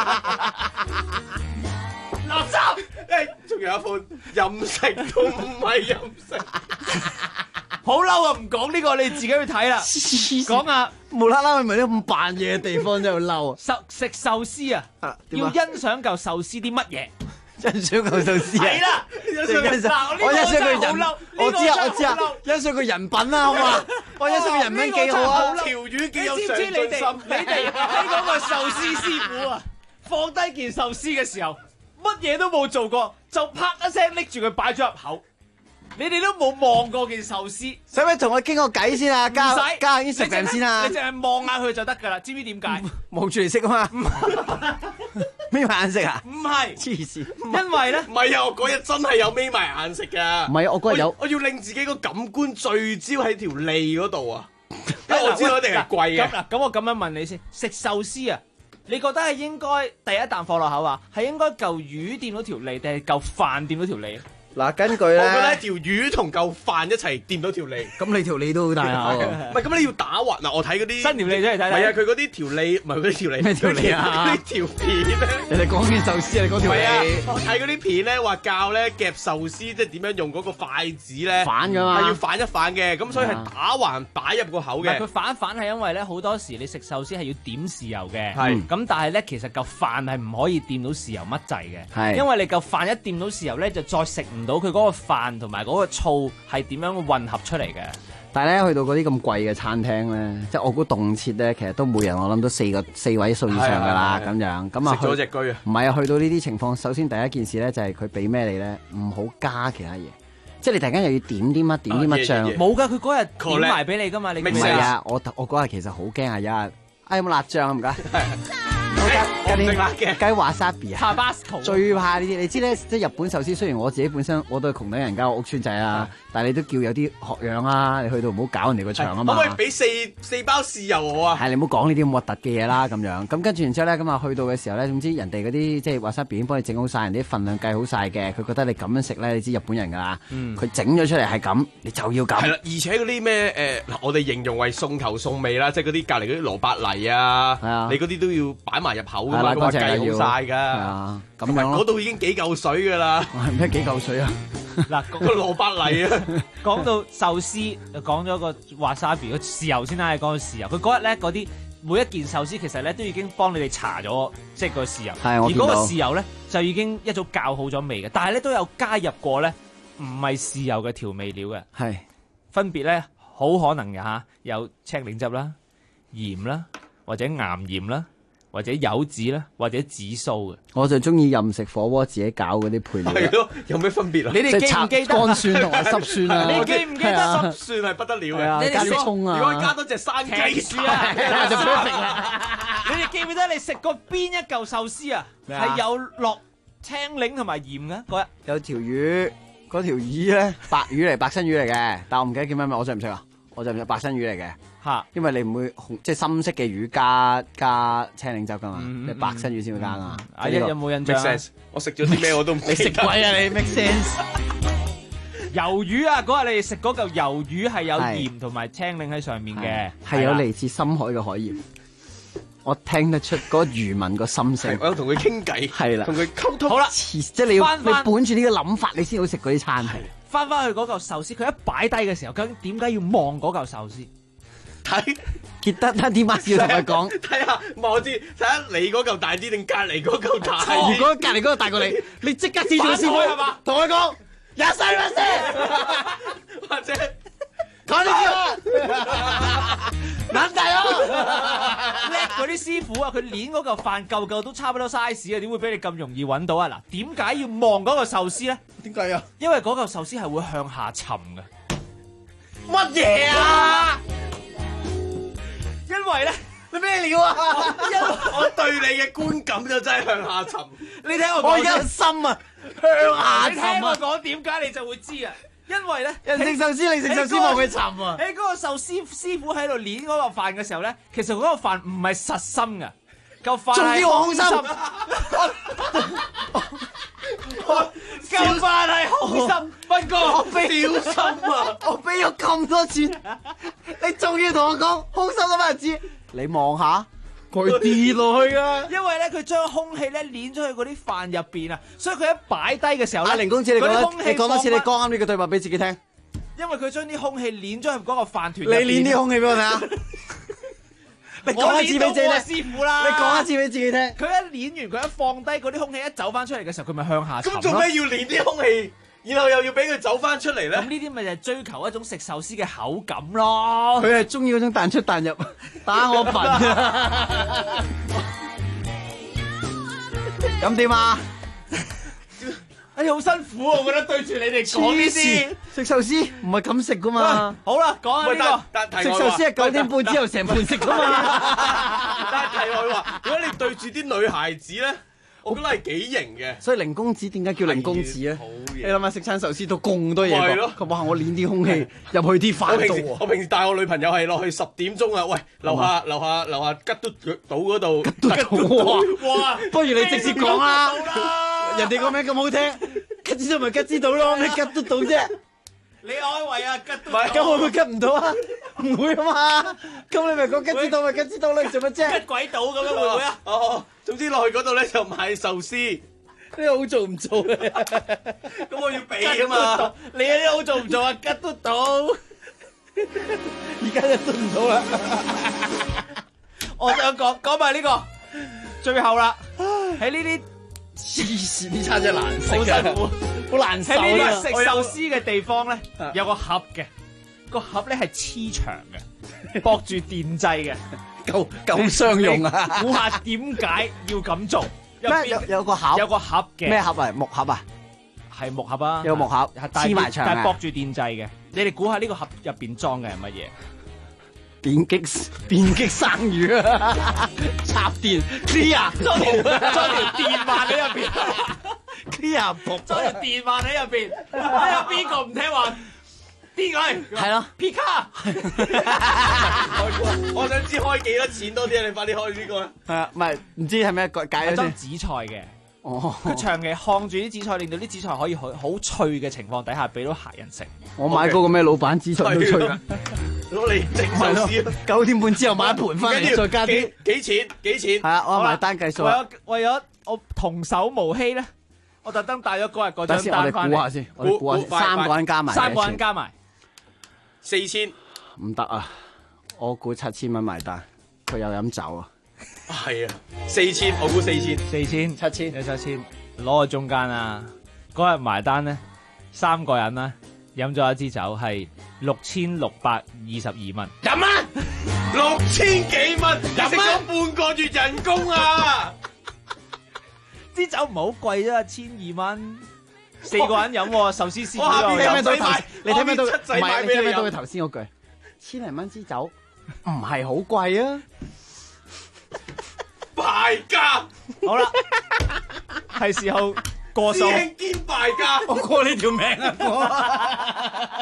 垃圾。仲有一款任食都唔係任食。
好嬲啊！唔講呢個，你自己去睇啦。講下
無啦啦去咪啲咁扮嘢嘅地方真係好嬲。
食壽司啊，要欣賞嚿壽司啲乜嘢？
欣賞嚿壽司啊！
係啦，
我欣賞佢人，我知啊，欣賞佢人品啦，好嘛？我欣賞佢人品幾好啊！
條魚幾有上進心。
你哋喺嗰個壽司師傅啊，放低件壽司嘅時候，乜嘢都冇做過，就啪一聲拎住佢擺咗入口。你哋都冇望過件壽司，
使唔使同我傾個偈先啊？加下啲食病先啊！
你淨係望下佢就得㗎啦，知唔知點解？
望住嚟食啊嘛！眯埋眼食啊？
唔係，
黐線！
因為咧，
唔係啊！我嗰日真係有眯埋眼食㗎。
唔係我嗰日有，
我要令自己個感官聚焦喺條脷嗰度啊！因為我知道一定係貴嘅。
咁我咁樣問你先，食壽司啊？你覺得係應該第一啖放落口啊，係應該嚿魚掂到條脷，定係嚿飯掂到條脷？
嗱，根據咧，
我覺得條魚同嚿飯一齊掂到條脷，
咁你條脷都好大口。
唔係，咁你要打橫嗱，我睇嗰啲
新條脷出嚟睇睇。
係啊，佢嗰啲條脷唔係嗰啲條脷，
咩條脷啊？
嗰啲條片咧。
人哋講件壽司，你講條脷。
我睇嗰啲片咧，話教咧夾壽司，即係點樣用嗰個筷子咧，
反㗎嘛，
係要反一反嘅，咁所以係打橫擺入個口嘅。
佢反一反係因為咧好多時你食壽司係要點豉油嘅，
係
咁但係咧其實嚿飯係唔可以掂到豉油乜滯嘅，
係
因為你嚿飯一掂到豉油咧就再食唔到佢嗰個飯同埋嗰個醋係點樣混合出嚟嘅。
但係咧去到嗰啲咁貴嘅餐廳咧，即係我估動切咧，其實都每人我諗都四位數以上㗎啦，咁樣咁啊
食咗隻居啊！
唔係啊，去到呢啲情況，首先第一件事咧就係佢俾咩你咧，唔好加其他嘢，即係你突然間又要點啲乜點啲乜醬，
冇㗎，佢嗰日點埋俾你㗎嘛，你唔
係啊，我嗰日其實好驚啊，有冇辣醬唔該？加啲辣嘅，加啲 wasabi 啊，最怕呢啲，你知咧，即係日本壽司。雖然我自己本身我都係窮等人家屋村仔啊，但係你都叫有啲學養啊，你去到唔好搞人哋個場啊嘛。
可唔可以俾四包豉油我啊？
係你唔好講呢啲咁核突嘅嘢啦，咁樣咁跟住然之後咧，咁啊去到嘅時候咧，總之人哋嗰啲即係 wasabi 已經幫你整好晒，人哋啲份量計好晒嘅，佢覺得你咁樣食咧，你知日本人㗎啦，佢整咗出嚟係咁，你就要咁。
係啦，而且嗰啲咩嗱，我哋形容為送頭送尾啦，即係嗰啲隔離嗰啲蘿蔔泥啊，你嗰啲都要擺埋入口㗎嘛，佢話計好晒㗎。
咁樣咯，
嗰度已經幾嚿水㗎啦。
咩幾嚿水啊？
嗱，
個蘿蔔泥啊！
講到壽司，就講咗個 wasabi 個豉油先啦，講到豉油。佢嗰日咧嗰啲每一件壽司其實咧都已經幫你哋搽咗，即係個豉油。
係，我見到。
而嗰個豉油咧就已經一早校好咗味嘅，但係咧都有加入過咧唔係豉油嘅調味料嘅。
係，
分別咧好可能嘅嚇，有青檸汁啦、鹽啦，或者岩鹽啦。或者柚子啦，或者紫蘇嘅，
我就中意任食火鍋自己搞嗰啲配料。
係咯，有咩分別啊？
你哋記唔記得
乾酸同埋濕酸啊？
你記唔記得
濕酸係不得了嘅？
加啲葱啊！
如果加多隻生雞
樹啊，就 perfect 啦！你哋記唔記得你食過邊一嚿壽司啊？係有落青檸同埋鹽嘅嗰日？
有條魚，嗰條魚咧白魚嚟，白身魚嚟嘅，但我唔記得叫咩名，我識唔識啊？我就唔識白身魚嚟嘅。因為你唔會即係深色嘅魚加青檸汁噶嘛，你白身魚先會加噶。
阿一有冇印象？
我食咗啲咩我都唔記得。
你食鬼啊你 make sense？
魷魚啊，嗰日你哋食嗰嚿魷魚係有鹽同埋青檸喺上面嘅，
係有嚟自深海嘅海鹽。我聽得出嗰個漁民個心聲。
我有同佢傾偈，
係啦，
同佢溝通。
好啦，
即係你本住呢個諗法，你先好食嗰啲餐。
翻去嗰嚿壽司，佢一擺低嘅時候，究竟點解要望嗰嚿壽司？
睇
傑德點解要同佢講？
睇下，我知，睇下你嗰嚿大啲定隔離嗰嚿大啲？
如果隔離嗰個大過你，你即刻指住師傅係嘛？同佢講廿世乜先？
或者
講呢啲啊？撚大咯！
叻嗰啲師傅啊，佢攣嗰嚿飯嚿嚿都差唔多 size 啊，點會俾你咁容易揾到啊？嗱，點解要望嗰個壽司咧？
點解啊？
因為嗰嚿壽司係會向下沉嘅。
乜嘢啊？
因為咧，
你咩料啊？我對你嘅觀感就真係向下沉。
你聽我講，
我有心啊，向下沉啊！
你聽我講點解你就會知啊？因為咧，
人食壽司，你食壽司望佢沉啊！
喺嗰個壽司師傅喺度攣嗰個飯嘅時候咧，其實嗰個飯唔係實心㗎，嚿飯係空心。 今晚係空心，斌哥小心啊！
我俾咗咁多錢，你仲要同我講空心嗰班人知？你望下。佢跌落去啊！
因為咧，佢將空氣咧攣咗去嗰啲飯入邊啊，所以佢一擺低嘅時候咧，
凌公子，你講多次，你講啱呢個對白俾自己聽。
因為佢將啲空氣攣咗入嗰個飯團入邊。
你攣啲空氣俾我睇下。你講一次俾自己聽，
師傅啦。
你講一次俾自己聽。
佢一攣完，佢一放低嗰啲空氣，一走翻出嚟嘅時候，佢咪向下沉咯。
咁做咩要攣啲空氣？然後又要俾佢走翻出嚟咧？
咁呢啲咪就係追求一種食壽司嘅口感咯。
佢係中意嗰種彈出彈入，打我笨啊！咁點啊？
哎呀，好辛苦啊！我覺得對住你哋講呢啲
食壽司唔係咁食噶嘛。
好啦，講下呢
個
食壽司係9點半之後成盤食噶嘛。
但係題外話，如果你對住啲女孩子咧，我覺得係幾型嘅。
所以凌公子點解叫凌公子啊？你諗下食餐壽司都咁多嘢講，佢話我攣啲空氣入去啲飯度。
我平時帶我女朋友係落去10點鐘啊，喂，樓下吉都島嗰度，
哇！不如你直接講啦，人哋個名咁好聽，吉之島咪吉之島咯，咩吉都島啫？
你安慰啊，吉都
島，咁會唔會吉唔到啊？唔會啊嘛，咁你咪講吉之島咪吉之島啦，做乜啫？
吉鬼島咁樣會唔會啊？
哦，總之落去嗰度咧就買壽司。
呢個好做唔做咧？
咁我要俾啊嘛！
你呢啲好做唔做啊？吉都島，
而家就做唔到啦。
我想講埋呢個，最後啦，喺呢啲
黐線呢餐真係難食嘅，好難受啊！
喺呢啲食壽司嘅地方咧，有個盒嘅，個盒咧係黐牆嘅，駁住電掣嘅，
夠商用啊！
估下點解要咁做？
咩有個盒？
有個盒嘅
咩盒啊？木盒啊？
係木盒啊！
有個木盒黐埋牆，
但係駁住電掣嘅。你哋估下呢個盒入邊裝嘅係乜嘢？
電擊生魚啊！插電 clear
裝條電話喺入邊
clear 服
裝條電話喺入邊。有邊個唔聽話？邊個
係咯
P 卡。
我想知開幾多錢多啲啊！你快啲開呢個啊！
係啊，唔係唔知係咩解咗先。
紫菜嘅。
哦。
佢長期烘住啲紫菜，令到啲紫菜可以好脆嘅情況底下，俾到客人食。
我買嗰個咩老闆紫菜都脆。
攞嚟整壽司。
9點半之後買一盤翻嚟，再加啲。
幾錢？
係啊，我埋單計數。
為咗我童叟無欺咧，我特登帶咗嗰日嗰張單翻嚟。
我哋估下先，我哋估下3個人加埋。
3個人加埋。
4000。
唔得啊！我估7000蚊埋單，佢又飲酒啊！
係啊，4000，我估4000，
7000，攞個中間啊！嗰日埋單咧，3個人咧飲咗一支酒係6622蚊。
飲啊！6000幾蚊，食咗半個月人工啊！
支酒唔係好貴啫，1200蚊。4個人飲喎，壽司師傅。
你聽唔聽到頭？你聽唔聽到？
唔係，
你聽唔聽到佢頭先嗰句？1000零蚊支酒唔係好貴啊！
敗家。
好啦，係時候過數。
師兄兼敗家。
我過你條命啊！